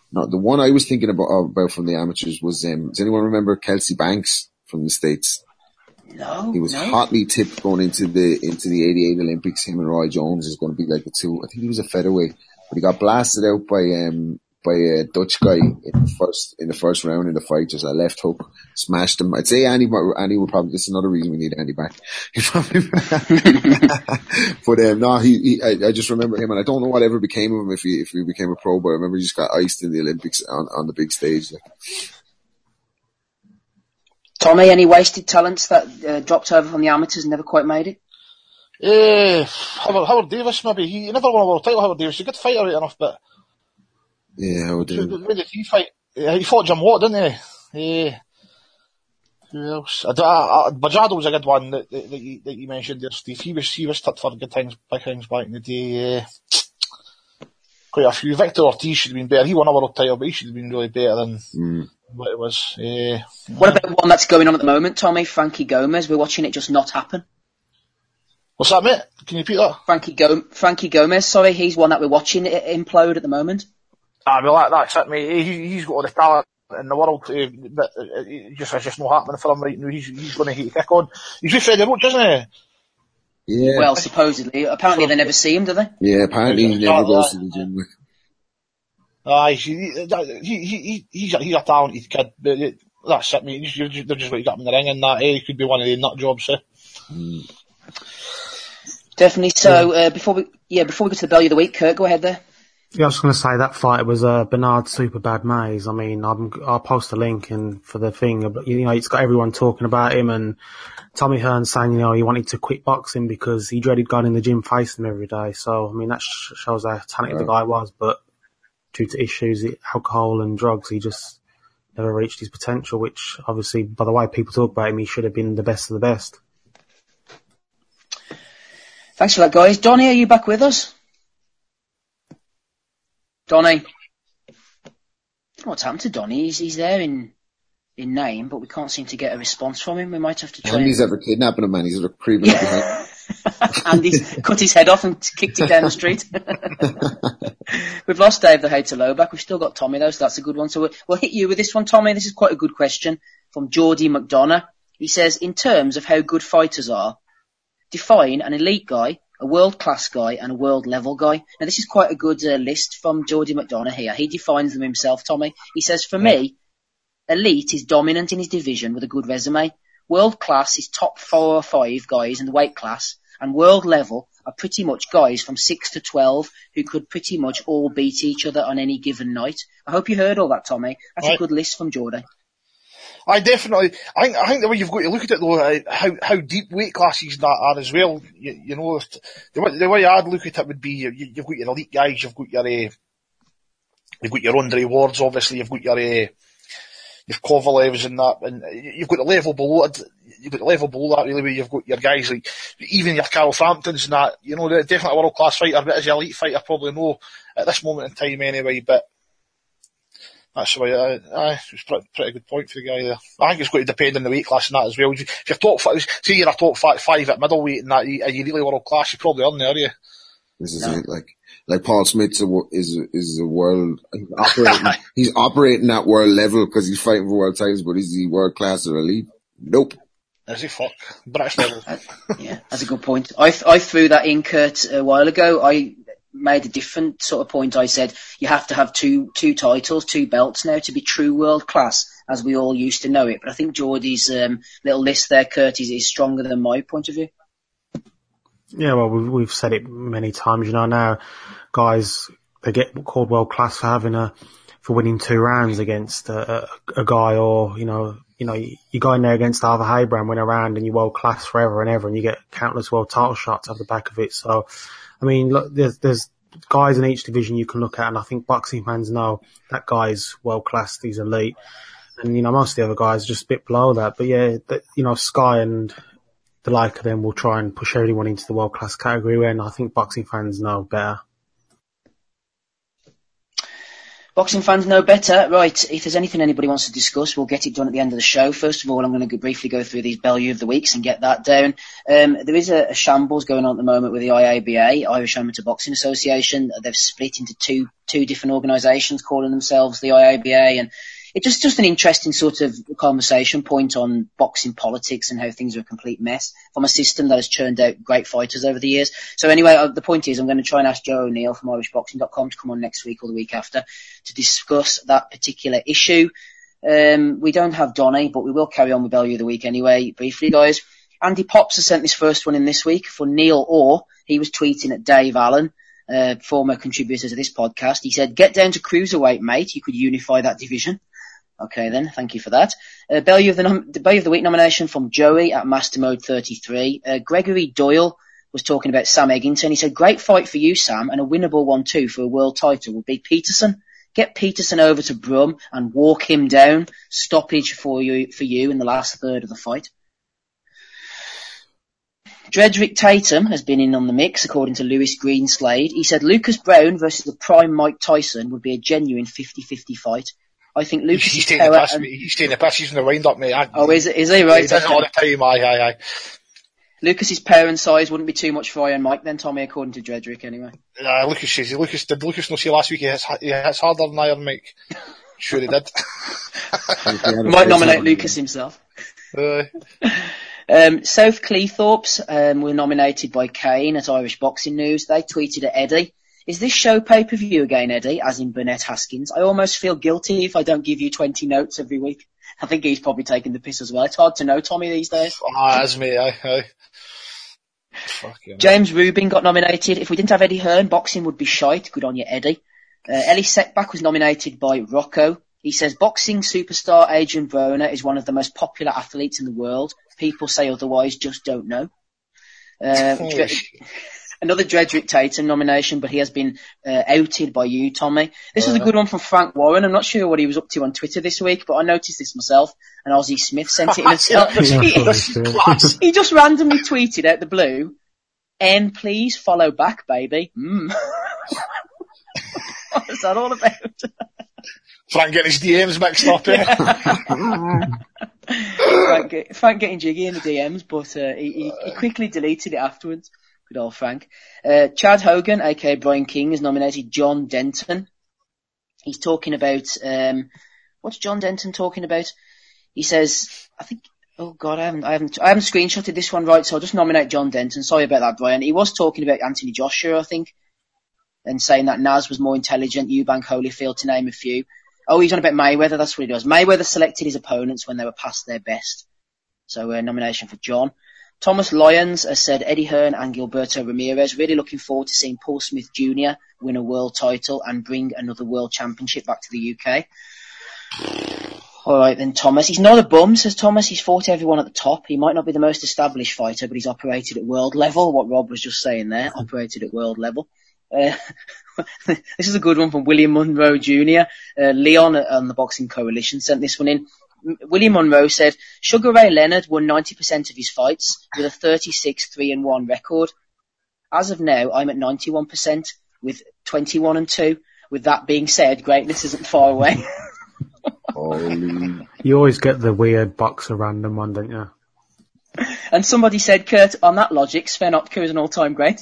No, the one I was thinking about from the amateurs was, does anyone remember Kelsey Banks from the States? No. He was hotly tipped going into the 88 Olympics. Him and Roy Jones is going to be like the two. I think he was a featherweight, but he got blasted out by a Dutch guy in the first round in the fight. Just a left hook, smashed him. I'd say Andy would probably, this is another reason we need Andy back. But, no, I just remember him, and I don't know whatever became of him if he became a pro, but I remember he just got iced in the Olympics on the big stage. Like. Tommy, any wasted talents that dropped over from the amateurs and never quite made it? Howard Davis, maybe. He never won a world title, Howard Davis. He's a good fighter, right enough, but... Yeah, Howard Davis. Where did he fight? He fought Jim Watt, didn't he? Who else? Bajado was a good one that you mentioned there, Steve. He was tipped for good things, big things back in the day. Quite a few. Victor Ortiz should have been better. He won a world title, but he should have been really better than... what it was. What about one that's going on at the moment, Tommy? Frankie Gomez. We're watching it just not happen. What's that, mate? Can you repeat that? Frankie Gomez, sorry, he's one that we're watching it implode at the moment. Well, that's it, mate. He's got all the talent in the world, but it's just not happening for him right now. He's going to hit a kick on. He's with Freddie Roach, isn't he? Yeah. Well, supposedly. Apparently they never see him, do they? Yeah, apparently he never goes to the gym. He's a talented kid, but that's it, mate. They're just going to get him in the ring and that. He could be one of the nut jobs, Definitely. So, before we go to the Belly of the Week, Kurt, go ahead there. Yeah, I was going to say that fight was Bernard Superbad Mays. I mean, I'll post a link and for the thing, but it's got everyone talking about him, and Tommy Hearn saying, he wanted to quit boxing because he dreaded going in the gym facing him every day. So, I mean, that shows how talented the guy was, but due to issues, alcohol and drugs, he just never reached his potential, which obviously, by the way people talk about him, he should have been the best of the best. Thanks for that, guys. Donnie, are you back with us? Donnie? What's happened to Donnie? He's there in name, but we can't seem to get a response from him. We might have to try. Andy's ever kidnapping him, man. He's ever creeping up behind. Andy's cut his head off and kicked it down the street. We've lost Dave the Hater Low back. We've still got Tommy though, so that's a good one. So we'll hit you with this one, Tommy. This is quite a good question from Geordie McDonough. He says, in terms of how good fighters are, define an elite guy, a world-class guy, and a world-level guy. Now, this is quite a good list from Geordie McDonough here. He defines them himself, Tommy. He says, for me, elite is dominant in his division with a good resume. World-class is top 4 or 5 guys in the weight class. And world-level are pretty much guys from 6 to 12 who could pretty much all beat each other on any given night. I hope you heard all that, Tommy. That's a good list from Geordie. I think the way you've got to look at it though, how deep weight classes that are as well. The way I'd look at it would be you've got your elite guys, you've got your Andre Wards, obviously, you've got your Kovalevs and that, and you've got the level below it. You've got the level below that really, where you've got your guys like even your Carl Framptons and that. They're definitely a world class fighter, but as an elite fighter, probably no at this moment in time anyway. But that's the way. It's a pretty good point for the guy there. I think it's going to depend on the weight class and that as well. If you're say you're a top 5 at middleweight and that, are you really world class? You probably aren't, are you? This is it. Like Paul Smith is a world. He's operating at world level because he's fighting for world titles, but is he world class or elite? Nope. Is he fuck? British level. Yeah, that's a good point. I threw that in, Kurt, a while ago. I made a different sort of point. I said you have to have two titles, 2 belts now to be true world class, as we all used to know it. But I think Geordie's little list there, Kurt, is stronger than my point of view. Yeah, well, we've said it many times. Now guys, they get called world class for winning 2 rounds against a guy, or you go in there against Arthur Abraham, win a round, and you're world class forever and ever, and you get countless world title shots off the back of it. So, I mean, look, there's guys in each division you can look at, and I think boxing fans know that guy's world class, he's elite, and most of the other guys are just a bit below that. But yeah, Sky and the like of them will try and push everyone into the world class category, when I think boxing fans know better. Boxing fans know better. Right, if there's anything anybody wants to discuss, we'll get it done at the end of the show. First of all, I'm going to briefly go through these Bellew of the Weeks and get that down. There is a shambles going on at the moment with the IABA, Irish Amateur Boxing Association. They've split into two different organisations calling themselves the IABA, and it's just an interesting sort of conversation point on boxing politics and how things are a complete mess from a system that has churned out great fighters over the years. So anyway, the point is I'm going to try and ask Joe O'Neill from irishboxing.com to come on next week or the week after to discuss that particular issue. We don't have Donny, but we will carry on with Bellew of the Week anyway, briefly, guys. Andy Pops has sent this first one in this week for Neil Orr. He was tweeting at Dave Allen, former contributor to this podcast. He said, "Get down to cruiserweight, mate. You could unify that division." Okay then, thank you for that. Bellew of the Week nomination from Joey at Mastermode 33. Gregory Doyle was talking about Sam Eggington. He said, "Great fight for you, Sam, and a winnable one too for a world title would be Peterson. Get Peterson over to Brum and walk him down. Stoppage for you in the last third of the fight." Dredrick Tatum has been in on the mix, according to Lewis Greenslade. He said, "Lucas Brown versus the prime Mike Tyson would be a genuine 50-50 fight. I think Lucas He's taking the piss, mate. He's taking the piss. He's in the wind up, mate. Is he right? He does it all the time. Aye. Lucas's power and size wouldn't be too much for Iron Mike then, Tommy, according to Dredrick, anyway. Did Lucas not say last week he hits harder than Iron Mike? Sure he did. Might nominate Lucas himself. South Cleethorpes were nominated by Kane at Irish Boxing News. They tweeted at Eddie, "Is this show pay-per-view again, Eddie?" As in Burnett Haskins. "I almost feel guilty if I don't give you 20 notes every week." I think he's probably taking the piss as well. It's hard to know Tommy these days. That's me, aye. James Rubin got nominated. "If we didn't have Eddie Hearn, boxing would be shite." Good on you, Eddie. Ellie Setback was nominated by Rocco. He says, "Boxing superstar Adrian Broner is one of the most popular athletes in the world. People say otherwise, just don't know." Another Dredrick Tatum nomination, but he has been outed by you, Tommy. This was a good one from Frank Warren. I'm not sure what he was up to on Twitter this week, but I noticed this myself, and Ozzie Smith sent it in himself. He just randomly tweeted out the blue, "And please follow back, baby." What is that all about? Frank getting his DMs mixed up here. Frank getting jiggy in the DMs, but he quickly deleted it afterwards. Good old Frank. Chad Hogan, aka Brian King, has nominated John Denton. He's talking about, what's John Denton talking about? He says, I haven't screenshotted this one right, so I'll just nominate John Denton. Sorry about that, Brian. He was talking about Anthony Joshua, I think, and saying that Naz was more intelligent, Eubank Holyfield, to name a few. Oh, he's on about Mayweather, that's what he does. Mayweather selected his opponents when they were past their best. So a nomination for John. Thomas Lyons has said Eddie Hearn and Gilberto Ramirez. Really looking forward to seeing Paul Smith Jr. win a world title and bring another world championship back to the UK. All right then, Thomas. He's not a bum, says Thomas. He's fought everyone at the top. He might not be the most established fighter, but he's operated at world level. What Rob was just saying there, operated at world level. This is a good one from William Monroe Jr. Leon on the Boxing Coalition sent this one in. William Monroe said, "Sugar Ray Leonard won 90% of his fights with a 36-3-1 record. As of now, I'm at 91% with 21-2. With that being said, greatness isn't far away." You always get the weird boxer random one, don't you? And somebody said, "Kurt, on that logic, Sven Otka is an all-time great."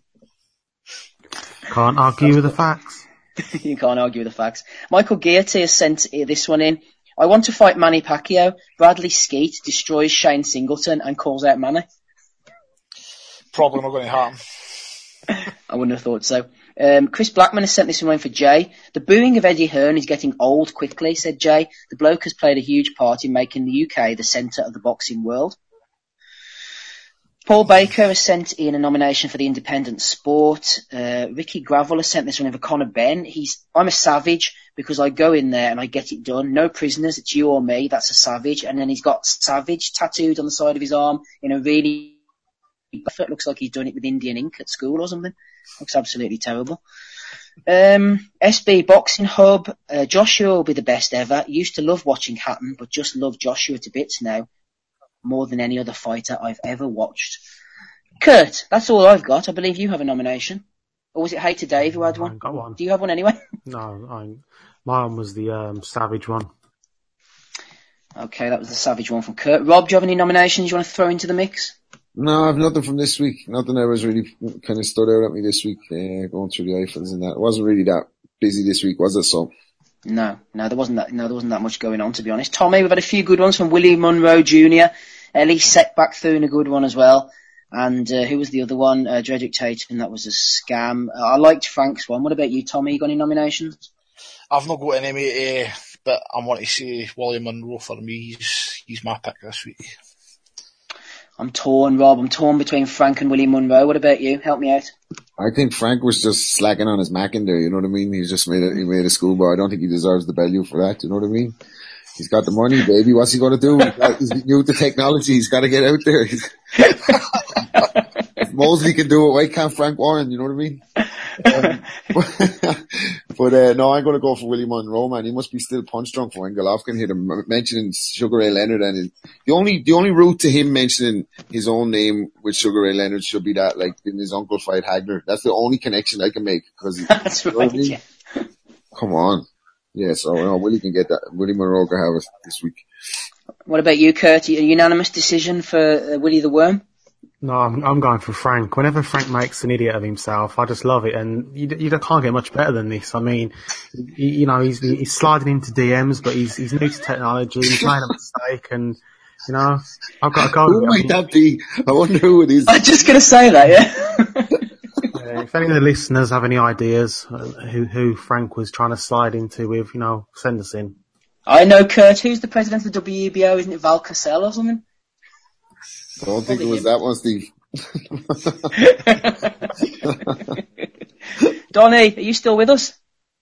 Can't argue with the facts. You can't argue with the facts. Michael Gearty has sent this one in. "I want to fight Manny Pacquiao. Bradley Skeet destroys Shane Singleton and calls out Manny." Probably not going to happen. I wouldn't have thought so. Chris Blackman has sent this one for Jay. "The booing of Eddie Hearn is getting old quickly," said Jay. "The bloke has played a huge part in making the UK the centre of the boxing world." Paul Baker has sent in a nomination for the Independent Sport. Ricky Gravel has sent this one in for Conor Benn. "I'm a savage because I go in there and I get it done. No prisoners, it's you or me. That's a savage." And then he's got savage tattooed on the side of his arm in a really... It looks like he's done it with Indian ink at school or something. Looks absolutely terrible. SB Boxing Hub. "Joshua will be the best ever. Used to love watching Hatton, but just love Joshua to bits now. More than any other fighter I've ever watched." Kurt, that's all I've got. I believe you have a nomination. Or was it Hater Dave who had one? I got one. Do you have one anyway? No, Mine was the Savage one. Okay, that was the Savage one from Kurt. Rob, do you have any nominations you want to throw into the mix? No, I've nothing from this week. Nothing that was really kind of stood out at me this week, going through the iPhones and that. It wasn't really that busy this week, was it? So. No, there wasn't that much going on, to be honest. Tommy, we've had a few good ones from Willie Munro Jr. Ellie Setback threw in a good one as well. And, who was the other one? Dredrick Tatum, that was a scam. I liked Frank's one. What about you, Tommy? You got any nominations? I've not got any, mate, but I want to say Willie Munro for me. He's my pick this week. I'm torn, Rob. I'm torn between Frank and Willie Munro. What about you? Help me out. I think Frank was just slacking on his Mac in there, you know what I mean? He made a schoolboy. I don't think he deserves the value for that, you know what I mean? He's got the money, baby. What's he gonna do? He's new with the technology. He's gotta get out there. If Mosley can do it, why can't Frank Warren? You know what I mean? No, I'm gonna go for Willie Munro, man. He must be still punch drunk for when Golovkin hit him, mentioning Sugar Ray Leonard, and the only route to him mentioning his own name with Sugar Ray Leonard should be that, like, in his uncle fight Hagner. That's the only connection I can make, because that's right, yeah. Come on. Yeah, so Willie can get that. Willie Munro can have it this week. What about you, Kurt? A unanimous decision for Willie the Worm? No, I'm going for Frank. Whenever Frank makes an idiot of himself, I just love it, and you can't get much better than this. I mean, he's sliding into DMs, but he's new to technology. He's made a mistake, and I've got to go. Who might that be? I wonder who it is. I'm just going to say that, yeah. If any of the listeners have any ideas who Frank was trying to slide into with, send us in. I know, Kurt. Who's the president of the WBO? Isn't it Val Cassell or something? I don't think it was that one, Steve. Donnie, are you still with us?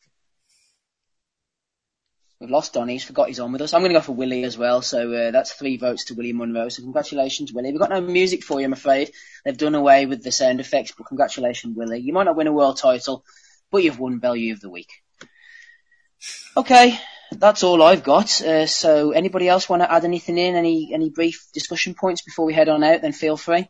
We've lost Donnie. He's forgot he's on with us. I'm going to go for Willie as well. So that's 3 votes to Willie Munro. So congratulations, Willie. We've got no music for you, I'm afraid. They've done away with the sound effects, but congratulations, Willie. You might not win a world title, but you've won Bellew of the Week. Okay, that's all I've got. So anybody else want to add anything in? Any brief discussion points before we head on out? Then feel free.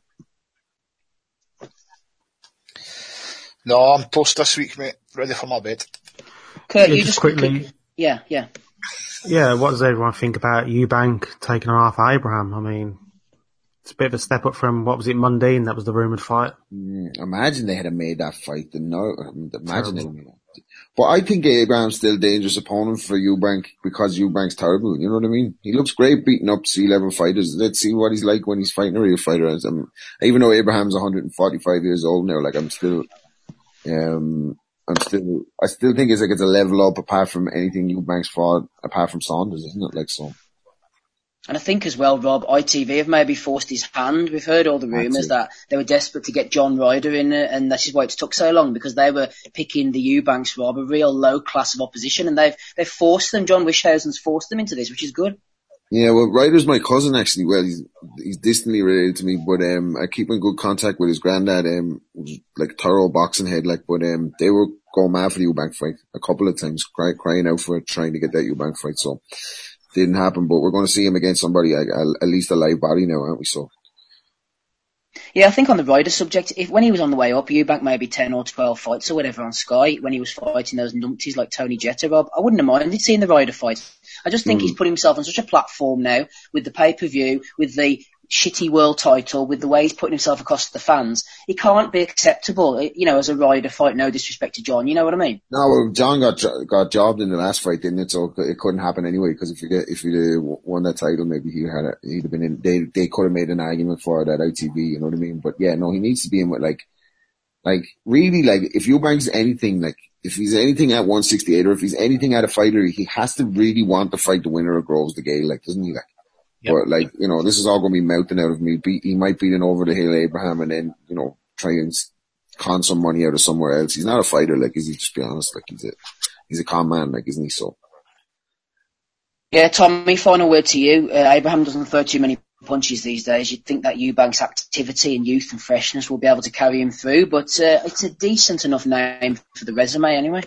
No, I'm toast this week, mate. Ready for my bed. Kurt, yeah, you just quickly. Yeah. Yeah, what does everyone think about Eubank taking on Arthur Abraham? I mean, it's a bit of a step up from, what was it, Mundine? That was the rumoured fight. Imagine they had made that fight. But I think Abraham's still a dangerous opponent for Eubank because Eubank's terrible. You know what I mean? He looks great beating up C-level fighters. Let's see what he's like when he's fighting a real fighter. Even though Abraham's 145 years old now, like I still think it's a level up apart from anything Eubank's fought, apart from Saunders, isn't it? Like so. And I think as well, Rob, ITV have maybe forced his hand. We've heard all the rumours that they were desperate to get John Ryder in, and this is why it took so long, because they were picking the Eubanks, Rob, a real low class of opposition, and they've forced them. John Wishausen's forced them into this, which is good. Yeah, well, Ryder's my cousin actually. Well, he's distantly related to me, but I keep in good contact with his granddad. Like thorough boxing head, like. But they were going mad for the Eubank fight a couple of times, crying out for it, trying to get that Eubank fight. So didn't happen. But we're going to see him against somebody at least a live body now, aren't we? So. Yeah, I think on the Ryder subject, when he was on the way up, Eubank maybe 10 or 12 fights or whatever on Sky, when he was fighting those numpties like Tony Jetta, Rob, I wouldn't have minded seeing the Ryder fight. I just think he's put himself on such a platform now, with the pay-per-view, with the shitty world title, with the way he's putting himself across to the fans. It can't be acceptable, as a Ryder fight, no disrespect to John, you know what I mean? No, well, John got jobbed in the last fight, didn't it? So it couldn't happen anyway, because if he'd won that title, maybe he'd have been in, they could have made an argument for it at ITV, you know what I mean? But yeah, no, he needs to be in with really, if Eubank's anything, if he's anything at 168 or if he's anything at a fighter, he has to really want to fight the winner of Groves the Gale, doesn't he? Yep. But this is all going to be melting out of me. He might beat an over the hill Abraham and then, try and con some money out of somewhere else. He's not a fighter, is he? Just be honest, he's a calm man, isn't he? So. Yeah, Tommy, final word to you. Abraham doesn't throw too many punches these days. You'd think that Eubank's activity and youth and freshness will be able to carry him through, but it's a decent enough name for the resume anyway.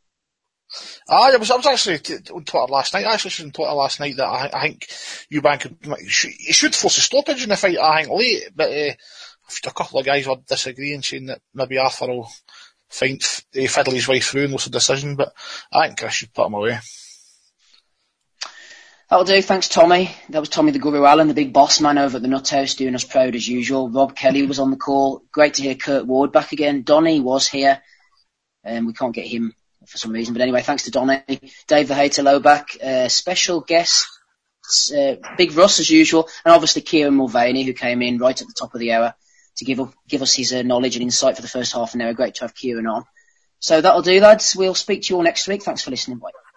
I was actually on Twitter last night. I actually said on Twitter last night that I think Eubank he should force a stoppage in the fight, I think, late, but a couple of guys were disagreeing, saying that maybe Arthur will fiddle his way through and lost a decision, but I think Chris should put him away. That'll do. Thanks, Tommy. That was Tommy the Guru Allen, the big boss man over at the Nut House, doing us proud as usual. Rob Kelly was on the call. Great to hear Kurt Ward back again. Donny was here. We can't get him for some reason. But anyway, thanks to Donny. Dave the Hater Low back. Special guest, Big Russ as usual. And obviously Kieran Mulvaney, who came in right at the top of the hour to give us his knowledge and insight for the first half an hour. Great to have Kieran on. So that'll do, lads. We'll speak to you all next week. Thanks for listening. Bye.